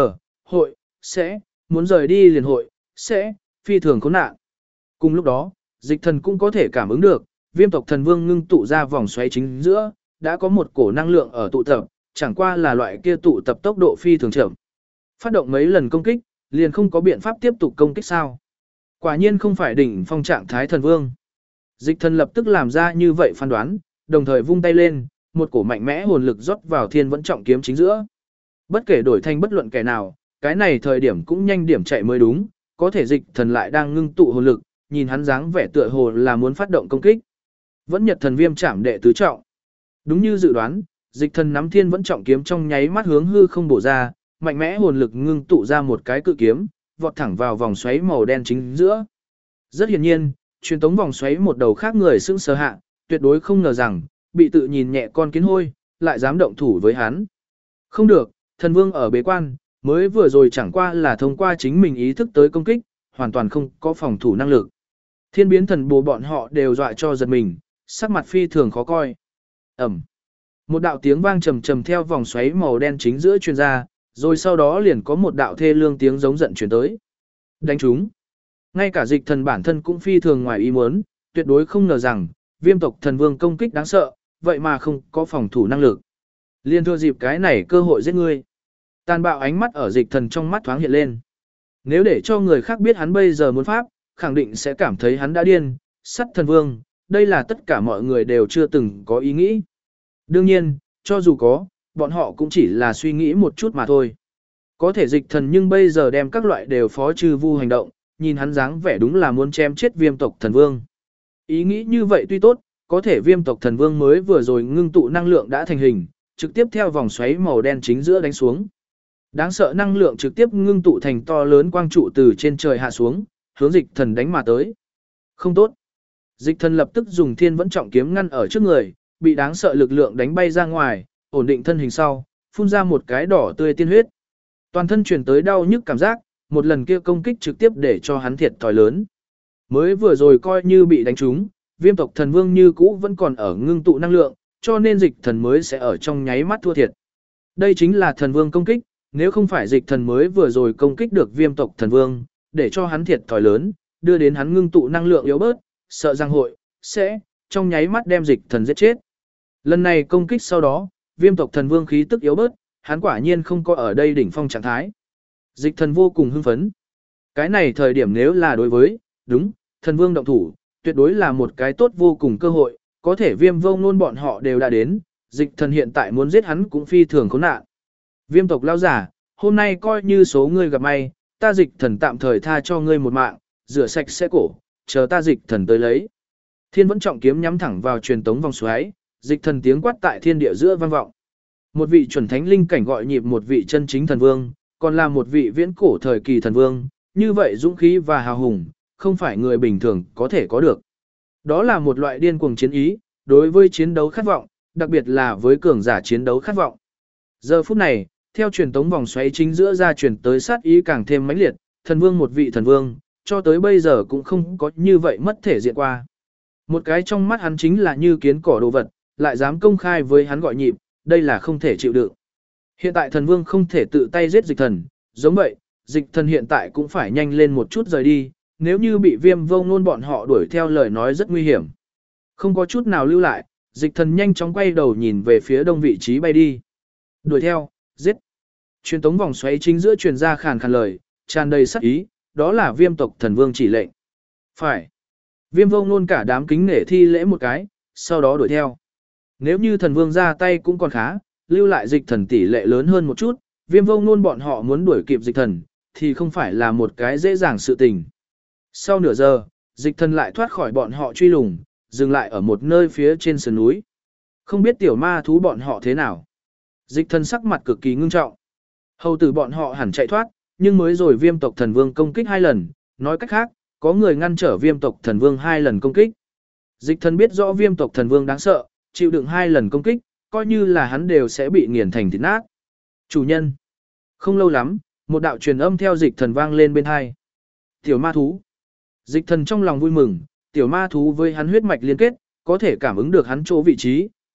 [SPEAKER 1] hội, sẽ, muốn rời đi liền hội, sẽ, phi thường khốn nạn. Cùng lúc đó, dịch thần cũng có thể cảm ứng được, viêm tộc thần vương ngưng tụ ra vòng xoáy chính giữa, đã có một cổ năng lượng ở tụ tập, chẳng qua là loại kia tụ tập tốc độ phi thường chậm. Phát động mấy lần công kích, liền không có biện pháp tiếp tục công kích sao. Quả nhiên không phải đỉnh phong trạng thái thần vương. Dịch thần lập tức làm ra như vậy phán đoán, đồng thời vung tay lên, một cổ mạnh mẽ hồn lực rót vào thiên vẫn trọng kiếm chính giữa. Bất kể đổi thành bất luận kẻ nào, cái này thời điểm cũng nhanh điểm chạy mới đúng, có thể dịch thần lại đang ngưng tụ hồn lực, nhìn hắn dáng vẻ tựa hồ là muốn phát động công kích. Vẫn nhật thần viêm chạm đệ tứ trọng. Đúng như dự đoán, dịch thần nắm thiên vẫn trọng kiếm trong nháy mắt hướng hư không bổ ra, mạnh mẽ hồn lực ngưng tụ ra một cái cự kiếm, vọt thẳng vào vòng xoáy màu đen chính giữa. Rất hiển nhiên, truyền tống vòng xoáy một đầu khác người sững sờ hạ, tuyệt đối không ngờ rằng, bị tự nhìn nhẹ con kiến hôi, lại dám động thủ với hắn. Không được, thần vương ở bế quan, mới vừa rồi chẳng qua là thông qua chính mình ý thức tới công kích, hoàn toàn không có phòng thủ năng lực. Thiên biến thần bồ bọn họ đều dọa cho giật mình, sắc mặt phi thường khó coi. Ẩm. Một đạo tiếng vang trầm trầm theo vòng xoáy màu đen chính giữa truyền ra, rồi sau đó liền có một đạo thê lương tiếng giống giận truyền tới. Đánh chúng. Ngay cả dịch thần bản thân cũng phi thường ngoài ý muốn, tuyệt đối không ngờ rằng, viêm tộc thần vương công kích đáng sợ, vậy mà không có phòng thủ năng lực. Liên thua dịp cái này cơ hội giết ngươi. Tàn bạo ánh mắt ở dịch thần trong mắt thoáng hiện lên. Nếu để cho người khác biết hắn bây giờ muốn pháp, khẳng định sẽ cảm thấy hắn đã điên, sắt thần vương, đây là tất cả mọi người đều chưa từng có ý nghĩ. Đương nhiên, cho dù có, bọn họ cũng chỉ là suy nghĩ một chút mà thôi. Có thể dịch thần nhưng bây giờ đem các loại đều phó trừ vu hành động, nhìn hắn dáng vẻ đúng là muốn chém chết viêm tộc thần vương. Ý nghĩ như vậy tuy tốt, có thể viêm tộc thần vương mới vừa rồi ngưng tụ năng lượng đã thành hình, trực tiếp theo vòng xoáy màu đen chính giữa đánh xuống. Đáng sợ năng lượng trực tiếp ngưng tụ thành to lớn quang trụ từ trên trời hạ xuống, hướng dịch thần đánh mà tới. Không tốt. Dịch thần lập tức dùng thiên vẫn trọng kiếm ngăn ở trước người, bị đáng sợ lực lượng đánh bay ra ngoài, ổn định thân hình sau, phun ra một cái đỏ tươi tiên huyết. Toàn thân truyền tới đau nhức cảm giác, một lần kia công kích trực tiếp để cho hắn thiệt thòi lớn. Mới vừa rồi coi như bị đánh trúng, viêm tộc thần vương như cũ vẫn còn ở ngưng tụ năng lượng, cho nên dịch thần mới sẽ ở trong nháy mắt thua thiệt. Đây chính là thần vương công kích, nếu không phải dịch thần mới vừa rồi công kích được viêm tộc thần vương, để cho hắn thiệt thòi lớn, đưa đến hắn ngưng tụ năng lượng yếu bớt, sợ rằng hội, sẽ, trong nháy mắt đem dịch thần giết chết. Lần này công kích sau đó, viêm tộc thần vương khí tức yếu bớt, hắn quả nhiên không có ở đây đỉnh phong trạng thái. Dịch thần vô cùng hưng phấn. Cái này thời điểm nếu là đối với, đúng, thần vương động thủ, tuyệt đối là một cái tốt vô cùng cơ hội, có thể viêm vô ngôn bọn họ đều đã đến, dịch thần hiện tại muốn giết hắn cũng phi thường khốn nạn. Viêm tộc lao giả, hôm nay coi như số ngươi gặp may, ta dịch thần tạm thời tha cho ngươi một mạng, rửa sạch sẽ cổ, chờ ta dịch thần tới lấy. Thiên vẫn trọng kiếm nhắm thẳng vào truyền tống vòng xoáy, dịch thần tiếng quát tại thiên địa giữa vang vọng. Một vị chuẩn thánh linh cảnh gọi nhịp một vị chân chính thần vương, còn là một vị viễn cổ thời kỳ thần vương, như vậy dũng khí và hào hùng, không phải người bình thường có thể có được. Đó là một loại điên cuồng chiến ý, đối với chiến đấu khát vọng, đặc biệt là với cường giả chiến đấu khát vọng. Giờ phút này, theo truyền tống vòng xoáy chính giữa ra truyền tới sát ý càng thêm mãnh liệt, thần vương một vị thần vương, cho tới bây giờ cũng không có như vậy mất thể diện qua. Một cái trong mắt hắn chính là như kiến cỏ đồ vật, lại dám công khai với hắn gọi nhịp, đây là không thể chịu đựng. Hiện tại thần vương không thể tự tay giết dịch thần, giống vậy, dịch thần hiện tại cũng phải nhanh lên một chút rời đi, nếu như bị viêm vô ngôn bọn họ đuổi theo lời nói rất nguy hiểm. Không có chút nào lưu lại, dịch thần nhanh chóng quay đầu nhìn về phía đông vị trí bay đi. Đuổi theo, giết. Truyền tống vòng xoáy chính giữa truyền ra khàn khàn lời, tràn đầy sát ý, đó là viêm tộc thần vương chỉ lệnh. Phải. Viêm vô ngôn cả đám kính nể thi lễ một cái, sau đó đuổi theo. Nếu như thần vương ra tay cũng còn khá, lưu lại dịch thần tỷ lệ lớn hơn một chút, viêm vô ngôn bọn họ muốn đuổi kịp dịch thần, thì không phải là một cái dễ dàng sự tình. Sau nửa giờ, dịch thần lại thoát khỏi bọn họ truy lùng, dừng lại ở một nơi phía trên sườn núi. Không biết tiểu ma thú bọn họ thế nào. Dịch thần sắc mặt cực kỳ ngưng trọng. Hầu tử bọn họ hẳn chạy thoát, nhưng mới rồi viêm tộc thần vương công kích 2 lần, nói cách khác, có người ngăn trở viêm tộc thần vương 2 lần công kích. Dịch thần biết rõ viêm tộc thần vương đáng sợ, chịu đựng 2 lần công kích, coi như là hắn đều sẽ bị nghiền thành thịt nát. Chủ nhân. Không lâu lắm, một đạo truyền âm theo dịch thần vang lên bên hai. Tiểu ma thú. Dịch thần trong lòng vui mừng, tiểu ma thú với hắn huyết mạch liên kết, có thể cảm ứng được hắn chỗ vị trí,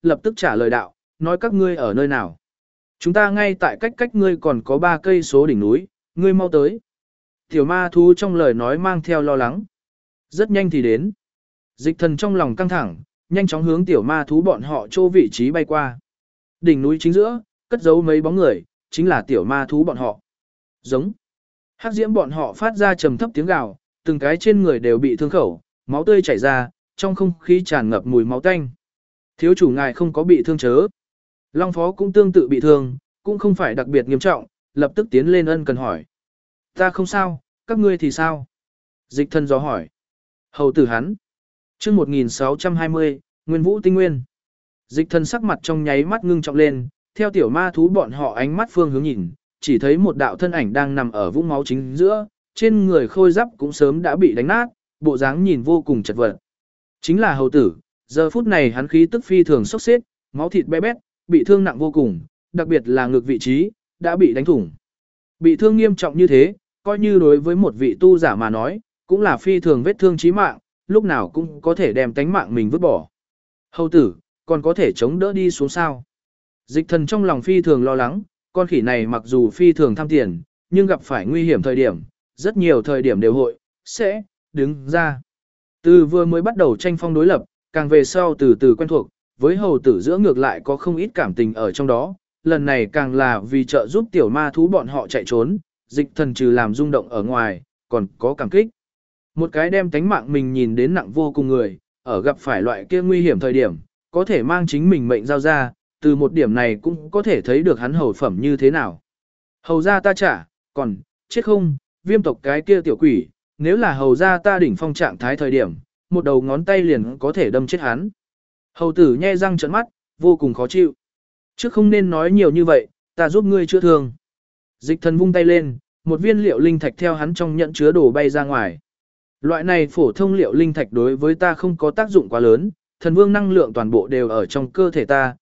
[SPEAKER 1] lập tức trả lời đạo, nói các ngươi ở nơi nào. Chúng ta ngay tại cách ngươi còn có 3 cây số đỉnh núi, ngươi mau tới. Tiểu ma thú trong lời nói mang theo lo lắng. Rất nhanh thì đến. Dịch thần trong lòng căng thẳng, nhanh chóng hướng tiểu ma thú bọn họ chỗ vị trí bay qua. Đỉnh núi chính giữa, cất giấu mấy bóng người, chính là tiểu ma thú bọn họ. Giống. Hắc diễm bọn họ phát ra trầm thấp tiếng gào, từng cái trên người đều bị thương khẩu, máu tươi chảy ra, trong không khí tràn ngập mùi máu tanh. Thiếu chủ ngài không có bị thương chớ. Long phó cũng tương tự bị thương, cũng không phải đặc biệt nghiêm trọng, lập tức tiến lên ân cần hỏi. Ta không sao, các ngươi thì sao? Dịch thần dò hỏi. Hầu tử hắn. chương 1620, Nguyên Vũ Tinh Nguyên. Dịch thần sắc mặt trong nháy mắt ngưng trọng lên, theo tiểu ma thú bọn họ ánh mắt phương hướng nhìn, chỉ thấy một đạo thân ảnh đang nằm ở vũng máu chính giữa, trên người khôi giáp cũng sớm đã bị đánh nát, bộ dáng nhìn vô cùng chật vật. Chính là hầu tử, giờ phút này hắn khí tức phi thường sốc xếp, máu thịt bé bét, bị thương nặng vô cùng, đặc biệt là ngực vị trí, đã bị đánh thủng. Bị thương nghiêm trọng như thế, coi như đối với một vị tu giả mà nói, cũng là phi thường vết thương chí mạng, lúc nào cũng có thể đem tánh mạng mình vứt bỏ. Hầu tử, còn có thể chống đỡ đi xuống sao? Dịch thần trong lòng phi thường lo lắng, con khỉ này mặc dù phi thường tham tiền, nhưng gặp phải nguy hiểm thời điểm, rất nhiều thời điểm đều sẽ đứng ra. Từ vừa mới bắt đầu tranh phong đối lập, càng về sau từ từ quen thuộc, với hầu tử giữa ngược lại có không ít cảm tình ở trong đó, lần này càng là vì trợ giúp tiểu ma thú bọn họ chạy trốn, dịch thần trừ làm rung động ở ngoài, còn có cảm kích. Một cái đem tánh mạng mình nhìn đến nặng vô cùng người, ở gặp phải loại kia nguy hiểm thời điểm, có thể mang chính mình mệnh giao ra, từ một điểm này cũng có thể thấy được hắn hầu phẩm như thế nào. Hầu ra ta trả, còn, chết không, viêm tộc cái kia tiểu quỷ, nếu là hầu ra ta đỉnh phong trạng thái thời điểm, một đầu ngón tay liền có thể đâm chết hắn. Hầu tử nhe răng trợn mắt, vô cùng khó chịu. Trước không nên nói nhiều như vậy, ta giúp ngươi chữa thương. Dịch thần vung tay lên, một viên liệu linh thạch theo hắn trong nhẫn chứa đồ bay ra ngoài. Loại này phổ thông liệu linh thạch đối với ta không có tác dụng quá lớn, thần vương năng lượng toàn bộ đều ở trong cơ thể ta,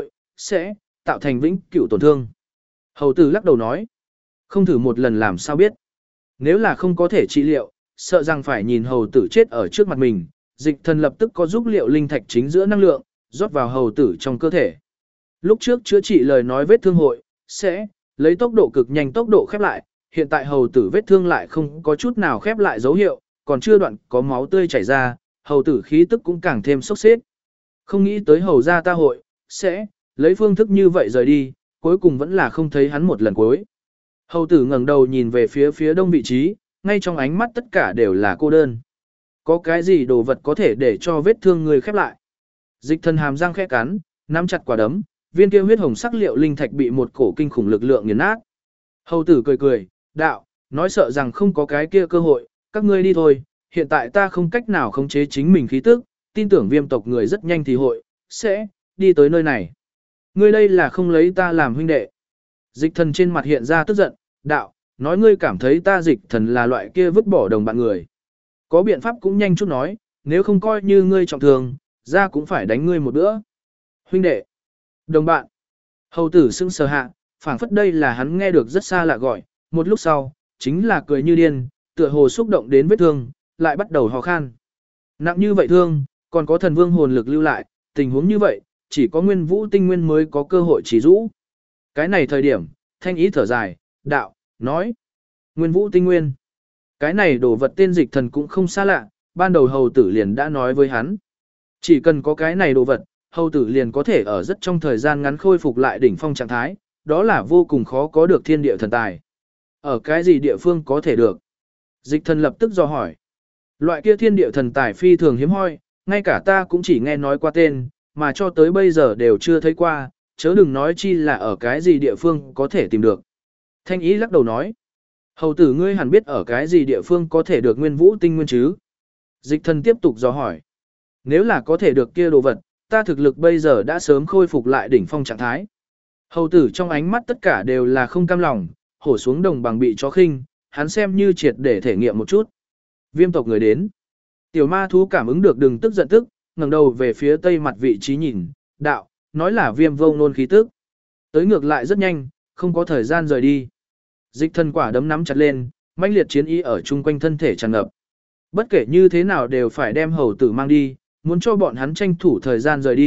[SPEAKER 1] sẽ tạo thành vĩnh cửu tổn thương. Hầu tử lắc đầu nói, không thử một lần làm sao biết. Nếu là không có thể trị liệu, sợ rằng phải nhìn hầu tử chết ở trước mặt mình, dịch thần lập tức có giúp liệu linh thạch chính giữa năng lượng, rót vào hầu tử trong cơ thể. Lúc trước chữa trị lời nói vết thương sẽ lấy tốc độ cực nhanh tốc độ khép lại, hiện tại hầu tử vết thương lại không có chút nào khép lại dấu hiệu, còn chưa đoạn có máu tươi chảy ra, hầu tử khí tức cũng càng thêm sốc xếp. Không nghĩ tới hầu ra ta sẽ lấy phương thức như vậy rời đi, cuối cùng vẫn là không thấy hắn một lần cuối. Hầu tử ngẩng đầu nhìn về phía đông vị trí, ngay trong ánh mắt tất cả đều là cô đơn. Có cái gì đồ vật có thể để cho vết thương người khép lại? Dịch thần hàm răng khẽ cắn, nắm chặt quả đấm, viên kia huyết hồng sắc liệu linh thạch bị một cổ kinh khủng lực lượng nghiền nát. Hầu tử cười, đạo, nói sợ rằng không có cái kia cơ hội, các ngươi đi thôi, hiện tại ta không cách nào khống chế chính mình khí tức, tin tưởng viêm tộc người rất nhanh thì sẽ đi tới nơi này. Ngươi đây là không lấy ta làm huynh đệ. Dịch thần trên mặt hiện ra tức giận, đạo, nói ngươi cảm thấy ta dịch thần là loại kia vứt bỏ đồng bạn người. Có biện pháp cũng nhanh chút nói, nếu không coi như ngươi trọng thương, ra cũng phải đánh ngươi một bữa. Huynh đệ, đồng bạn. Hầu tử sững sờ hạ, phảng phất đây là hắn nghe được rất xa lạ gọi, một lúc sau, chính là cười như điên, tựa hồ xúc động đến vết thương, lại bắt đầu ho khan. Nặng như vậy thương, còn có thần vương hồn lực lưu lại, tình huống như vậy, chỉ có Nguyên Vũ Tinh Nguyên mới có cơ hội chỉ rũ. Cái này thời điểm, thanh ý thở dài, đạo, nói. Nguyên Vũ Tinh Nguyên. Cái này đồ vật tên dịch thần cũng không xa lạ, ban đầu hầu tử liền đã nói với hắn. Chỉ cần có cái này đồ vật, hầu tử liền có thể ở rất trong thời gian ngắn khôi phục lại đỉnh phong trạng thái, đó là vô cùng khó có được thiên địa thần tài. Ở cái gì địa phương có thể được? Dịch thần lập tức dò hỏi. Loại kia thiên địa thần tài phi thường hiếm hoi, ngay cả ta cũng chỉ nghe nói qua tên, mà cho tới bây giờ đều chưa thấy qua, chớ đừng nói chi là ở cái gì địa phương có thể tìm được. Thanh ý lắc đầu nói. Hầu tử ngươi hẳn biết ở cái gì địa phương có thể được Nguyên Vũ Tinh Nguyên chứ? Dịch thần tiếp tục dò hỏi. Nếu là có thể được kia đồ vật, ta thực lực bây giờ đã sớm khôi phục lại đỉnh phong trạng thái. Hầu tử trong ánh mắt tất cả đều là không cam lòng, hổ xuống đồng bằng bị chó khinh, hắn xem như triệt để thể nghiệm một chút. Viêm tộc người đến. Tiểu ma thú cảm ứng được đừng tức giận tức, ngẩng đầu về phía tây mặt vị trí nhìn, đạo, nói là viêm vô nôn khí tức. Tới ngược lại rất nhanh, không có thời gian rời đi. Dịch thần quả đấm nắm chặt lên, mãnh liệt chiến ý ở chung quanh thân thể tràn ngập. Bất kể như thế nào đều phải đem hầu tử mang đi, muốn cho bọn hắn tranh thủ thời gian rời đi,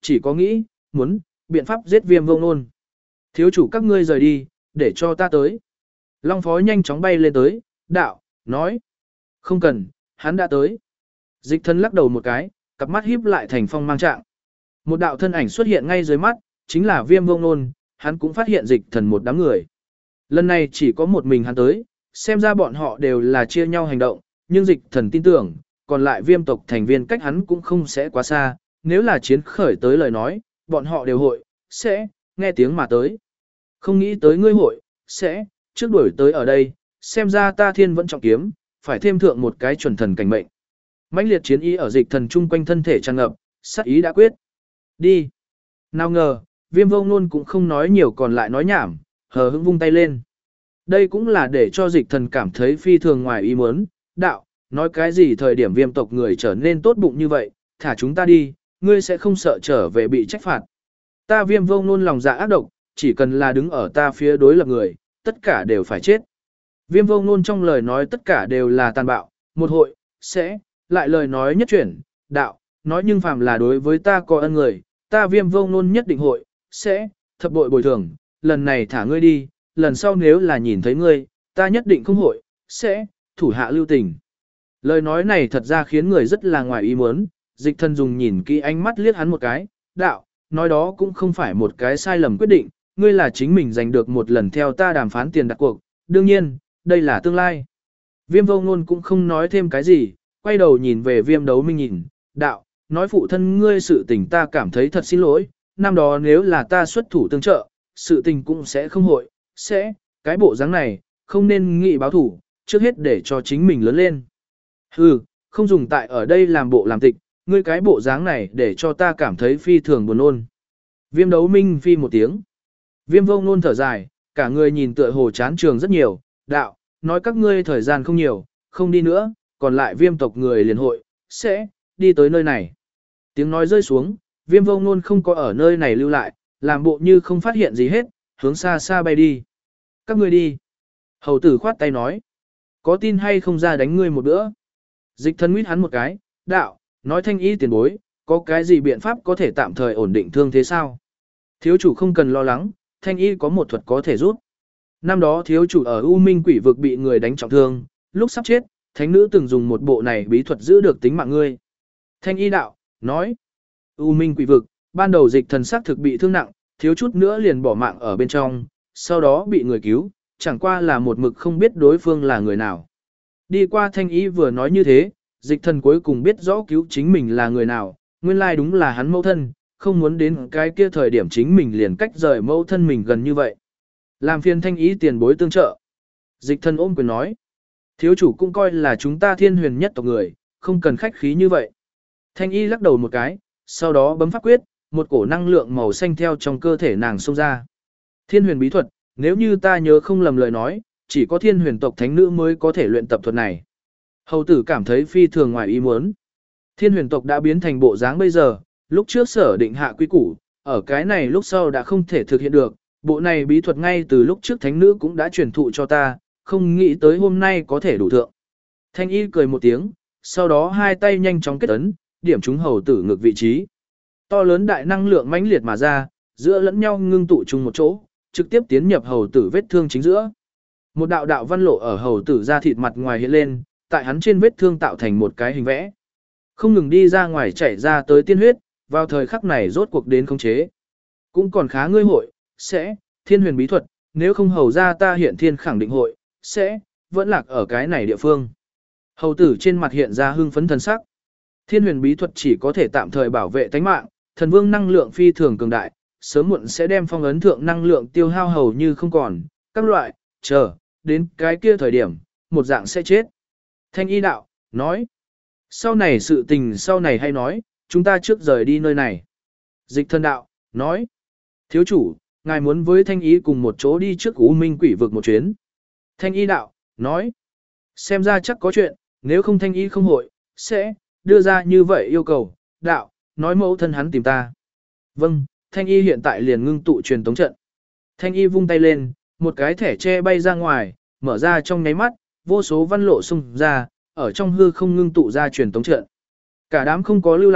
[SPEAKER 1] chỉ có nghĩ, muốn, biện pháp giết Viêm Vô Ngôn. Thiếu chủ các ngươi rời đi, để cho ta tới. Long Phó nhanh chóng bay lên tới, đạo, nói. Không cần, hắn đã tới. Dịch Thần lắc đầu một cái, cặp mắt híp lại thành phong mang trạng. Một đạo thân ảnh xuất hiện ngay dưới mắt, chính là Viêm Vô Ngôn, hắn cũng phát hiện Dịch Thần một đám người. Lần này chỉ có một mình hắn tới, xem ra bọn họ đều là chia nhau hành động, nhưng Dịch Thần tin tưởng, còn lại Viêm tộc thành viên cách hắn cũng không sẽ quá xa, nếu là chiến khởi tới lời nói, bọn họ đều hội, sẽ, nghe tiếng mà tới. Không nghĩ tới ngươi hội, sẽ, trước đuổi tới ở đây, xem ra ta thiên vẫn trọng kiếm, phải thêm thượng một cái chuẩn thần cảnh mệnh. Mãnh liệt chiến ý ở Dịch Thần chung quanh thân thể tràn ngập, sát ý đã quyết. Đi. Nào ngờ, Viêm Vô Ngôn cũng không nói nhiều còn lại nói nhảm, hờ hững vung tay lên. Đây cũng là để cho Dịch Thần cảm thấy phi thường ngoài ý muốn, đạo, nói cái gì thời điểm Viêm tộc người trở nên tốt bụng như vậy, thả chúng ta đi, ngươi sẽ không sợ trở về bị trách phạt. Ta Viêm Vô Ngôn lòng dạ ác độc, chỉ cần là đứng ở ta phía đối lập người, tất cả đều phải chết. Viêm Vô Ngôn trong lời nói tất cả đều là tàn bạo, một hội, sẽ, lại lời nói nhất chuyển, đạo, nói nhưng phàm là đối với ta có ân người, ta Viêm Vô Ngôn nhất định hội, sẽ, thập bội bồi thường, lần này thả ngươi đi, lần sau nếu là nhìn thấy ngươi, ta nhất định không hội, sẽ, thủ hạ lưu tình. Lời nói này thật ra khiến người rất là ngoài ý muốn, Dịch Thần dùng nhìn kỹ ánh mắt liếc hắn một cái, đạo, nói đó cũng không phải một cái sai lầm quyết định, ngươi là chính mình giành được một lần theo ta đàm phán tiền đặt cuộc, đương nhiên, đây là tương lai. Viêm Vô Ngôn cũng không nói thêm cái gì, quay đầu nhìn về Viêm Đấu Minh nhìn, đạo, nói phụ thân ngươi sự tình ta cảm thấy thật xin lỗi, năm đó nếu là ta xuất thủ tương trợ, sự tình cũng sẽ không hội, sẽ, cái bộ dáng này, không nên nghị báo thủ, trước hết để cho chính mình lớn lên. Hừ, không dùng tại ở đây làm bộ làm tịch, ngươi cái bộ dáng này để cho ta cảm thấy phi thường buồn ôn. Viêm Đấu Minh phi một tiếng. Viêm Vô Ngôn thở dài, cả người nhìn tựa hồ chán trường rất nhiều, đạo, nói các ngươi thời gian không nhiều, không đi nữa, còn lại Viêm tộc người liền hội, sẽ, đi tới nơi này. Tiếng nói rơi xuống, Viêm Vô Ngôn không có ở nơi này lưu lại, làm bộ như không phát hiện gì hết, hướng xa xa bay đi. Các ngươi đi. Hầu tử khoát tay nói, có tin hay không ra đánh ngươi một bữa. Dịch Thần nguyết hắn một cái, đạo, nói Thanh Y tiền bối, có cái gì biện pháp có thể tạm thời ổn định thương thế sao? Thiếu chủ không cần lo lắng, Thanh Y có một thuật có thể giúp. Năm đó thiếu chủ ở U Minh Quỷ vực bị người đánh trọng thương, lúc sắp chết, thánh nữ từng dùng một bộ này bí thuật giữ được tính mạng ngươi. Thanh Y đạo, nói, U Minh Quỷ vực, ban đầu Dịch Thần xác thực bị thương nặng, thiếu chút nữa liền bỏ mạng ở bên trong, sau đó bị người cứu, chẳng qua là một mực không biết đối phương là người nào. Đi qua Thanh Y vừa nói như thế, Dịch Thần cuối cùng biết rõ cứu chính mình là người nào, nguyên lai đúng là hắn mẫu thân, không muốn đến cái kia thời điểm chính mình liền cách rời mẫu thân mình gần như vậy. Làm phiền Thanh Y tiền bối tương trợ. Dịch Thần ôm quyền nói, thiếu chủ cũng coi là chúng ta Thiên Huyền nhất tộc người, không cần khách khí như vậy. Thanh Y lắc đầu một cái, sau đó bấm pháp quyết, một cổ năng lượng màu xanh theo trong cơ thể nàng xông ra. Thiên Huyền bí thuật, nếu như ta nhớ không lầm lời nói, chỉ có Thiên Huyền tộc thánh nữ mới có thể luyện tập thuật này. Hầu tử cảm thấy phi thường ngoài ý muốn. Thiên Huyền tộc đã biến thành bộ dáng bây giờ, lúc trước sở định hạ quy củ, ở cái này lúc sau đã không thể thực hiện được, bộ này bí thuật ngay từ lúc trước thánh nữ cũng đã truyền thụ cho ta, không nghĩ tới hôm nay có thể đủ thượng. Thanh Y cười một tiếng, sau đó hai tay nhanh chóng kết ấn, điểm trúng hầu tử ngược vị trí. To lớn đại năng lượng mãnh liệt mà ra, giữa lẫn nhau ngưng tụ chung một chỗ, trực tiếp tiến nhập hầu tử vết thương chính giữa. Một đạo đạo văn lộ ở hầu tử da thịt mặt ngoài hiện lên, tại hắn trên vết thương tạo thành một cái hình vẽ. Không ngừng đi ra ngoài chảy ra tới tiên huyết, vào thời khắc này rốt cuộc đến khống chế. Cũng còn khá ngươi hội, sẽ, Thiên Huyền bí thuật, nếu không hầu ra ta hiện thiên khẳng định hội, sẽ, vẫn lạc ở cái này địa phương. Hầu tử trên mặt hiện ra hưng phấn thần sắc. Thiên Huyền bí thuật chỉ có thể tạm thời bảo vệ tánh mạng, thần vương năng lượng phi thường cường đại, sớm muộn sẽ đem phong ấn thượng năng lượng tiêu hao hầu như không còn, các loại, chờ, đến cái kia thời điểm, một dạng sẽ chết. Thanh Y đạo, nói, sau này sự tình sau này hay nói, chúng ta trước rời đi nơi này. Dịch Thần đạo, nói, thiếu chủ, ngài muốn với Thanh Y cùng một chỗ đi trước U Minh Quỷ vực một chuyến. Thanh Y đạo, nói, xem ra chắc có chuyện, nếu không Thanh Y không hội, sẽ đưa ra như vậy yêu cầu, đạo, nói mẫu thân hắn tìm ta. Vâng, Thanh Y hiện tại liền ngưng tụ truyền tống trận. Thanh Y vung tay lên, một cái thẻ tre bay ra ngoài, mở ra trong nháy mắt, vô số văn lộ xung ra, ở trong hư không ngưng tụ ra truyền tống trận. Cả đám không có lưu lại,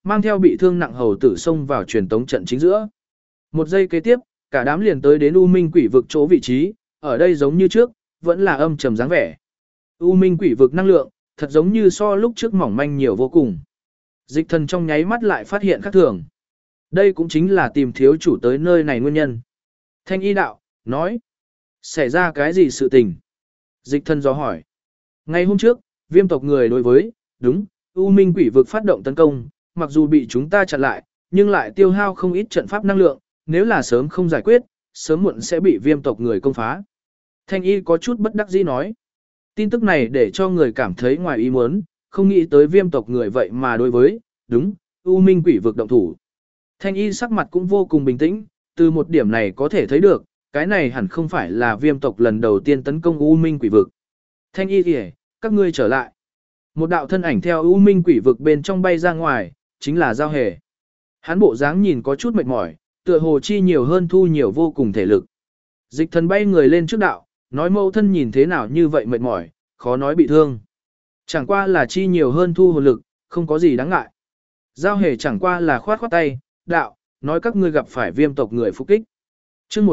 [SPEAKER 1] mang theo bị thương nặng hầu tử xông vào truyền tống trận chính giữa. Một giây kế tiếp, cả đám liền tới đến U Minh quỷ vực chỗ vị trí, ở đây giống như trước, vẫn là âm trầm dáng vẻ. U Minh quỷ vực năng lượng, thật giống như so lúc trước mỏng manh nhiều vô cùng. Dịch thần trong nháy mắt lại phát hiện khác thường. Đây cũng chính là tìm thiếu chủ tới nơi này nguyên nhân. Thanh y đạo, nói. Xảy ra cái gì sự tình? Dịch thần dò hỏi. Ngày hôm trước, viêm tộc người đối với, đúng, U Minh quỷ vực phát động tấn công, mặc dù bị chúng ta chặn lại, nhưng lại tiêu hao không ít trận pháp năng lượng, nếu là sớm không giải quyết, sớm muộn sẽ bị viêm tộc người công phá. Thanh y có chút bất đắc dĩ nói. Tin tức này để cho người cảm thấy ngoài ý muốn, không nghĩ tới viêm tộc người vậy mà đối với, đúng, U Minh quỷ vực động thủ. Thanh y sắc mặt cũng vô cùng bình tĩnh, từ một điểm này có thể thấy được, cái này hẳn không phải là viêm tộc lần đầu tiên tấn công U Minh quỷ vực. Thanh y kìa, các ngươi trở lại. Một đạo thân ảnh theo U Minh quỷ vực bên trong bay ra ngoài, chính là Giao Hề. Hắn bộ dáng nhìn có chút mệt mỏi, tựa hồ chi nhiều hơn thu nhiều vô cùng thể lực. Dịch thần bay người lên trước đạo, nói mẫu thân nhìn thế nào như vậy mệt mỏi, khó nói bị thương. Chẳng qua là chi nhiều hơn thu hồn lực, không có gì đáng ngại. Giao Hề chẳng qua là khoát khoát tay, đạo, nói các ngươi gặp phải viêm tộc người phục kích. Chương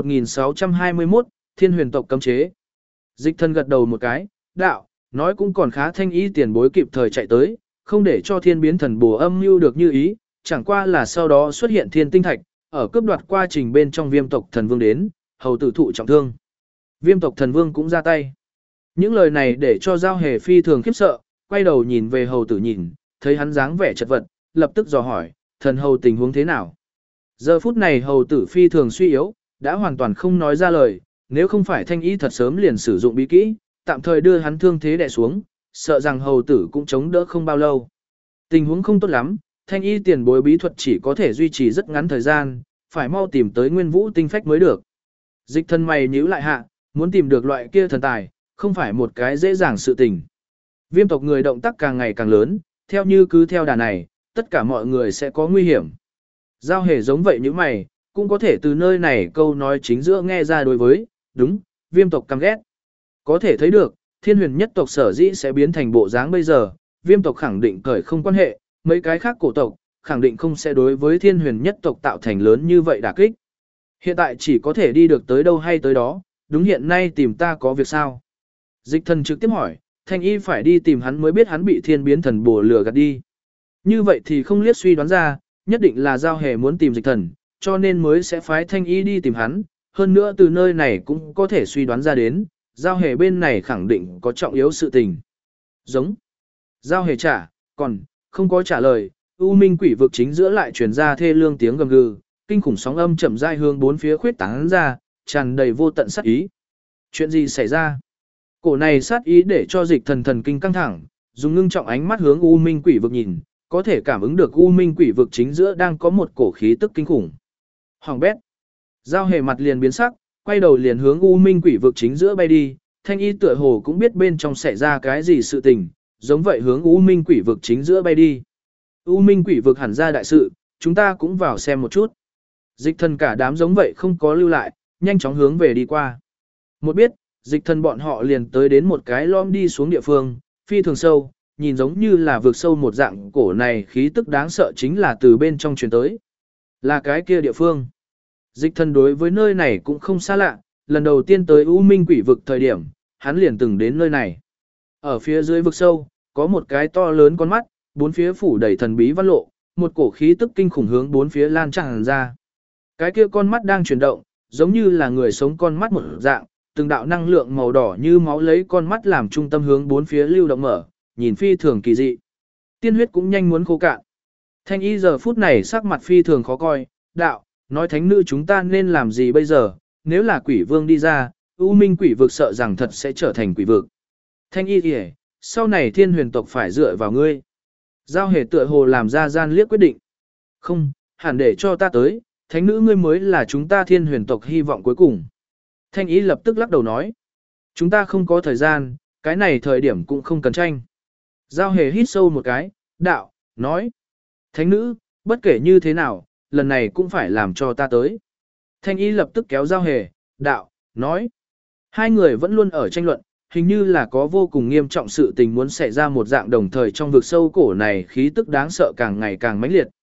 [SPEAKER 1] 1621, Thiên Huyền tộc cấm chế. Dịch thần gật đầu một cái, đạo, nói cũng còn khá, thanh ý tiền bối kịp thời chạy tới, không để cho thiên biến thần bùa âm mưu được như ý, chẳng qua là sau đó xuất hiện thiên tinh thạch, ở cướp đoạt quá trình bên trong viêm tộc thần vương đến, hầu tử thụ trọng thương. Viêm tộc thần vương cũng ra tay. Những lời này để cho Giao Hề phi thường khiếp sợ, quay đầu nhìn về hầu tử nhìn, thấy hắn dáng vẻ chật vật, lập tức dò hỏi, thần hầu tình huống thế nào? Giờ phút này hầu tử phi thường suy yếu, đã hoàn toàn không nói ra lời, nếu không phải thanh ý thật sớm liền sử dụng bí kỹ, tạm thời đưa hắn thương thế đè xuống, sợ rằng hầu tử cũng chống đỡ không bao lâu. Tình huống không tốt lắm, thanh y tiền bối bí thuật chỉ có thể duy trì rất ngắn thời gian, phải mau tìm tới nguyên vũ tinh phách mới được. Dịch thần mày nhíu lại hạ, muốn tìm được loại kia thần tài, không phải một cái dễ dàng sự tình. Viêm tộc người động tác càng ngày càng lớn, theo như cứ theo đà này, tất cả mọi người sẽ có nguy hiểm. Giao Hề giống vậy như mày, cũng có thể từ nơi này câu nói chính giữa nghe ra đối với, đúng, viêm tộc căm ghét. Có thể thấy được, thiên huyền nhất tộc sở dĩ sẽ biến thành bộ dáng bây giờ, viêm tộc khẳng định cởi không quan hệ, mấy cái khác cổ tộc, khẳng định không sẽ đối với thiên huyền nhất tộc tạo thành lớn như vậy đả kích. Hiện tại chỉ có thể đi được tới đâu hay tới đó, đúng hiện nay tìm ta có việc sao? Dịch thần trực tiếp hỏi, thanh y phải đi tìm hắn mới biết hắn bị thiên biến thần bùa lừa gạt đi. Như vậy thì không liếc suy đoán ra, nhất định là Giao Hề muốn tìm dịch thần, cho nên mới sẽ phái thanh y đi tìm hắn, hơn nữa từ nơi này cũng có thể suy đoán ra đến, Giao Hề bên này khẳng định có trọng yếu sự tình. Giống. Giao Hề trả, còn, không có trả lời, U Minh quỷ vực chính giữa lại truyền ra thê lương tiếng gầm gừ, kinh khủng sóng âm chậm rãi hướng bốn phía khuyết tán ra, tràn đầy vô tận sát ý. Chuyện gì xảy ra? Cổ này sát ý để cho dịch thần thần kinh căng thẳng, dùng ngưng trọng ánh mắt hướng U Minh quỷ vực nhìn, có thể cảm ứng được U Minh quỷ vực chính giữa đang có một cổ khí tức kinh khủng. Hoàng bét. Giao Hề mặt liền biến sắc, quay đầu liền hướng U Minh quỷ vực chính giữa bay đi, thanh y tựa hồ cũng biết bên trong xảy ra cái gì sự tình, giống vậy hướng U Minh quỷ vực chính giữa bay đi. U Minh quỷ vực hẳn ra đại sự, chúng ta cũng vào xem một chút. Dịch thần cả đám giống vậy không có lưu lại, nhanh chóng hướng về đi qua. Một biết, dịch thần bọn họ liền tới đến một cái lõm đi xuống địa phương, phi thường sâu, nhìn giống như là vực sâu một dạng, cổ này khí tức đáng sợ chính là từ bên trong truyền tới. Là cái kia địa phương. Dịch thần đối với nơi này cũng không xa lạ, lần đầu tiên tới U Minh quỷ vực thời điểm, hắn liền từng đến nơi này. Ở phía dưới vực sâu, có một cái to lớn con mắt, bốn phía phủ đầy thần bí văn lộ, một cổ khí tức kinh khủng hướng bốn phía lan tràn ra. Cái kia con mắt đang chuyển động, giống như là người sống con mắt một dạng, từng đạo năng lượng màu đỏ như máu lấy con mắt làm trung tâm hướng bốn phía lưu động mở, nhìn phi thường kỳ dị. Tiên huyết cũng nhanh muốn khô cạn. Thanh y giờ phút này sắc mặt phi thường khó coi, đạo, nói thánh nữ chúng ta nên làm gì bây giờ, nếu là quỷ vương đi ra, U Minh quỷ vực sợ rằng thật sẽ trở thành quỷ vực. Thanh y kìa, sau này thiên huyền tộc phải dựa vào ngươi. Giao Hề tựa hồ làm ra gian liếc quyết định. Không, hẳn để cho ta tới, thánh nữ ngươi mới là chúng ta thiên huyền tộc hy vọng cuối cùng. Thanh y lập tức lắc đầu nói. Chúng ta không có thời gian, cái này thời điểm cũng không cần tranh. Giao Hề hít sâu một cái, đạo, nói. Thánh nữ, bất kể như thế nào, lần này cũng phải làm cho ta tới. Thanh y lập tức kéo Giao Hề, đạo, nói. Hai người vẫn luôn ở tranh luận, hình như là có vô cùng nghiêm trọng sự tình muốn xảy ra một dạng, đồng thời trong vực sâu cổ này khí tức đáng sợ càng ngày càng mãnh liệt.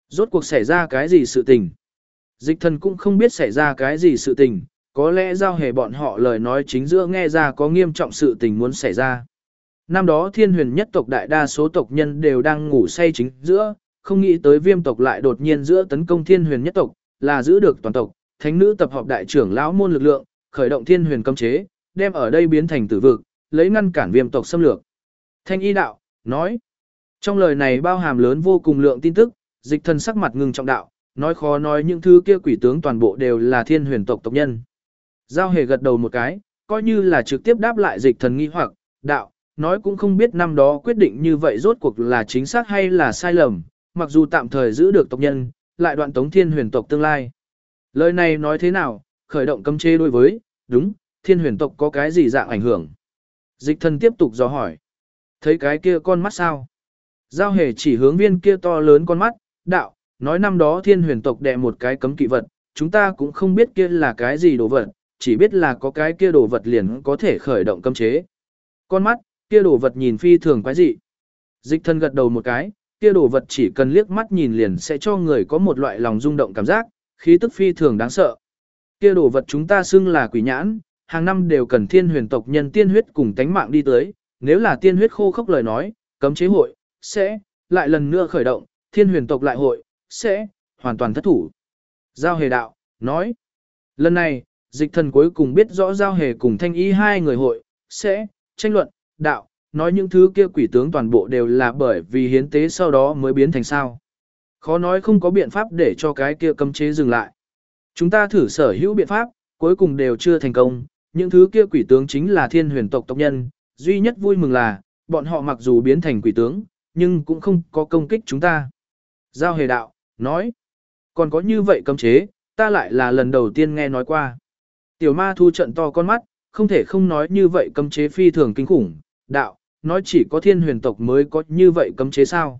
[SPEAKER 1] Rốt cuộc xảy ra cái gì sự tình? Dịch thần cũng không biết xảy ra cái gì sự tình, có lẽ giao hề bọn họ lời nói chính giữa nghe ra có nghiêm trọng sự tình muốn xảy ra. Năm đó thiên huyền nhất tộc đại đa số tộc nhân đều đang ngủ say chính giữa, không nghĩ tới viêm tộc lại đột nhiên giữa tấn công thiên huyền nhất tộc, là giữ được toàn tộc, thánh nữ tập hợp đại trưởng lão môn lực lượng, khởi động thiên huyền cấm chế, đem ở đây biến thành tử vực, lấy ngăn cản viêm tộc xâm lược. Thanh y đạo, nói, trong lời này bao hàm lớn vô cùng lượng tin tức, dịch thần sắc mặt ngưng trọng đạo, nói khó nói những thứ kia quỷ tướng toàn bộ đều là thiên huyền tộc tộc nhân. Giao hề gật đầu một cái, coi như là trực tiếp đáp lại dịch thần nghi hoặc, đạo, nói cũng không biết năm đó quyết định như vậy rốt cuộc là chính xác hay là sai lầm, mặc dù tạm thời giữ được tộc nhân, lại đoạn tống thiên huyền tộc tương lai. Lời này nói thế nào, khởi động cấm chế đối với, đúng, thiên huyền tộc có cái gì dạng ảnh hưởng. Dịch thần tiếp tục dò hỏi. Thấy cái kia con mắt sao? Giao hề chỉ hướng viên kia to lớn con mắt, đạo, nói năm đó thiên huyền tộc đè một cái cấm kỵ vật, chúng ta cũng không biết kia là cái gì đồ vật, chỉ biết là có cái kia đồ vật liền có thể khởi động cấm chế. Con mắt, kia đồ vật nhìn phi thường quái dị. Dịch thần gật đầu một cái, kia đồ vật chỉ cần liếc mắt nhìn liền sẽ cho người có một loại lòng rung động cảm giác, khí tức phi thường đáng sợ. Kia đồ vật chúng ta xưng là quỷ nhãn, hàng năm đều cần thiên huyền tộc nhân tiên huyết cùng tánh mạng đi tới, nếu là tiên huyết khô khốc lời nói, cấm chế hội, sẽ, lại lần nữa khởi động, thiên huyền tộc lại hội, sẽ, hoàn toàn thất thủ. Giao hề đạo, nói, lần này, dịch thần cuối cùng biết rõ giao hề cùng thanh y hai người hội, sẽ, tranh luận, đạo, nói những thứ kia quỷ tướng toàn bộ đều là bởi vì hiến tế sau đó mới biến thành sao. Khó nói không có biện pháp để cho cái kia cấm chế dừng lại. Chúng ta thử sở hữu biện pháp, cuối cùng đều chưa thành công, những thứ kia quỷ tướng chính là thiên huyền tộc tộc nhân, duy nhất vui mừng là, bọn họ mặc dù biến thành quỷ tướng, nhưng cũng không có công kích chúng ta. Giao hề đạo, nói, còn có như vậy cấm chế, ta lại là lần đầu tiên nghe nói qua. Tiểu ma thu trận to con mắt, không thể không nói như vậy cấm chế phi thường kinh khủng, đạo, nói chỉ có thiên huyền tộc mới có như vậy cấm chế sao.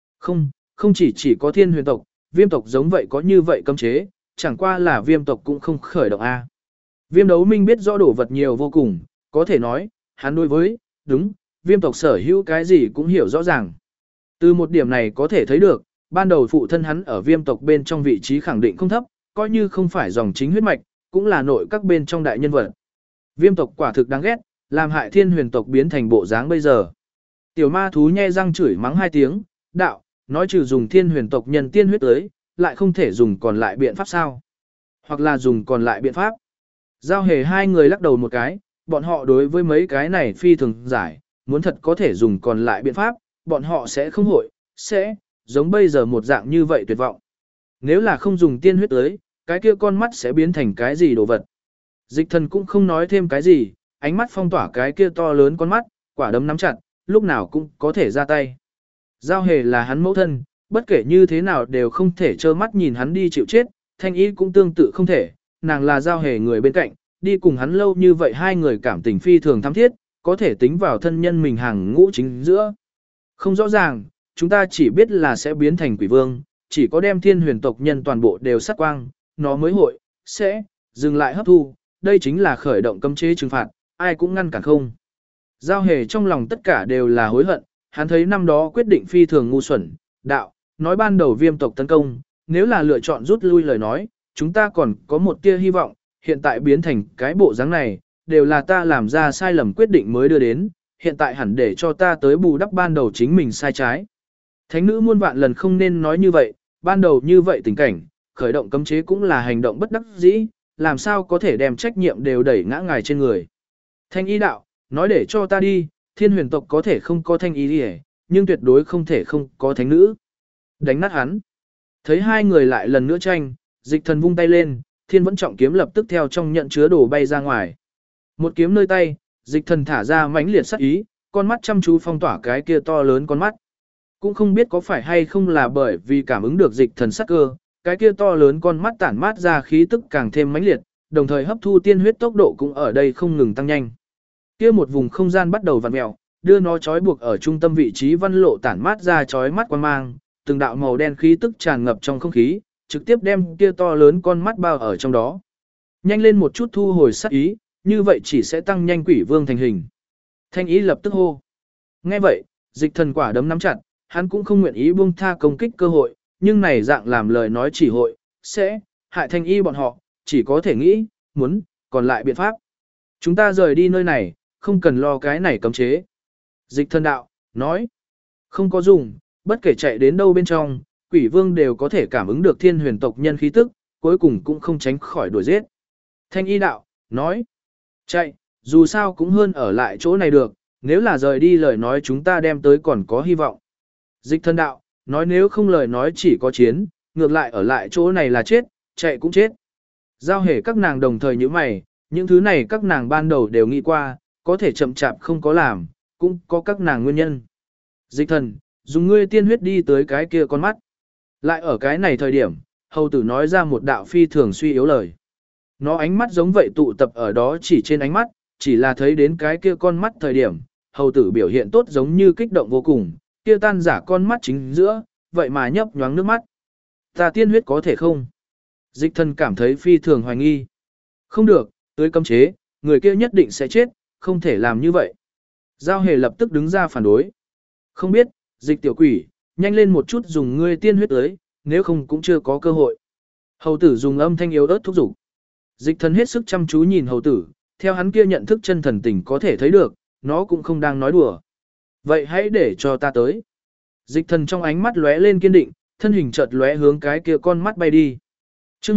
[SPEAKER 1] Không chỉ có thiên huyền tộc, viêm tộc giống vậy có như vậy cấm chế, chẳng qua là viêm tộc cũng không khởi động A. Viêm đấu minh biết rõ đổ vật nhiều vô cùng, có thể nói, hắn đối với, đúng, viêm tộc sở hữu cái gì cũng hiểu rõ ràng. Từ một điểm này có thể thấy được, ban đầu phụ thân hắn ở viêm tộc bên trong vị trí khẳng định không thấp, coi như không phải dòng chính huyết mạch, cũng là nội các bên trong đại nhân vật. Viêm tộc quả thực đáng ghét, làm hại thiên huyền tộc biến thành bộ dáng bây giờ. Tiểu ma thú nhe răng chửi mắng hai tiếng, đạo, nói trừ dùng thiên huyền tộc nhân tiên huyết tới, lại không thể dùng còn lại biện pháp sao? Hoặc là dùng còn lại biện pháp. Giao hề hai người lắc đầu một cái, bọn họ đối với mấy cái này phi thường giải, muốn thật có thể dùng còn lại biện pháp, bọn họ sẽ không hội, sẽ, giống bây giờ một dạng như vậy tuyệt vọng. Nếu là không dùng tiên huyết tới, cái kia con mắt sẽ biến thành cái gì đồ vật. Dịch thần cũng không nói thêm cái gì, ánh mắt phong tỏa cái kia to lớn con mắt, quả đấm nắm chặt, lúc nào cũng có thể ra tay. Giao hề là hắn mẫu thân, bất kể như thế nào đều không thể trơ mắt nhìn hắn đi chịu chết, thanh ý cũng tương tự không thể, nàng là giao hề người bên cạnh, đi cùng hắn lâu như vậy hai người cảm tình phi thường thắm thiết, có thể tính vào thân nhân mình hàng ngũ chính giữa. Không rõ ràng, chúng ta chỉ biết là sẽ biến thành quỷ vương, chỉ có đem thiên huyền tộc nhân toàn bộ đều sát quang, nó mới hội, sẽ, dừng lại hấp thu, đây chính là khởi động cấm chế trừng phạt, ai cũng ngăn cản không. Giao hề trong lòng tất cả đều là hối hận, hắn thấy năm đó quyết định phi thường ngu xuẩn, đạo, nói ban đầu viêm tộc tấn công, nếu là lựa chọn rút lui lời nói, chúng ta còn có một tia hy vọng, hiện tại biến thành cái bộ dáng này, đều là ta làm ra sai lầm quyết định mới đưa đến, hiện tại hẳn để cho ta tới bù đắp ban đầu chính mình sai trái. Thánh nữ muôn vạn lần không nên nói như vậy, ban đầu như vậy tình cảnh, khởi động cấm chế cũng là hành động bất đắc dĩ, làm sao có thể đem trách nhiệm đều đẩy ngã ngài trên người. Thanh y đạo, nói để cho ta đi, thiên huyền tộc có thể không có thanh y đi nhưng tuyệt đối không thể không có thánh nữ. Đánh nát hắn. Thấy hai người lại lần nữa tranh, dịch thần vung tay lên, thiên vẫn trọng kiếm lập tức theo trong nhận chứa đồ bay ra ngoài. Một kiếm nơi tay, dịch thần thả ra mãnh liệt sát ý, con mắt chăm chú phong tỏa cái kia to lớn con mắt. Cũng không biết có phải hay không là bởi vì cảm ứng được dịch thần sát cơ, cái kia to lớn con mắt tản mát ra khí tức càng thêm mãnh liệt, đồng thời hấp thu tiên huyết tốc độ cũng ở đây không ngừng tăng nhanh. Kia một vùng không gian bắt đầu vặn mèo, đưa nó trói buộc ở trung tâm vị trí văn lộ tản mát ra chói mắt quang mang, từng đạo màu đen khí tức tràn ngập trong không khí, trực tiếp đem kia to lớn con mắt bao ở trong đó. Nhanh lên một chút thu hồi sát ý, như vậy chỉ sẽ tăng nhanh quỷ vương thành hình. Thanh ý lập tức hô. Nghe vậy, dịch thần quả đấm nắm chặt, hắn cũng không nguyện ý buông tha công kích cơ hội, nhưng này dạng làm lời nói chỉ hội, sẽ, hại thanh y bọn họ, chỉ có thể nghĩ, muốn, còn lại biện pháp. Chúng ta rời đi nơi này, không cần lo cái này cấm chế. Dịch thần đạo, nói, không có dùng, bất kể chạy đến đâu bên trong, quỷ vương đều có thể cảm ứng được thiên huyền tộc nhân khí tức, cuối cùng cũng không tránh khỏi đuổi giết. Thanh y đạo, nói, chạy, dù sao cũng hơn ở lại chỗ này được, nếu là rời đi lời nói chúng ta đem tới còn có hy vọng. Dịch thần đạo, nói nếu không lời nói chỉ có chiến, ngược lại ở lại chỗ này là chết, chạy cũng chết. Giao hề các nàng đồng thời như mày, những thứ này các nàng ban đầu đều nghĩ qua, có thể chậm chạp không có làm, cũng có các nàng nguyên nhân. Dịch thần, dùng ngươi tiên huyết đi tới cái kia con mắt. Lại ở cái này thời điểm, hầu tử nói ra một đạo phi thường suy yếu lời. Nó ánh mắt giống vậy tụ tập ở đó chỉ trên ánh mắt, chỉ là thấy đến cái kia con mắt thời điểm, hầu tử biểu hiện tốt giống như kích động vô cùng, kia tan giả con mắt chính giữa, vậy mà nhấp nhoáng nước mắt. Ta tiên huyết có thể không? Dịch thần cảm thấy phi thường hoài nghi. Không được, tới cấm chế, người kia nhất định sẽ chết, không thể làm như vậy. Giao hề lập tức đứng ra phản đối. Không biết, dịch tiểu quỷ, nhanh lên một chút dùng ngươi tiên huyết tới, nếu không cũng chưa có cơ hội. Hầu tử dùng âm thanh yếu ớt thúc giục. Dịch thần hết sức chăm chú nhìn hầu tử, theo hắn kia nhận thức chân thần tình có thể thấy được, nó cũng không đang nói đùa. Vậy hãy để cho ta tới. Dịch thần trong ánh mắt lóe lên kiên định, thân hình chợt lóe hướng cái kia con mắt bay đi. Chương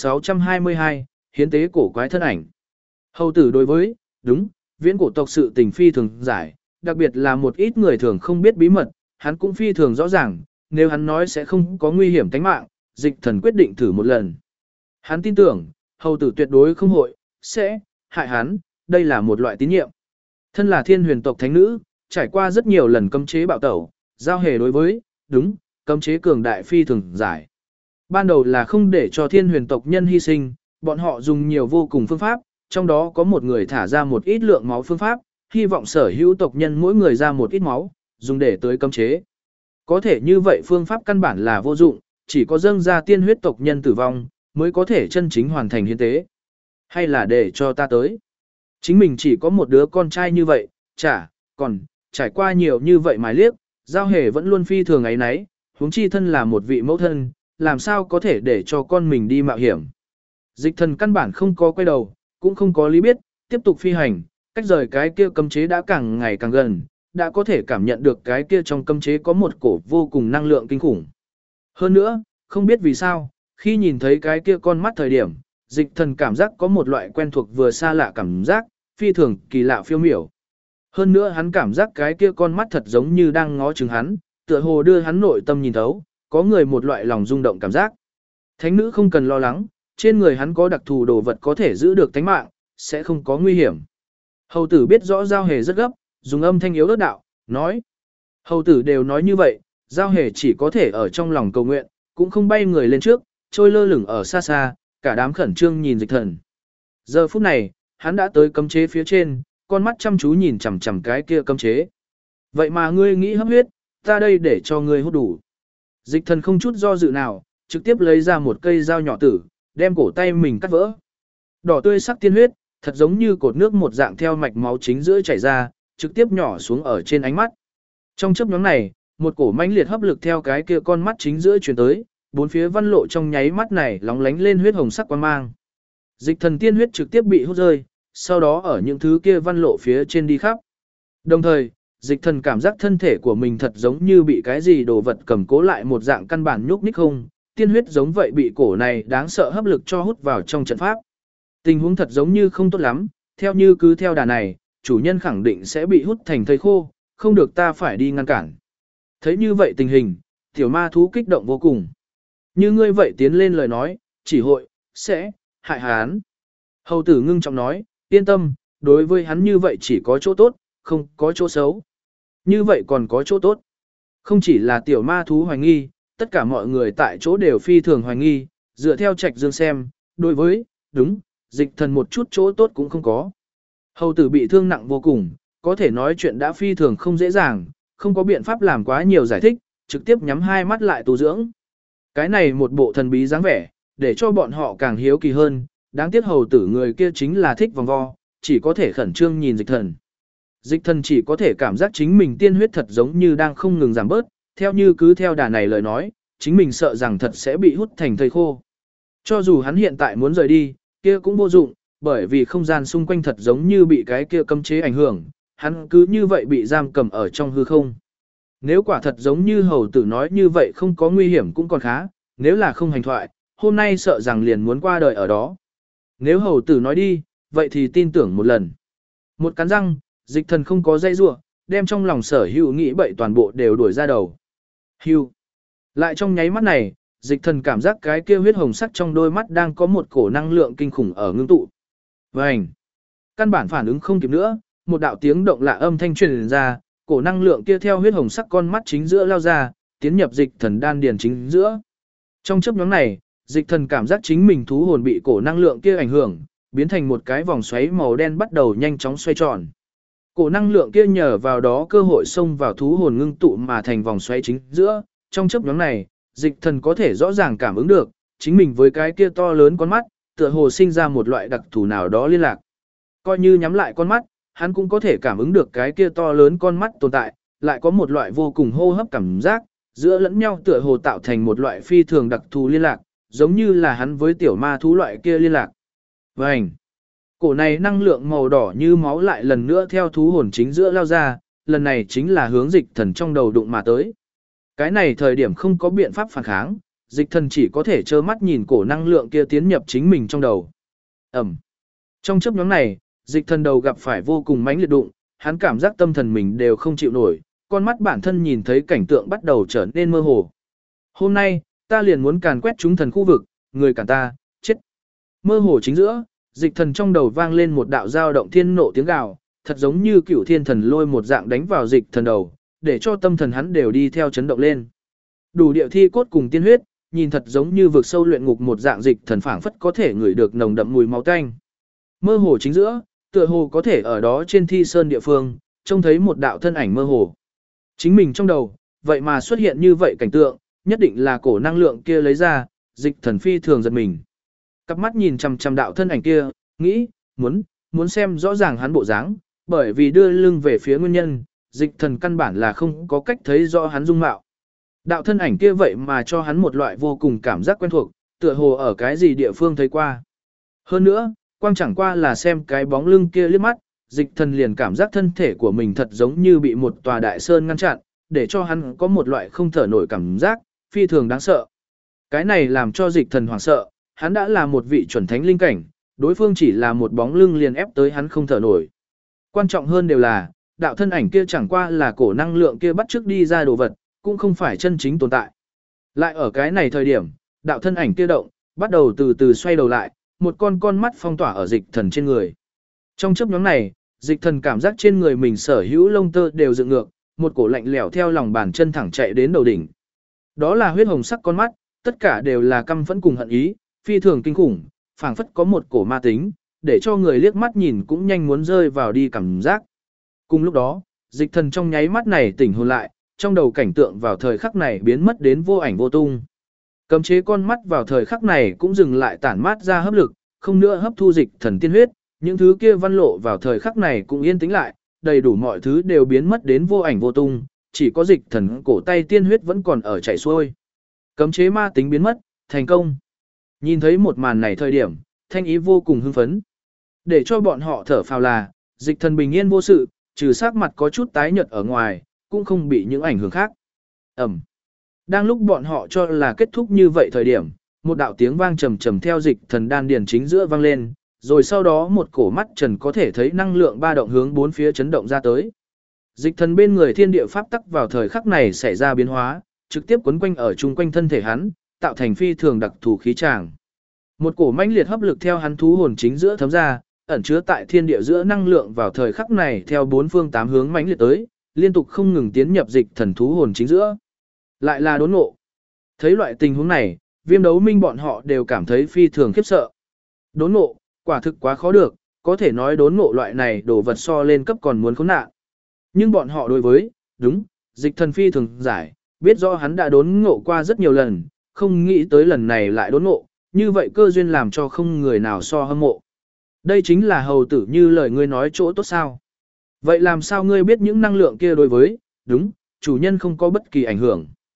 [SPEAKER 1] 1622, hiến tế cổ quái thân ảnh. Hầu tử đối với, đúng, viễn cổ tộc sự tình phi thường giải, đặc biệt là một ít người thường không biết bí mật, hắn cũng phi thường rõ ràng, nếu hắn nói sẽ không có nguy hiểm tính mạng, dịch thần quyết định thử một lần. Hắn tin tưởng, hầu tử tuyệt đối không hội, sẽ, hại hắn, đây là một loại tín nhiệm. Thân là thiên huyền tộc thánh nữ, trải qua rất nhiều lần cấm chế bạo tẩu, giao hề đối với, đúng, cấm chế cường đại phi thường giải. Ban đầu là không để cho thiên huyền tộc nhân hy sinh, bọn họ dùng nhiều vô cùng phương pháp, trong đó có một người thả ra một ít lượng máu phương pháp, hy vọng sở hữu tộc nhân mỗi người ra một ít máu, dùng để tới cấm chế. Có thể như vậy phương pháp căn bản là vô dụng, chỉ có dâng ra tiên huyết tộc nhân tử vong, mới có thể chân chính hoàn thành hiến tế. Hay là để cho ta tới. Chính mình chỉ có một đứa con trai như vậy, còn, trải qua nhiều như vậy mài liếc, giao hề vẫn luôn phi thường ấy nấy, huống chi thân là một vị mẫu thân, làm sao có thể để cho con mình đi mạo hiểm. Dịch thần căn bản không có quay đầu, cũng không có lý biết, tiếp tục phi hành, cách rời cái kia cấm chế đã càng ngày càng gần, đã có thể cảm nhận được cái kia trong cấm chế có một cổ vô cùng năng lượng kinh khủng. Hơn nữa, không biết vì sao, khi nhìn thấy cái kia con mắt thời điểm, dịch thần cảm giác có một loại quen thuộc vừa xa lạ cảm giác, phi thường kỳ lạ phiêu miểu. Hơn nữa hắn cảm giác cái kia con mắt thật giống như đang ngó chừng hắn, tựa hồ đưa hắn nội tâm nhìn thấu, có người một loại lòng rung động cảm giác. Thánh nữ không cần lo lắng, trên người hắn có đặc thù đồ vật có thể giữ được tánh mạng, sẽ không có nguy hiểm. Hầu tử biết rõ giao hề rất gấp, dùng âm thanh yếu ớt đạo, nói. Hầu tử đều nói như vậy, giao hề chỉ có thể ở trong lòng cầu nguyện, cũng không bay người lên trước, trôi lơ lửng ở xa xa, cả đám khẩn trương nhìn dịch thần. Giờ phút này, hắn đã tới cấm chế phía trên, con mắt chăm chú nhìn chằm chằm cái kia cấm chế. Vậy mà ngươi nghĩ hấp huyết, ta đây để cho ngươi hút đủ. Dịch thần không chút do dự nào, trực tiếp lấy ra một cây dao nhỏ tử, đem cổ tay mình cắt vỡ. Đỏ tươi sắc tiên huyết, thật giống như cột nước một dạng theo mạch máu chính giữa chảy ra, trực tiếp nhỏ xuống ở trên ánh mắt. Trong chớp nhoáng này, một cổ mãnh liệt hấp lực theo cái kia con mắt chính giữa truyền tới, bốn phía văn lộ trong nháy mắt này lóng lánh lên huyết hồng sắc quang mang. Dịch thần tiên huyết trực tiếp bị hút rơi, sau đó ở những thứ kia văn lộ phía trên đi khắp. Đồng thời, dịch thần cảm giác thân thể của mình thật giống như bị cái gì đồ vật cầm cố lại một dạng căn bản nhúc nhích không, tiên huyết giống vậy bị cổ này đáng sợ hấp lực cho hút vào trong trận pháp. Tình huống thật giống như không tốt lắm, theo như cứ theo đà này, chủ nhân khẳng định sẽ bị hút thành thây khô, không được ta phải đi ngăn cản. Thấy như vậy tình hình, tiểu ma thú kích động vô cùng. Như ngươi vậy tiến lên lời nói, chỉ hội, sẽ, hại hắn. Hầu tử ngưng trọng nói, yên tâm, đối với hắn như vậy chỉ có chỗ tốt, không có chỗ xấu. Như vậy còn có chỗ tốt. Không chỉ là tiểu ma thú hoài nghi, tất cả mọi người tại chỗ đều phi thường hoài nghi, dựa theo trạch dương xem, đối với, đúng, dịch thần một chút chỗ tốt cũng không có. Hầu tử bị thương nặng vô cùng, có thể nói chuyện đã phi thường không dễ dàng, không có biện pháp làm quá nhiều giải thích, trực tiếp nhắm hai mắt lại tu dưỡng. Cái này một bộ thần bí dáng vẻ, để cho bọn họ càng hiếu kỳ hơn, đáng tiếc hầu tử người kia chính là thích vòng vo, chỉ có thể khẩn trương nhìn dịch thần. Dịch thần chỉ có thể cảm giác chính mình tiên huyết thật giống như đang không ngừng giảm bớt, theo như cứ theo đà này lời nói, chính mình sợ rằng thật sẽ bị hút thành thây khô. Cho dù hắn hiện tại muốn rời đi, kia cũng vô dụng, bởi vì không gian xung quanh thật giống như bị cái kia cấm chế ảnh hưởng, hắn cứ như vậy bị giam cầm ở trong hư không. Nếu quả thật giống như hầu tử nói như vậy không có nguy hiểm cũng còn khá, nếu là không hành thoại, hôm nay sợ rằng liền muốn qua đời ở đó. Nếu hầu tử nói đi, vậy thì tin tưởng một lần. Một cắn răng, dịch thần không có dây rua, đem trong lòng sở hữu nghĩ bậy toàn bộ đều đuổi ra đầu. Hưu. Lại trong nháy mắt này, dịch thần cảm giác cái kia huyết hồng sắc trong đôi mắt đang có một cổ năng lượng kinh khủng ở ngưng tụ. Vành. Căn bản phản ứng không kịp nữa, một đạo tiếng động lạ âm thanh truyền ra, cổ năng lượng kia theo huyết hồng sắc con mắt chính giữa lao ra, tiến nhập dịch thần đan điền chính giữa. Trong chớp nhoáng này, dịch thần cảm giác chính mình thú hồn bị cổ năng lượng kia ảnh hưởng, biến thành một cái vòng xoáy màu đen bắt đầu nhanh chóng xoay tròn. Cổ năng lượng kia nhờ vào đó cơ hội xông vào thú hồn ngưng tụ mà thành vòng xoáy chính giữa. Trong chớp nhoáng này, dịch thần có thể rõ ràng cảm ứng được, chính mình với cái kia to lớn con mắt, tựa hồ sinh ra một loại đặc thù nào đó liên lạc. Coi như nhắm lại con mắt, hắn cũng có thể cảm ứng được cái kia to lớn con mắt tồn tại, lại có một loại vô cùng hô hấp cảm giác, giữa lẫn nhau tựa hồ tạo thành một loại phi thường đặc thù liên lạc, giống như là hắn với tiểu ma thú loại kia liên lạc. Vành. Cổ này năng lượng màu đỏ như máu lại lần nữa theo thú hồn chính giữa lao ra, lần này chính là hướng dịch thần trong đầu đụng mà tới. Cái này thời điểm không có biện pháp phản kháng, dịch thần chỉ có thể trơ mắt nhìn cổ năng lượng kia tiến nhập chính mình trong đầu. Ẩm. Trong chớp nhoáng này, dịch thần đầu gặp phải vô cùng mãnh liệt đụng, hắn cảm giác tâm thần mình đều không chịu nổi, con mắt bản thân nhìn thấy cảnh tượng bắt đầu trở nên mơ hồ. Hôm nay, ta liền muốn càn quét chúng thần khu vực, người cản ta, chết. Mơ hồ chính giữa, dịch thần trong đầu vang lên một đạo dao động thiên nộ tiếng gào, thật giống như cửu thiên thần lôi một dạng đánh vào dịch thần đầu, để cho tâm thần hắn đều đi theo chấn động lên. Đủ điệu thi cốt cùng tiên huyết, nhìn thật giống như vực sâu luyện ngục một dạng dịch thần phảng phất có thể ngửi được nồng đậm mùi máu tanh. Mơ hồ chính giữa, tựa hồ có thể ở đó trên thi sơn địa phương, trông thấy một đạo thân ảnh mơ hồ. Chính mình trong đầu, vậy mà xuất hiện như vậy cảnh tượng, nhất định là cổ năng lượng kia lấy ra, dịch thần phi thường giật mình. Cặp mắt nhìn chằm chằm đạo thân ảnh kia, nghĩ, muốn xem rõ ràng hắn bộ dáng, bởi vì đưa lưng về phía nguyên nhân, dịch thần căn bản là không có cách thấy rõ hắn dung mạo. Đạo thân ảnh kia vậy mà cho hắn một loại vô cùng cảm giác quen thuộc, tựa hồ ở cái gì địa phương thấy qua. Hơn nữa, quang chẳng qua là xem cái bóng lưng kia liếc mắt, dịch thần liền cảm giác thân thể của mình thật giống như bị một tòa đại sơn ngăn chặn, để cho hắn có một loại không thở nổi cảm giác, phi thường đáng sợ. Cái này làm cho dịch thần hoảng sợ, hắn đã là một vị chuẩn thánh linh cảnh, đối phương chỉ là một bóng lưng liền ép tới hắn không thở nổi. Quan trọng hơn đều là, đạo thân ảnh kia chẳng qua là cổ năng lượng kia bắt trước đi ra đồ vật, cũng không phải chân chính tồn tại. Lại ở cái này thời điểm, đạo thân ảnh kia động, bắt đầu từ từ xoay đầu lại, một con mắt phong tỏa ở dịch thần trên người. Trong chớp nhoáng này, dịch thần cảm giác trên người mình sở hữu lông tơ đều dựng ngược, một cổ lạnh lẽo theo lòng bàn chân thẳng chạy đến đầu đỉnh. Đó là huyết hồng sắc con mắt, tất cả đều là căm phẫn cùng hận ý, phi thường kinh khủng, phảng phất có một cổ ma tính, để cho người liếc mắt nhìn cũng nhanh muốn rơi vào đi cảm giác. Cùng lúc đó, dịch thần trong nháy mắt này tỉnh hồn lại, trong đầu cảnh tượng vào thời khắc này biến mất đến vô ảnh vô tung. Cấm chế con mắt vào thời khắc này cũng dừng lại tản mát ra hấp lực, không nữa hấp thu dịch thần tiên huyết, những thứ kia văn lộ vào thời khắc này cũng yên tĩnh lại, đầy đủ mọi thứ đều biến mất đến vô ảnh vô tung, chỉ có dịch thần cổ tay tiên huyết vẫn còn ở chảy xuôi. Cấm chế ma tính biến mất, thành công. Nhìn thấy một màn này thời điểm, Thanh Ý vô cùng hưng phấn. Để cho bọn họ thở phào là, dịch thần bình yên vô sự, trừ sắc mặt có chút tái nhợt ở ngoài, cũng không bị những ảnh hưởng khác. Ẩm. Đang lúc bọn họ cho là kết thúc như vậy thời điểm, một đạo tiếng vang trầm trầm theo dịch thần đan điền chính giữa vang lên, rồi sau đó một cổ mắt trần có thể thấy năng lượng ba động hướng bốn phía chấn động ra tới. Dịch thần bên người thiên địa pháp tắc vào thời khắc này xảy ra biến hóa, trực tiếp quấn quanh ở chung quanh thân thể hắn, tạo thành phi thường đặc thù khí tràng. Một cổ mãnh liệt hấp lực theo hắn thú hồn chính giữa thấm ra, ẩn chứa tại thiên địa giữa năng lượng vào thời khắc này theo bốn phương tám hướng mãnh liệt tới, liên tục không ngừng tiến nhập dịch thần thú hồn chính giữa. Lại là đốn ngộ. Thấy loại tình huống này, Viêm Đấu Minh bọn họ đều cảm thấy phi thường khiếp sợ. Đốn ngộ, quả thực quá khó được, có thể nói đốn ngộ loại này đồ vật so lên cấp còn muốn khốn nạn. Nhưng bọn họ đối với, đúng, dịch thần phi thường giải, biết rõ hắn đã đốn ngộ qua rất nhiều lần, không nghĩ tới lần này lại đốn ngộ, như vậy cơ duyên làm cho không người nào so hâm mộ. Đây chính là hầu tử như lời ngươi nói chỗ tốt sao. Vậy làm sao ngươi biết những năng lượng kia đối với, đúng, chủ nhân không có bất kỳ ảnh hưởng.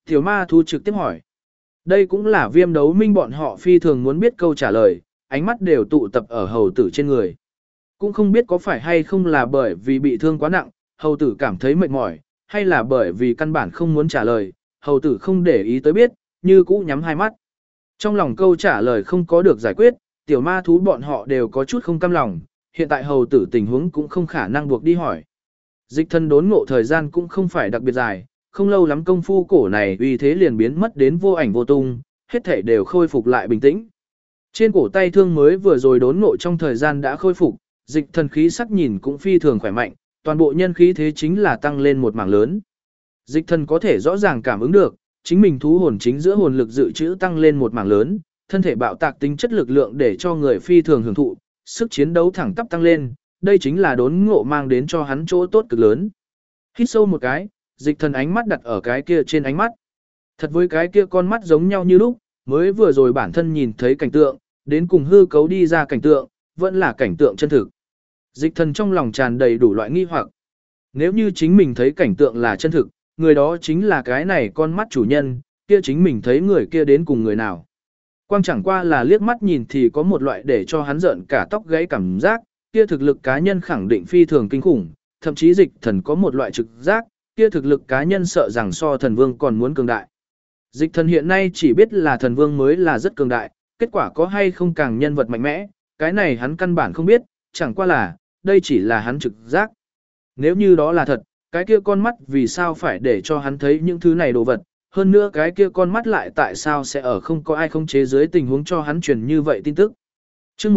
[SPEAKER 1] Tiểu ma thú trực tiếp hỏi. Đây cũng là Viêm Đấu Minh bọn họ phi thường muốn biết câu trả lời, ánh mắt đều tụ tập ở hầu tử trên người. Cũng không biết có phải hay không là bởi vì bị thương quá nặng, hầu tử cảm thấy mệt mỏi, hay là bởi vì căn bản không muốn trả lời, hầu tử không để ý tới biết, như cũ nhắm hai mắt. Trong lòng câu trả lời không có được giải quyết, tiểu ma thú bọn họ đều có chút không cam lòng, hiện tại hầu tử tình huống cũng không khả năng buộc đi hỏi. Dịch thân đốn ngộ thời gian cũng không phải đặc biệt dài, không lâu lắm công phu cổ này uy thế liền biến mất đến vô ảnh vô tung, hết thể đều khôi phục lại bình tĩnh. Trên cổ tay thương mới vừa rồi đốn ngộ trong thời gian đã khôi phục, dịch thần khí sắc nhìn cũng phi thường khỏe mạnh, toàn bộ nhân khí thế chính là tăng lên một mảng lớn. Dịch thần có thể rõ ràng cảm ứng được, chính mình thú hồn chính giữa hồn lực dự trữ tăng lên một mảng lớn, thân thể bạo tạc tính chất lực lượng để cho người phi thường hưởng thụ, sức chiến đấu thẳng tắp tăng lên, đây chính là đốn ngộ mang đến cho hắn chỗ tốt cực lớn. Hít sâu một cái, dịch thần ánh mắt đặt ở cái kia trên ánh mắt. Thật với cái kia con mắt giống nhau như lúc, mới vừa rồi bản thân nhìn thấy cảnh tượng, đến cùng hư cấu đi ra cảnh tượng, vẫn là cảnh tượng chân thực. Dịch thần trong lòng tràn đầy đủ loại nghi hoặc. Nếu như chính mình thấy cảnh tượng là chân thực, người đó chính là cái này con mắt chủ nhân, kia chính mình thấy người kia đến cùng người nào. Quang chẳng qua là liếc mắt nhìn thì có một loại để cho hắn giận cả tóc gáy cảm giác, kia thực lực cá nhân khẳng định phi thường kinh khủng, thậm chí dịch thần có một loại trực giác, kia thực lực cá nhân sợ rằng so thần vương còn muốn cường đại. Dịch thần hiện nay chỉ biết là thần vương mới là rất cường đại, kết quả có hay không càng nhân vật mạnh mẽ, cái này hắn căn bản không biết, chẳng qua là, đây chỉ là hắn trực giác. Nếu như đó là thật, cái kia con mắt vì sao phải để cho hắn thấy những thứ này đồ vật, hơn nữa cái kia con mắt lại tại sao sẽ ở không có ai khống chế dưới tình huống cho hắn truyền như vậy tin tức. Chương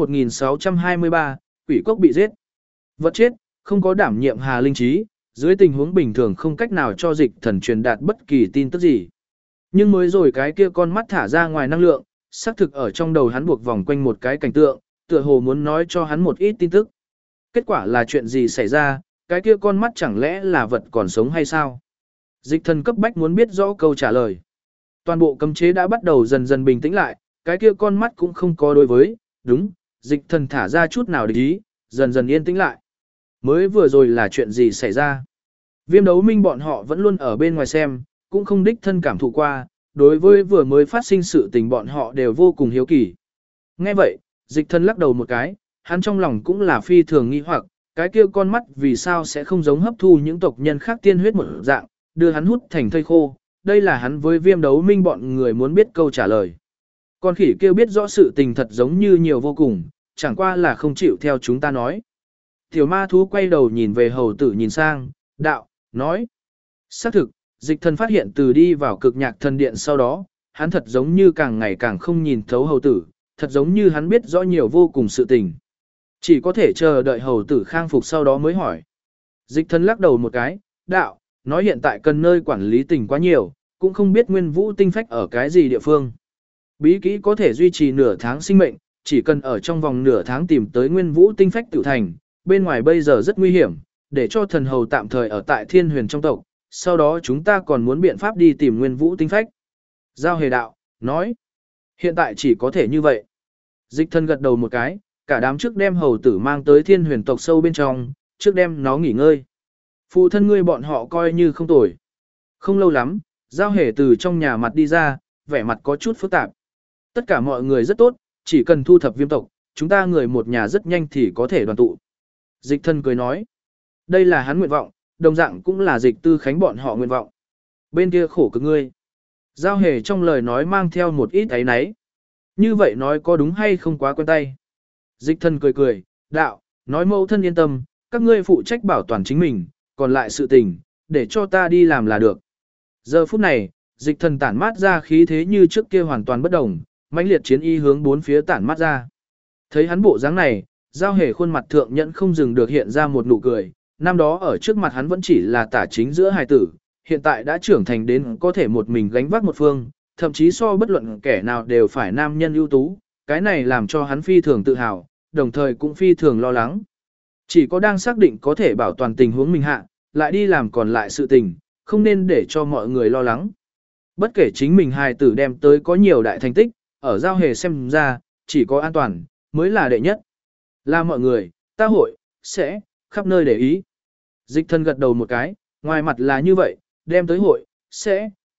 [SPEAKER 1] 1623, quỷ cốc bị giết. Vật chết, không có đảm nhiệm hà linh trí, dưới tình huống bình thường không cách nào cho dịch thần truyền đạt bất kỳ tin tức gì. Nhưng mới rồi cái kia con mắt thả ra ngoài năng lượng, xác thực ở trong đầu hắn buộc vòng quanh một cái cảnh tượng, tựa hồ muốn nói cho hắn một ít tin tức. Kết quả là chuyện gì xảy ra, cái kia con mắt chẳng lẽ là vật còn sống hay sao? Dịch thần cấp bách muốn biết rõ câu trả lời. Toàn bộ cấm chế đã bắt đầu dần dần bình tĩnh lại, cái kia con mắt cũng không có đối với, đúng, dịch thần thả ra chút nào để ý, dần dần yên tĩnh lại. Mới vừa rồi là chuyện gì xảy ra? Viêm Đấu Minh bọn họ vẫn luôn ở bên ngoài xem, cũng không đích thân cảm thụ qua, đối với vừa mới phát sinh sự tình bọn họ đều vô cùng hiếu kỳ. Nghe vậy, dịch thần lắc đầu một cái, hắn trong lòng cũng là phi thường nghi hoặc, cái kia con mắt vì sao sẽ không giống hấp thu những tộc nhân khác tiên huyết một dạng, đưa hắn hút thành thây khô, đây là hắn với Viêm Đấu Minh bọn người muốn biết câu trả lời. Con khỉ kêu biết rõ sự tình thật giống như nhiều vô cùng, chẳng qua là không chịu theo chúng ta nói. Tiểu ma thú quay đầu nhìn về hầu tử nhìn sang, đạo, nói. Xác thực, dịch thần phát hiện từ đi vào cực nhạc thần điện sau đó, hắn thật giống như càng ngày càng không nhìn thấu hầu tử, thật giống như hắn biết rõ nhiều vô cùng sự tình. Chỉ có thể chờ đợi hầu tử khang phục sau đó mới hỏi. Dịch thần lắc đầu một cái, đạo, nói hiện tại cần nơi quản lý tình quá nhiều, cũng không biết nguyên vũ tinh phách ở cái gì địa phương. Bí kỹ có thể duy trì nửa tháng sinh mệnh, chỉ cần ở trong vòng nửa tháng tìm tới nguyên vũ tinh phách tự thành, bên ngoài bây giờ rất nguy hiểm, để cho thần hầu tạm thời ở tại thiên huyền trong tộc, sau đó chúng ta còn muốn biện pháp đi tìm nguyên vũ tinh phách. Giao hề đạo, nói, hiện tại chỉ có thể như vậy. Dịch thần gật đầu một cái, cả đám trước đem hầu tử mang tới thiên huyền tộc sâu bên trong, trước đem nó nghỉ ngơi. Phụ thân ngươi bọn họ coi như không tồi. Không lâu lắm, giao hề từ trong nhà mặt đi ra, vẻ mặt có chút phức tạp. Tất cả mọi người rất tốt, chỉ cần thu thập viêm tộc, chúng ta người một nhà rất nhanh thì có thể đoàn tụ. Dịch thần cười nói, đây là hắn nguyện vọng, đồng dạng cũng là dịch tư khánh bọn họ nguyện vọng. Bên kia khổ cực ngươi. Giao hề trong lời nói mang theo một ít áy náy. Như vậy nói có đúng hay không quá quen tay. Dịch thần cười cười, đạo, nói mẫu thân yên tâm, các ngươi phụ trách bảo toàn chính mình, còn lại sự tình, để cho ta đi làm là được. Giờ phút này, dịch thần tản mát ra khí thế như trước kia hoàn toàn bất đồng, mãnh liệt chiến y hướng bốn phía tản mát ra. Thấy hắn bộ dáng này, giao hề khuôn mặt thượng nhẫn không dừng được hiện ra một nụ cười, năm đó ở trước mặt hắn vẫn chỉ là tả chính giữa hài tử, hiện tại đã trưởng thành đến có thể một mình gánh vác một phương, thậm chí so bất luận kẻ nào đều phải nam nhân ưu tú, cái này làm cho hắn phi thường tự hào, đồng thời cũng phi thường lo lắng. Chỉ có đang xác định có thể bảo toàn tình huống mình hạ, lại đi làm còn lại sự tình, không nên để cho mọi người lo lắng. Bất kể chính mình hài tử đem tới có nhiều đại thành tích, ở giao hề xem ra, chỉ có an toàn, mới là đệ nhất. Là mọi người, ta hội, sẽ, khắp nơi để ý. Dịch thân gật đầu một cái, ngoài mặt là như vậy, đem tới hội, sẽ,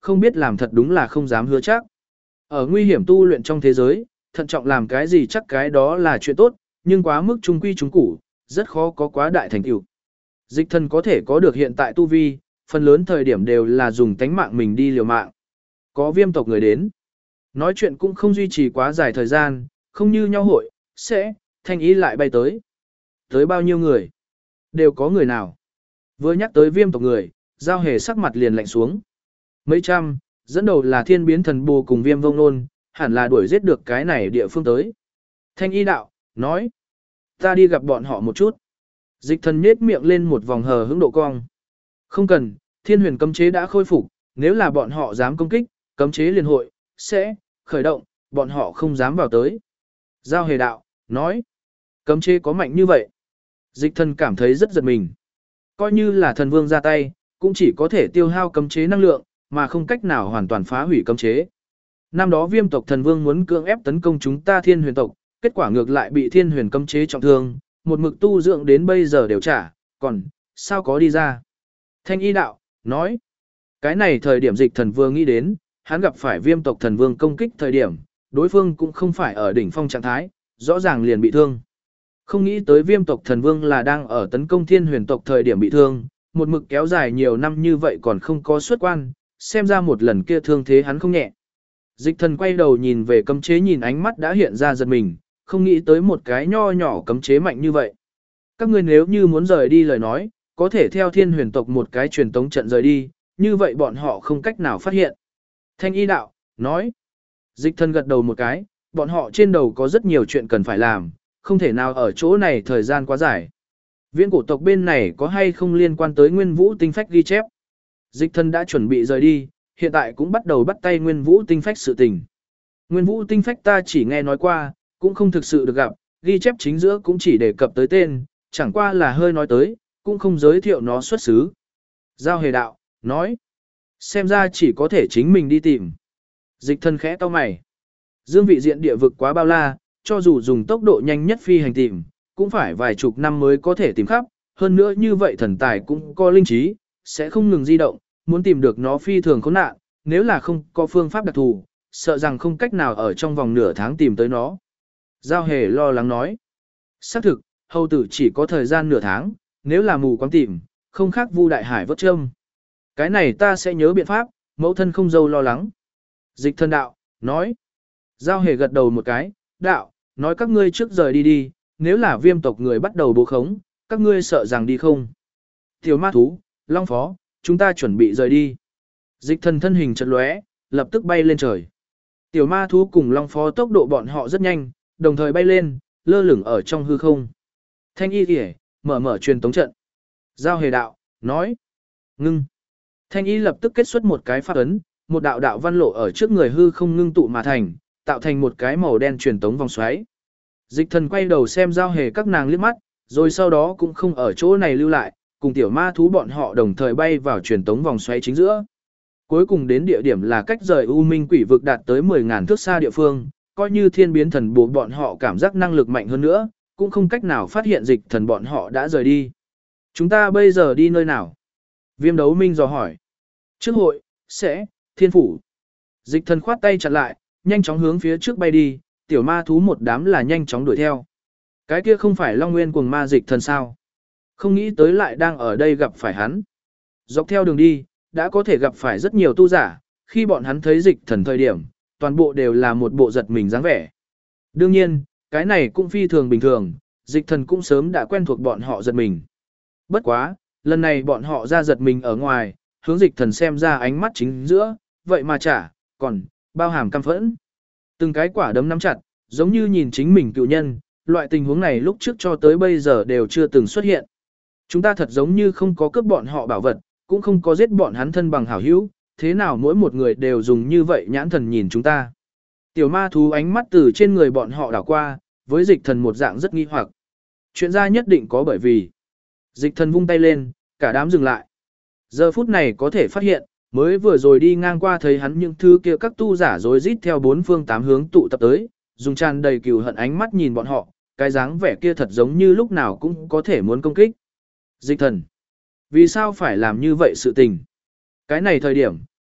[SPEAKER 1] không biết làm thật đúng là không dám hứa chắc. Ở nguy hiểm tu luyện trong thế giới, thận trọng làm cái gì chắc cái đó là chuyện tốt, nhưng quá mức trung quy trung củ, rất khó có quá đại thành tựu. Dịch thần có thể có được hiện tại tu vi, phần lớn thời điểm đều là dùng tánh mạng mình đi liều mạng. Có viêm tộc người đến. Nói chuyện cũng không duy trì quá dài thời gian, không như nhau hội, sẽ, thanh ý lại bay tới. Tới bao nhiêu người? Đều có người nào? Vừa nhắc tới viêm tộc người, Giao Hề sắc mặt liền lạnh xuống. Mấy trăm, dẫn đầu là thiên biến thần bồ cùng viêm vông nôn, hẳn là đuổi giết được cái này địa phương tới. Thanh y đạo, nói. Ta đi gặp bọn họ một chút. Dịch thần nhết miệng lên một vòng hờ hững độ cong. Không cần, thiên huyền cấm chế đã khôi phục, nếu là bọn họ dám công kích, cấm chế liền hội, sẽ, khởi động, bọn họ không dám vào tới. Giao Hề đạo, nói. Cấm chế có mạnh như vậy. Dịch thần cảm thấy rất giật mình. Coi như là thần vương ra tay, cũng chỉ có thể tiêu hao cấm chế năng lượng, mà không cách nào hoàn toàn phá hủy cấm chế. Năm đó viêm tộc thần vương muốn cưỡng ép tấn công chúng ta thiên huyền tộc, kết quả ngược lại bị thiên huyền cấm chế trọng thương, một mực tu dưỡng đến bây giờ đều trả, còn, sao có đi ra. Thanh y đạo, nói, cái này thời điểm dịch thần vừa nghĩ đến, hắn gặp phải viêm tộc thần vương công kích thời điểm, đối phương cũng không phải ở đỉnh phong trạng thái, rõ ràng liền bị thương. Không nghĩ tới viêm tộc thần vương là đang ở tấn công thiên huyền tộc thời điểm bị thương, một mực kéo dài nhiều năm như vậy còn không có xuất quan, xem ra một lần kia thương thế hắn không nhẹ. Dịch thần quay đầu nhìn về cấm chế, nhìn ánh mắt đã hiện ra giật mình, không nghĩ tới một cái nho nhỏ cấm chế mạnh như vậy. Các ngươi nếu như muốn rời đi lời nói, có thể theo thiên huyền tộc một cái truyền tống trận rời đi, như vậy bọn họ không cách nào phát hiện. Thanh y đạo, nói. Dịch thần gật đầu một cái, bọn họ trên đầu có rất nhiều chuyện cần phải làm, không thể nào ở chỗ này thời gian quá dài. Viễn cổ tộc bên này có hay không liên quan tới Nguyên Vũ tinh phách ghi chép? Dịch thần đã chuẩn bị rời đi, hiện tại cũng bắt đầu bắt tay Nguyên Vũ tinh phách sự tình. Nguyên Vũ tinh phách ta chỉ nghe nói qua, cũng không thực sự được gặp, ghi chép chính giữa cũng chỉ đề cập tới tên, chẳng qua là hơi nói tới, cũng không giới thiệu nó xuất xứ. Giao Hề đạo, nói, xem ra chỉ có thể chính mình đi tìm. Dịch thần khẽ cau mày. Dương vị diện địa vực quá bao la, cho dù dùng tốc độ nhanh nhất phi hành tìm, cũng phải vài chục năm mới có thể tìm khắp, hơn nữa như vậy thần tài cũng có linh trí, sẽ không ngừng di động, muốn tìm được nó phi thường khốn nạn, nếu là không có phương pháp đặc thù, sợ rằng không cách nào ở trong vòng nửa tháng tìm tới nó. Giao Hề lo lắng nói. Xác thực, hầu tử chỉ có thời gian nửa tháng, nếu là mù quáng tìm, không khác Vu Đại Hải vớt châm. Cái này ta sẽ nhớ biện pháp, mẫu thân không dâu lo lắng. Dịch thần đạo, nói. Giao Hề gật đầu một cái, đạo, nói các ngươi trước rời đi đi, nếu là viêm tộc người bắt đầu bố khống, các ngươi sợ rằng đi không. Tiểu ma thú, long phó, chúng ta chuẩn bị rời đi. Dịch thần thân hình chợt lóe, lập tức bay lên trời. Tiểu ma thú cùng long phó tốc độ bọn họ rất nhanh, đồng thời bay lên, lơ lửng ở trong hư không. Thanh y kìa, mở truyền tống trận. Giao Hề đạo, nói. Ngưng. Thanh y lập tức kết xuất một cái pháp ấn, một đạo đạo văn lộ ở trước người hư không ngưng tụ mà thành, tạo thành một cái màu đen truyền tống vòng xoáy. Dịch thần quay đầu xem Giao Hề các nàng liếc mắt, rồi sau đó cũng không ở chỗ này lưu lại, cùng tiểu ma thú bọn họ đồng thời bay vào truyền tống vòng xoáy chính giữa. Cuối cùng đến địa điểm là cách rời U Minh Quỷ vực đạt tới 10.000 thước xa địa phương, coi như thiên biến thần bộ bọn họ cảm giác năng lực mạnh hơn nữa, cũng không cách nào phát hiện dịch thần bọn họ đã rời đi. Chúng ta bây giờ đi nơi nào? Viêm Đấu Minh dò hỏi. Trước hội, sẽ, thiên phủ. Dịch thần khoát tay chặn lại, nhanh chóng hướng phía trước bay đi, tiểu ma thú một đám là nhanh chóng đuổi theo. Cái kia không phải Long Nguyên cuồng ma dịch thần sao? Không nghĩ tới lại đang ở đây gặp phải hắn. Dọc theo đường đi, đã có thể gặp phải rất nhiều tu giả, khi bọn hắn thấy dịch thần thời điểm, toàn bộ đều là một bộ giật mình dáng vẻ. Đương nhiên, cái này cũng phi thường bình thường, dịch thần cũng sớm đã quen thuộc bọn họ giật mình. Bất quá, lần này bọn họ ra giật mình ở ngoài, hướng dịch thần xem ra ánh mắt chính giữa, vậy mà chả, còn, bao hàm căm phẫn. Từng cái quả đấm nắm chặt, giống như nhìn chính mình cựu nhân, loại tình huống này lúc trước cho tới bây giờ đều chưa từng xuất hiện. Chúng ta thật giống như không có cướp bọn họ bảo vật, cũng không có giết bọn hắn thân bằng hảo hữu, thế nào mỗi một người đều dùng như vậy nhãn thần nhìn chúng ta. Tiểu ma thú ánh mắt từ trên người bọn họ đảo qua, với dịch thần một dạng rất nghi hoặc. Chuyện ra nhất định có bởi vì. Dịch thần vung tay lên, cả đám dừng lại. Giờ phút này có thể phát hiện, mới vừa rồi đi ngang qua thấy hắn những thứ kia các tu giả rối rít theo bốn phương tám hướng tụ tập tới, dùng tràn đầy cừu hận ánh mắt nhìn bọn họ, cái dáng vẻ kia thật giống như lúc nào cũng có thể muốn công kích. Dịch thần, vì sao phải làm như vậy sự tình? Cái này thời điểm,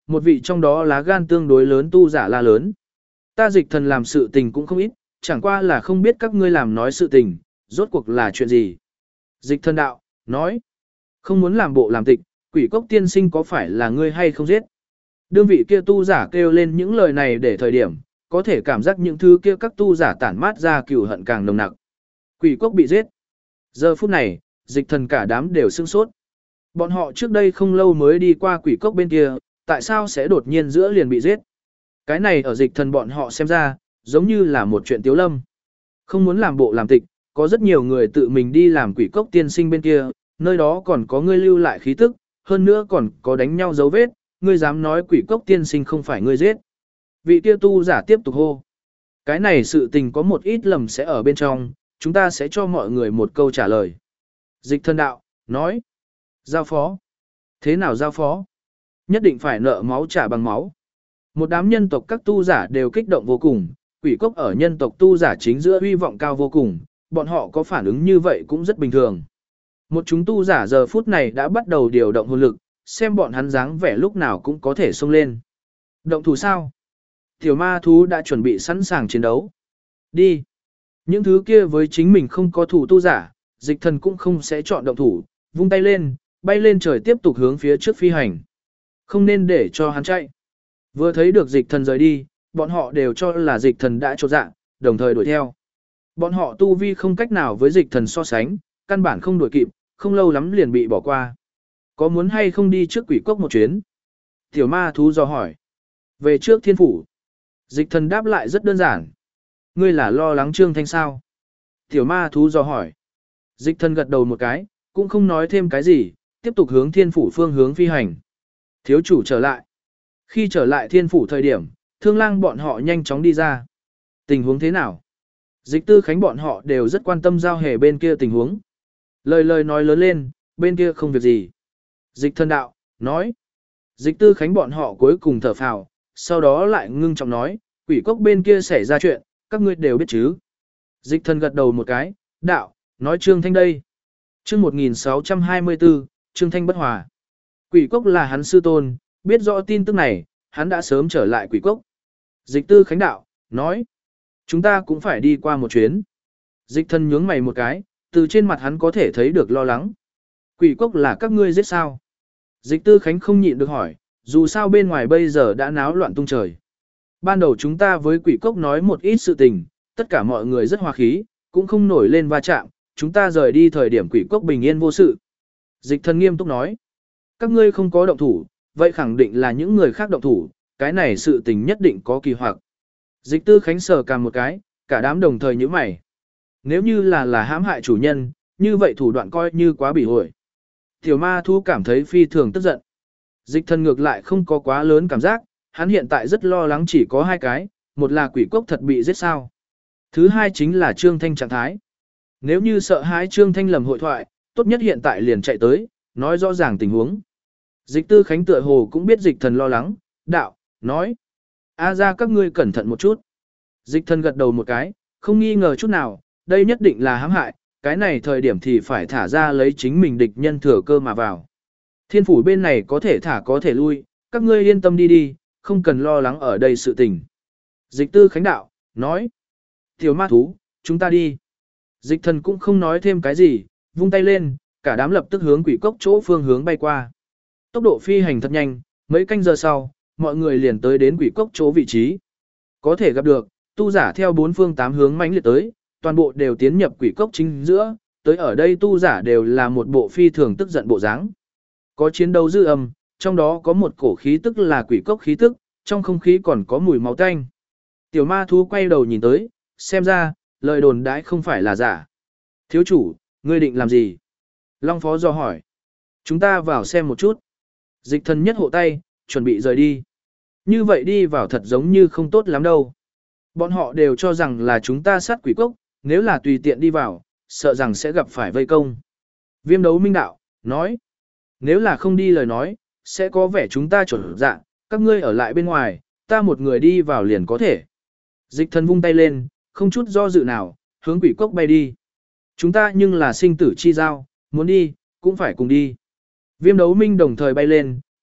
[SPEAKER 1] một vị trong đó lá gan tương đối lớn tu giả la lớn. Ta dịch thần làm sự tình cũng không ít, chẳng qua là không biết các ngươi làm nói sự tình, rốt cuộc là chuyện gì. Dịch thần đạo, nói, không muốn làm bộ làm tịch, quỷ cốc tiên sinh có phải là ngươi hay không giết. Đương vị kia tu giả kêu lên những lời này để thời điểm, có thể cảm giác những thứ kia các tu giả tản mát ra cừu hận càng nồng nặc. Quỷ cốc bị giết. Giờ phút này, dịch thần cả đám đều sững sốt. Bọn họ trước đây không lâu mới đi qua quỷ cốc bên kia, tại sao sẽ đột nhiên giữa liền bị giết? Cái này ở dịch thần bọn họ xem ra, giống như là một chuyện tiếu lâm. Không muốn làm bộ làm tịch, có rất nhiều người tự mình đi làm quỷ cốc tiên sinh bên kia, nơi đó còn có ngươi lưu lại khí tức, hơn nữa còn có đánh nhau dấu vết, ngươi dám nói quỷ cốc tiên sinh không phải ngươi giết. Vị kia tu giả tiếp tục hô. Cái này sự tình có một ít lầm sẽ ở bên trong, chúng ta sẽ cho mọi người một câu trả lời. Dịch thần đạo, nói. Giao phó. Thế nào giao phó? Nhất định phải nợ máu trả bằng máu. Một đám nhân tộc các tu giả đều kích động vô cùng, quỷ cốc ở nhân tộc tu giả chính giữa hy vọng cao vô cùng, bọn họ có phản ứng như vậy cũng rất bình thường. Một chúng tu giả giờ phút này đã bắt đầu điều động hồn lực, xem bọn hắn dáng vẻ lúc nào cũng có thể xông lên. Động thủ sao? Tiểu ma thú đã chuẩn bị sẵn sàng chiến đấu. Đi. Những thứ kia với chính mình không có thủ tu giả, dịch thần cũng không sẽ chọn động thủ, vung tay lên, bay lên trời tiếp tục hướng phía trước phi hành. Không nên để cho hắn chạy. Vừa thấy được dịch thần rời đi, bọn họ đều cho là dịch thần đã chột dạ, đồng thời đuổi theo. Bọn họ tu vi không cách nào với dịch thần so sánh, căn bản không đuổi kịp, không lâu lắm liền bị bỏ qua. Có muốn hay không đi trước quỷ cốc một chuyến? Tiểu ma thú do hỏi. Về trước thiên phủ. Dịch thần đáp lại rất đơn giản. Ngươi là lo lắng Trương Thanh sao? Tiểu ma thú do hỏi. Dịch thần gật đầu một cái, cũng không nói thêm cái gì, tiếp tục hướng thiên phủ phương hướng phi hành. Thiếu chủ trở lại. Khi trở lại thiên phủ thời điểm, thương lang bọn họ nhanh chóng đi ra. Tình huống thế nào? Dịch tư khánh bọn họ đều rất quan tâm giao hề bên kia tình huống. Lời nói lớn lên, bên kia không việc gì. Dịch thần đạo, nói. Dịch tư khánh bọn họ cuối cùng thở phào, sau đó lại ngưng trọng nói, quỷ cốc bên kia xảy ra chuyện, các ngươi đều biết chứ. Dịch thần gật đầu một cái, đạo, nói Trương Thanh đây. Chương 1624, Trương Thanh bất hòa. Quỷ cốc là hắn sư tôn, biết rõ tin tức này, hắn đã sớm trở lại quỷ cốc. Dịch tư khánh đạo, nói. Chúng ta cũng phải đi qua một chuyến. Dịch thần nhướng mày một cái, từ trên mặt hắn có thể thấy được lo lắng. Quỷ cốc là các ngươi giết sao? Dịch tư khánh không nhịn được hỏi, dù sao bên ngoài bây giờ đã náo loạn tung trời. Ban đầu chúng ta với quỷ cốc nói một ít sự tình, tất cả mọi người rất hòa khí, cũng không nổi lên va chạm, chúng ta rời đi thời điểm quỷ cốc bình yên vô sự. Dịch thần nghiêm túc nói, các ngươi không có động thủ, vậy khẳng định là những người khác động thủ, cái này sự tình nhất định có kỳ hoặc. Dịch tư khánh sờ cằm một cái, cả đám đồng thời nhíu mày. Nếu như là hãm hại chủ nhân, như vậy thủ đoạn coi như quá bỉ ổi. Tiểu ma thú cảm thấy phi thường tức giận. Dịch thần ngược lại không có quá lớn cảm giác, hắn hiện tại rất lo lắng chỉ có hai cái, một là quỷ cốc thật bị giết sao. Thứ hai chính là Trương Thanh trạng thái. Nếu như sợ hãi Trương Thanh lầm hội thoại, tốt nhất hiện tại liền chạy tới, nói rõ ràng tình huống. Dịch tư khánh tựa hồ cũng biết dịch thần lo lắng, đạo, nói. A ra các ngươi cẩn thận một chút. Dịch thần gật đầu một cái, không nghi ngờ chút nào, đây nhất định là hãm hại, cái này thời điểm thì phải thả ra lấy chính mình địch nhân thừa cơ mà vào. Thiên phủ bên này có thể thả có thể lui, các ngươi yên tâm đi đi, không cần lo lắng ở đây sự tình. Dịch tư khánh đạo, nói. Tiểu ma thú, chúng ta đi. Dịch thần cũng không nói thêm cái gì, vung tay lên, cả đám lập tức hướng quỷ cốc chỗ phương hướng bay qua. Tốc độ phi hành thật nhanh, mấy canh giờ sau, mọi người liền tới đến quỷ cốc chỗ vị trí. Có thể gặp được, tu giả theo bốn phương tám hướng mãnh liệt tới, toàn bộ đều tiến nhập quỷ cốc chính giữa, tới ở đây tu giả đều là một bộ phi thường tức giận bộ dáng. Có chiến đấu dư âm, trong đó có một cổ khí tức là quỷ cốc khí tức, trong không khí còn có mùi máu tanh. Tiểu ma thú quay đầu nhìn tới, xem ra, lời đồn đãi không phải là giả. Thiếu chủ, ngươi định làm gì? Long phó do hỏi. Chúng ta vào xem một chút. Dịch thần nhất hộ tay, chuẩn bị rời đi. Như vậy đi vào thật giống như không tốt lắm đâu. Bọn họ đều cho rằng là chúng ta sát quỷ cốc, nếu là tùy tiện đi vào, sợ rằng sẽ gặp phải vây công. Viêm đấu minh đạo, nói. Nếu là không đi lời nói, sẽ có vẻ chúng ta chuẩn dạ, các ngươi ở lại bên ngoài, ta một người đi vào liền có thể. Dịch thần vung tay lên, không chút do dự nào, hướng quỷ cốc bay đi. Chúng ta nhưng là sinh tử chi giao, muốn đi, cũng phải cùng đi. Viêm đấu minh đồng thời bay lên,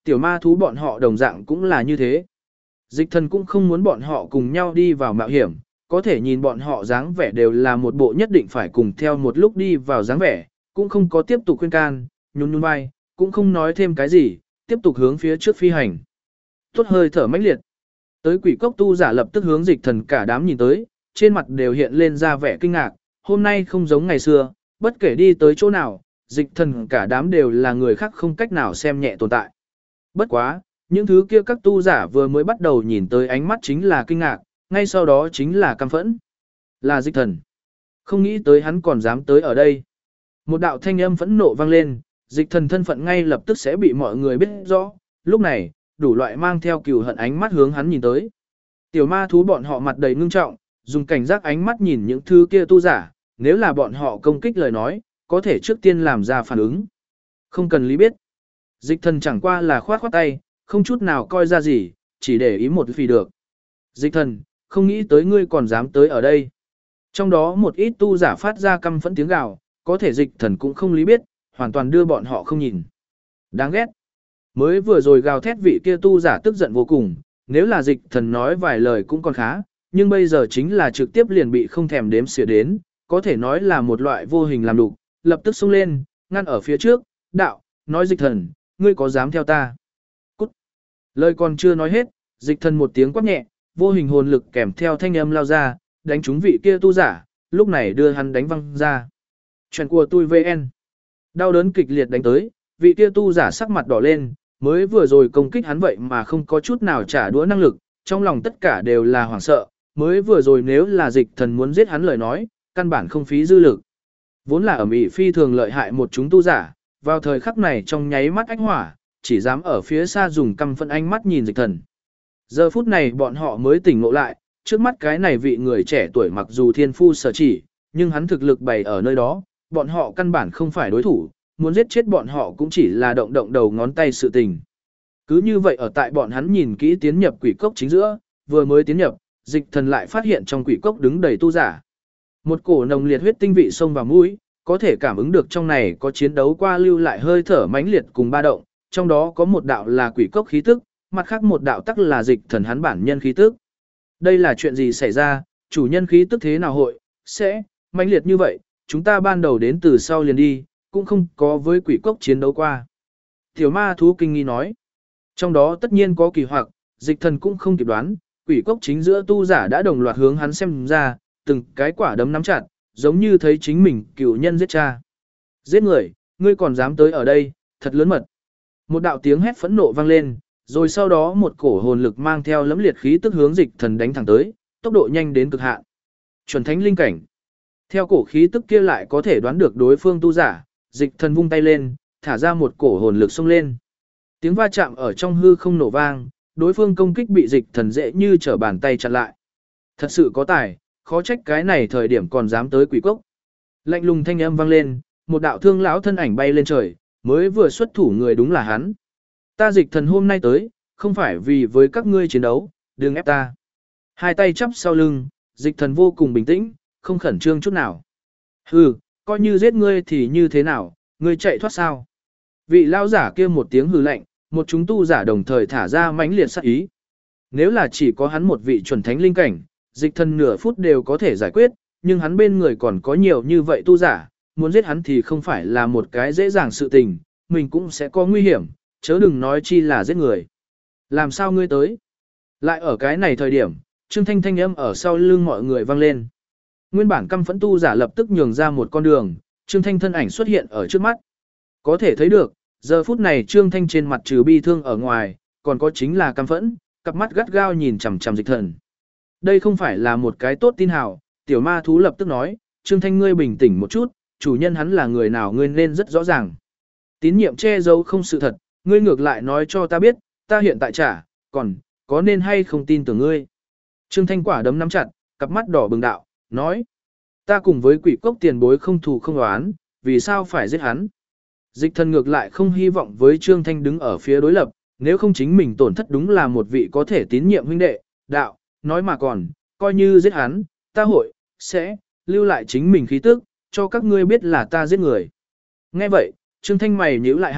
[SPEAKER 1] Tiểu ma thú bọn họ đồng dạng cũng là như thế. Dịch thần cũng không muốn bọn họ cùng nhau đi vào mạo hiểm, có thể nhìn bọn họ dáng vẻ đều là một bộ nhất định phải cùng theo một lúc đi vào dáng vẻ, cũng không có tiếp tục khuyên can, nhún nhún vai, cũng không nói thêm cái gì, tiếp tục hướng phía trước phi hành. Tốt hơi thở mãnh liệt. Tới quỷ cốc tu giả lập tức hướng dịch thần cả đám nhìn tới, trên mặt đều hiện lên ra vẻ kinh ngạc, hôm nay không giống ngày xưa, bất kể đi tới chỗ nào, dịch thần cả đám đều là người khác không cách nào xem nhẹ tồn tại. Bất quá, những thứ kia các tu giả vừa mới bắt đầu nhìn tới ánh mắt chính là kinh ngạc, ngay sau đó chính là căm phẫn. Là dịch thần. Không nghĩ tới hắn còn dám tới ở đây. Một đạo thanh âm phẫn nộ vang lên, dịch thần thân phận ngay lập tức sẽ bị mọi người biết rõ. Lúc này, đủ loại mang theo cừu hận ánh mắt hướng hắn nhìn tới. Tiểu ma thú bọn họ mặt đầy ngưng trọng, dùng cảnh giác ánh mắt nhìn những thứ kia tu giả, nếu là bọn họ công kích lời nói, có thể trước tiên làm ra phản ứng. Không cần lý biết. Dịch thần chẳng qua là khoát khoát tay, không chút nào coi ra gì, chỉ để ý một vì được. Dịch thần, không nghĩ tới ngươi còn dám tới ở đây. Trong đó một ít tu giả phát ra căm phẫn tiếng gào, có thể dịch thần cũng không lý biết, hoàn toàn đưa bọn họ không nhìn. Đáng ghét. Mới vừa rồi gào thét vị kia tu giả tức giận vô cùng, nếu là dịch thần nói vài lời cũng còn khá, nhưng bây giờ chính là trực tiếp liền bị không thèm đếm xỉa đến, có thể nói là một loại vô hình làm đục, lập tức xông lên, ngăn ở phía trước, đạo, nói dịch thần, ngươi có dám theo ta? Cút. Lời còn chưa nói hết, dịch thần một tiếng quát nhẹ, vô hình hồn lực kèm theo thanh âm lao ra, đánh trúng vị kia tu giả, lúc này đưa hắn đánh văng ra. Chuyện của tôi VN. Đau đớn kịch liệt đánh tới, vị kia tu giả sắc mặt đỏ lên, mới vừa rồi công kích hắn vậy mà không có chút nào trả đũa năng lực, trong lòng tất cả đều là hoảng sợ, mới vừa rồi nếu là dịch thần muốn giết hắn lời nói, căn bản không phí dư lực. Vốn là ẩm ĩ phi thường lợi hại một chúng tu giả, vào thời khắc này trong nháy mắt ánh hỏa, chỉ dám ở phía xa dùng căm phẫn ánh mắt nhìn dịch thần. Giờ phút này bọn họ mới tỉnh ngộ lại, trước mắt cái này vị người trẻ tuổi mặc dù thiên phu sở chỉ, nhưng hắn thực lực bày ở nơi đó, bọn họ căn bản không phải đối thủ, muốn giết chết bọn họ cũng chỉ là động động đầu ngón tay sự tình. Cứ như vậy ở tại bọn hắn nhìn kỹ tiến nhập quỷ cốc chính giữa, vừa mới tiến nhập, dịch thần lại phát hiện trong quỷ cốc đứng đầy tu giả. Một cổ nồng liệt huyết tinh vị xông vào mũi, có thể cảm ứng được trong này có chiến đấu qua lưu lại hơi thở mãnh liệt cùng ba động, trong đó có một đạo là quỷ cốc khí tức, mặt khác một đạo tắc là dịch thần hắn bản nhân khí tức. Đây là chuyện gì xảy ra, chủ nhân khí tức thế nào hội, sẽ, mãnh liệt như vậy, chúng ta ban đầu đến từ sau liền đi, cũng không có với quỷ cốc chiến đấu qua. Tiểu ma thú kinh nghi nói, trong đó tất nhiên có kỳ hoặc, dịch thần cũng không kịp đoán, quỷ cốc chính giữa tu giả đã đồng loạt hướng hắn xem ra, từng cái quả đấm nắm chặt, giống như thấy chính mình cựu nhân giết cha. Giết người, ngươi còn dám tới ở đây, thật lớn mật. Một đạo tiếng hét phẫn nộ vang lên, rồi sau đó một cổ hồn lực mang theo lẫm liệt khí tức hướng dịch thần đánh thẳng tới, tốc độ nhanh đến cực hạn. Chuẩn thánh linh cảnh. Theo cổ khí tức kia lại có thể đoán được đối phương tu giả, dịch thần vung tay lên, thả ra một cổ hồn lực xông lên. Tiếng va chạm ở trong hư không nổ vang, đối phương công kích bị dịch thần dễ như trở bàn tay chặn lại. Thật sự có tài, khó trách cái này thời điểm còn dám tới quỷ cốc. Lạnh lùng thanh âm vang lên, một đạo thương lão thân ảnh bay lên trời, mới vừa xuất thủ người đúng là hắn. Ta dịch thần hôm nay tới, không phải vì với các ngươi chiến đấu, đừng ép ta. Hai tay chắp sau lưng, dịch thần vô cùng bình tĩnh, không khẩn trương chút nào. Hừ, coi như giết ngươi thì như thế nào, ngươi chạy thoát sao? Vị lao giả kia một tiếng hừ lạnh, một chúng tu giả đồng thời thả ra mãnh liệt sát ý. Nếu là chỉ có hắn một vị chuẩn thánh linh cảnh, dịch thần nửa phút đều có thể giải quyết, nhưng hắn bên người còn có nhiều như vậy tu giả, muốn giết hắn thì không phải là một cái dễ dàng sự tình, mình cũng sẽ có nguy hiểm, chớ đừng nói chi là giết người. Làm sao ngươi tới? Lại ở cái này thời điểm, Trương Thanh thanh âm ở sau lưng mọi người vang lên. Nguyên bản căm phẫn tu giả lập tức nhường ra một con đường, Trương Thanh thân ảnh xuất hiện ở trước mắt. Có thể thấy được, giờ phút này Trương Thanh trên mặt trừ bi thương ở ngoài, còn có chính là căm phẫn, cặp mắt gắt gao nhìn chằm chằm dịch thần. Đây không phải là một cái tốt tin hào, tiểu ma thú lập tức nói, Trương Thanh ngươi bình tĩnh một chút, chủ nhân hắn là người nào ngươi nên rất rõ ràng. Tín nhiệm che giấu không sự thật, ngươi ngược lại nói cho ta biết, ta hiện tại trả, còn, có nên hay không tin tưởng ngươi. Trương Thanh quả đấm nắm chặt, cặp mắt đỏ bừng đạo, nói, ta cùng với quỷ cốc tiền bối không thù không oán, vì sao phải giết hắn. Dịch thần ngược lại không hy vọng với Trương Thanh đứng ở phía đối lập, nếu không chính mình tổn thất đúng là một vị có thể tín nhiệm huynh đệ, đạo, nói mà còn, coi như giết hắn, ta hội, sẽ, lưu lại chính mình khí tức, cho các ngươi biết là ta giết người. Nghe vậy, Trương Thanh mày nhíu lại hạ,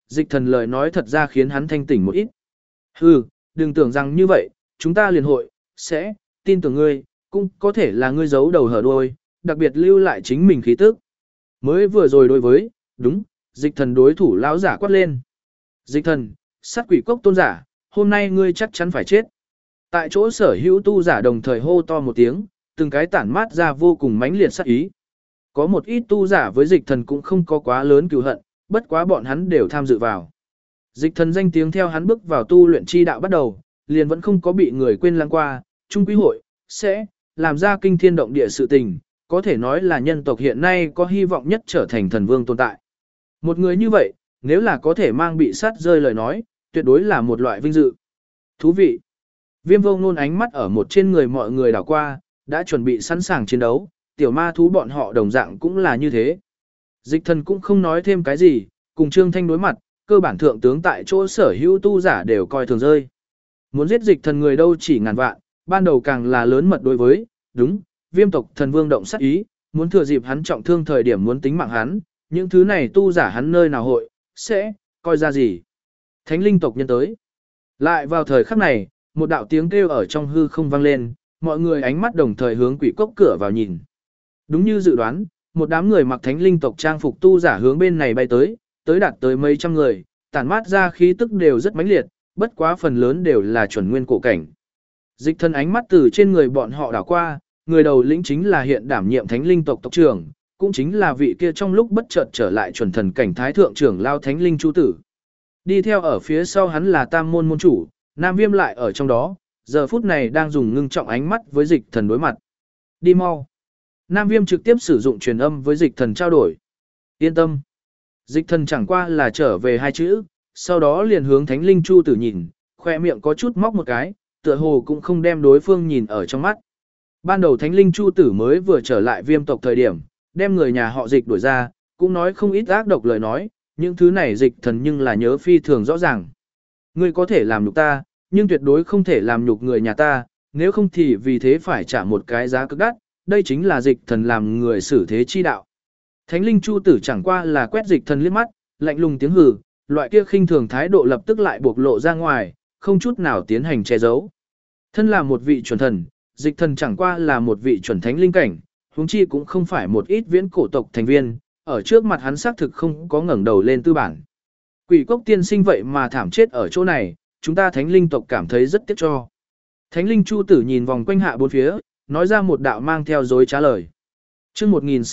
[SPEAKER 1] dịch thần lời nói thật ra khiến hắn thanh tỉnh một ít. Hừ, đừng tưởng rằng như vậy, chúng ta liền hội, sẽ, tin tưởng ngươi, cũng có thể là ngươi giấu đầu hở đuôi, đặc biệt lưu lại chính mình khí tức. Mới vừa rồi đối với, đúng, dịch thần đối thủ lão giả quát lên. Dịch thần, sát quỷ cốc tôn giả, hôm nay ngươi chắc chắn phải chết. Tại chỗ sở hữu tu giả đồng thời hô to một tiếng, từng cái tản mát ra vô cùng mãnh liệt sát ý. Có một ít tu giả với dịch thần cũng không có quá lớn cừu hận, bất quá bọn hắn đều tham dự vào. Dịch thần danh tiếng theo hắn bước vào tu luyện chi đạo bắt đầu, liền vẫn không có bị người quên lãng qua, trung quý hội, sẽ, làm ra kinh thiên động địa sự tình, có thể nói là nhân tộc hiện nay có hy vọng nhất trở thành thần vương tồn tại. Một người như vậy, nếu là có thể mang bị sát rơi lời nói, tuyệt đối là một loại vinh dự. Thú vị. Viêm vô ngôn ánh mắt ở một trên người mọi người đảo qua, đã chuẩn bị sẵn sàng chiến đấu, tiểu ma thú bọn họ đồng dạng cũng là như thế. Dịch thần cũng không nói thêm cái gì, cùng Trương Thanh đối mặt, cơ bản thượng tướng tại chỗ sở hữu tu giả đều coi thường rơi. Muốn giết dịch thần người đâu chỉ ngàn vạn, ban đầu càng là lớn mật đối với, đúng, viêm tộc thần vương động sát ý, muốn thừa dịp hắn trọng thương thời điểm muốn tính mạng hắn, những thứ này tu giả hắn nơi nào hội, sẽ, coi ra gì. Thánh linh tộc nhân tới. Lại vào thời khắc này, một đạo tiếng kêu ở trong hư không vang lên, mọi người ánh mắt đồng thời hướng quỷ cốc cửa vào nhìn. Đúng như dự đoán, một đám người mặc thánh linh tộc trang phục tu giả hướng bên này bay tới đạt tới mấy trăm người, tản mát ra khí tức đều rất mãnh liệt, bất quá phần lớn đều là chuẩn nguyên cổ cảnh. Dịch thân ánh mắt từ trên người bọn họ đảo qua, người đầu lĩnh chính là hiện đảm nhiệm thánh linh tộc tộc trưởng, cũng chính là vị kia trong lúc bất chợt trở lại chuẩn thần cảnh thái thượng trưởng lao thánh linh chu tử. Đi theo ở phía sau hắn là tam môn môn chủ, Nam Viêm lại ở trong đó, giờ phút này đang dùng ngưng trọng ánh mắt với dịch thần đối mặt. Đi mau. Nam Viêm trực tiếp sử dụng truyền âm với dịch thần trao đổi. Yên tâm. Dịch thần chẳng qua là trở về hai chữ, sau đó liền hướng thánh linh chu tử nhìn, khoe miệng có chút móc một cái, tựa hồ cũng không đem đối phương nhìn ở trong mắt. Ban đầu thánh linh chu tử mới vừa trở lại Viêm tộc thời điểm, đem người nhà họ dịch đuổi ra, cũng nói không ít ác độc lời nói, những thứ này dịch thần nhưng là nhớ phi thường rõ ràng. Ngươi có thể làm nhục ta, nhưng tuyệt đối không thể làm nhục người nhà ta, nếu không thì vì thế phải trả một cái giá cực đắt, đây chính là dịch thần làm người xử thế chi đạo. Thánh linh chu tử chẳng qua là quét dịch thần liếc mắt, lạnh lùng tiếng hừ, loại kia khinh thường thái độ lập tức lại bộc lộ ra ngoài, không chút nào tiến hành che giấu. Thân là một vị chuẩn thần, dịch thần chẳng qua là một vị chuẩn thánh linh cảnh, huống chi cũng không phải một ít viễn cổ tộc thành viên, ở trước mặt hắn xác thực không có ngẩng đầu lên tư bản. Quỷ cốc tiên sinh vậy mà thảm chết ở chỗ này, chúng ta thánh linh tộc cảm thấy rất tiếc cho. Thánh linh chu tử nhìn vòng quanh hạ bốn phía, nói ra một đạo mang theo dối trá lời. Chương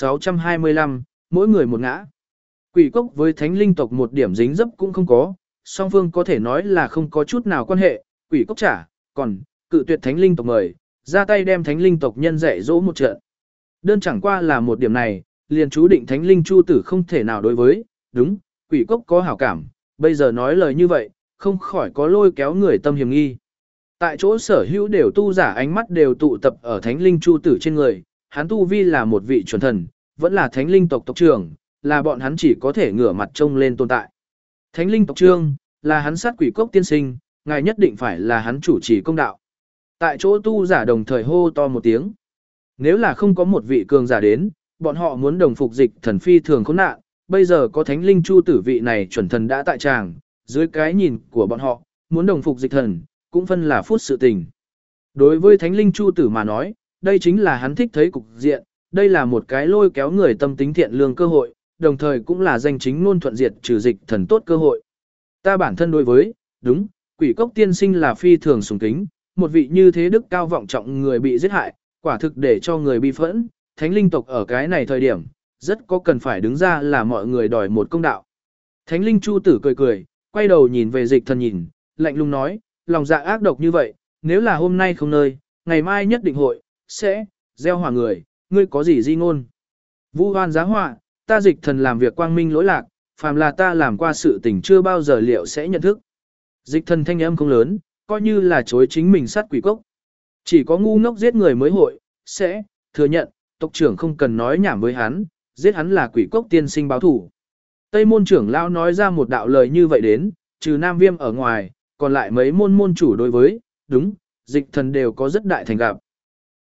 [SPEAKER 1] 1625, mỗi người một ngã. Quỷ cốc với thánh linh tộc một điểm dính dấp cũng không có, song phương có thể nói là không có chút nào quan hệ, quỷ cốc trả, còn cự tuyệt thánh linh tộc mời, ra tay đem thánh linh tộc nhân dạy dỗ một trận. Đơn chẳng qua là một điểm này, liền chú định thánh linh chu tử không thể nào đối với, đúng, quỷ cốc có hảo cảm, bây giờ nói lời như vậy, không khỏi có lôi kéo người tâm hiểm nghi. Tại chỗ sở hữu đều tu giả ánh mắt đều tụ tập ở thánh linh chu tử trên người, hắn tu vi là một vị chuẩn thần, vẫn là thánh linh tộc tộc trưởng, là bọn hắn chỉ có thể ngửa mặt trông lên tồn tại. Thánh linh tộc trưởng, là hắn sát quỷ cốc tiên sinh, ngài nhất định phải là hắn chủ trì công đạo. Tại chỗ tu giả đồng thời hô to một tiếng. Nếu là không có một vị cường giả đến, bọn họ muốn đồng phục dịch thần phi thường khốn nạn, bây giờ có thánh linh chu tử vị này chuẩn thần đã tại tràng, dưới cái nhìn của bọn họ, muốn đồng phục dịch thần, cũng phân là phút sự tình. Đối với thánh linh chu tử mà nói, đây chính là hắn thích thấy cục diện, đây là một cái lôi kéo người tâm tính thiện lương cơ hội, đồng thời cũng là danh chính ngôn thuận diệt trừ dịch thần tốt cơ hội. Ta bản thân đối với, đúng, quỷ cốc tiên sinh là phi thường sùng kính, một vị như thế đức cao vọng trọng người bị giết hại, quả thực để cho người bi phẫn, thánh linh tộc ở cái này thời điểm, rất có cần phải đứng ra là mọi người đòi một công đạo. Thánh linh chu tử cười cười, quay đầu nhìn về dịch thần nhìn, lạnh lùng nói, lòng dạ ác độc như vậy, nếu là hôm nay không nơi, ngày mai nhất định hội, sẽ, gieo hỏa người, ngươi có gì di ngôn. Vu hoan giá họa, ta dịch thần làm việc quang minh lỗi lạc, phàm là ta làm qua sự tình chưa bao giờ liệu sẽ nhận thức. Dịch thần thanh âm không lớn, coi như là chối chính mình sát quỷ cốc. Chỉ có ngu ngốc giết người mới hội, sẽ, thừa nhận, tộc trưởng không cần nói nhảm với hắn, giết hắn là quỷ cốc tiên sinh báo thủ. Tây môn trưởng lão nói ra một đạo lời như vậy đến, trừ Nam Viêm ở ngoài, còn lại mấy môn môn chủ đối với, đúng, dịch thần đều có rất đại thành gặp.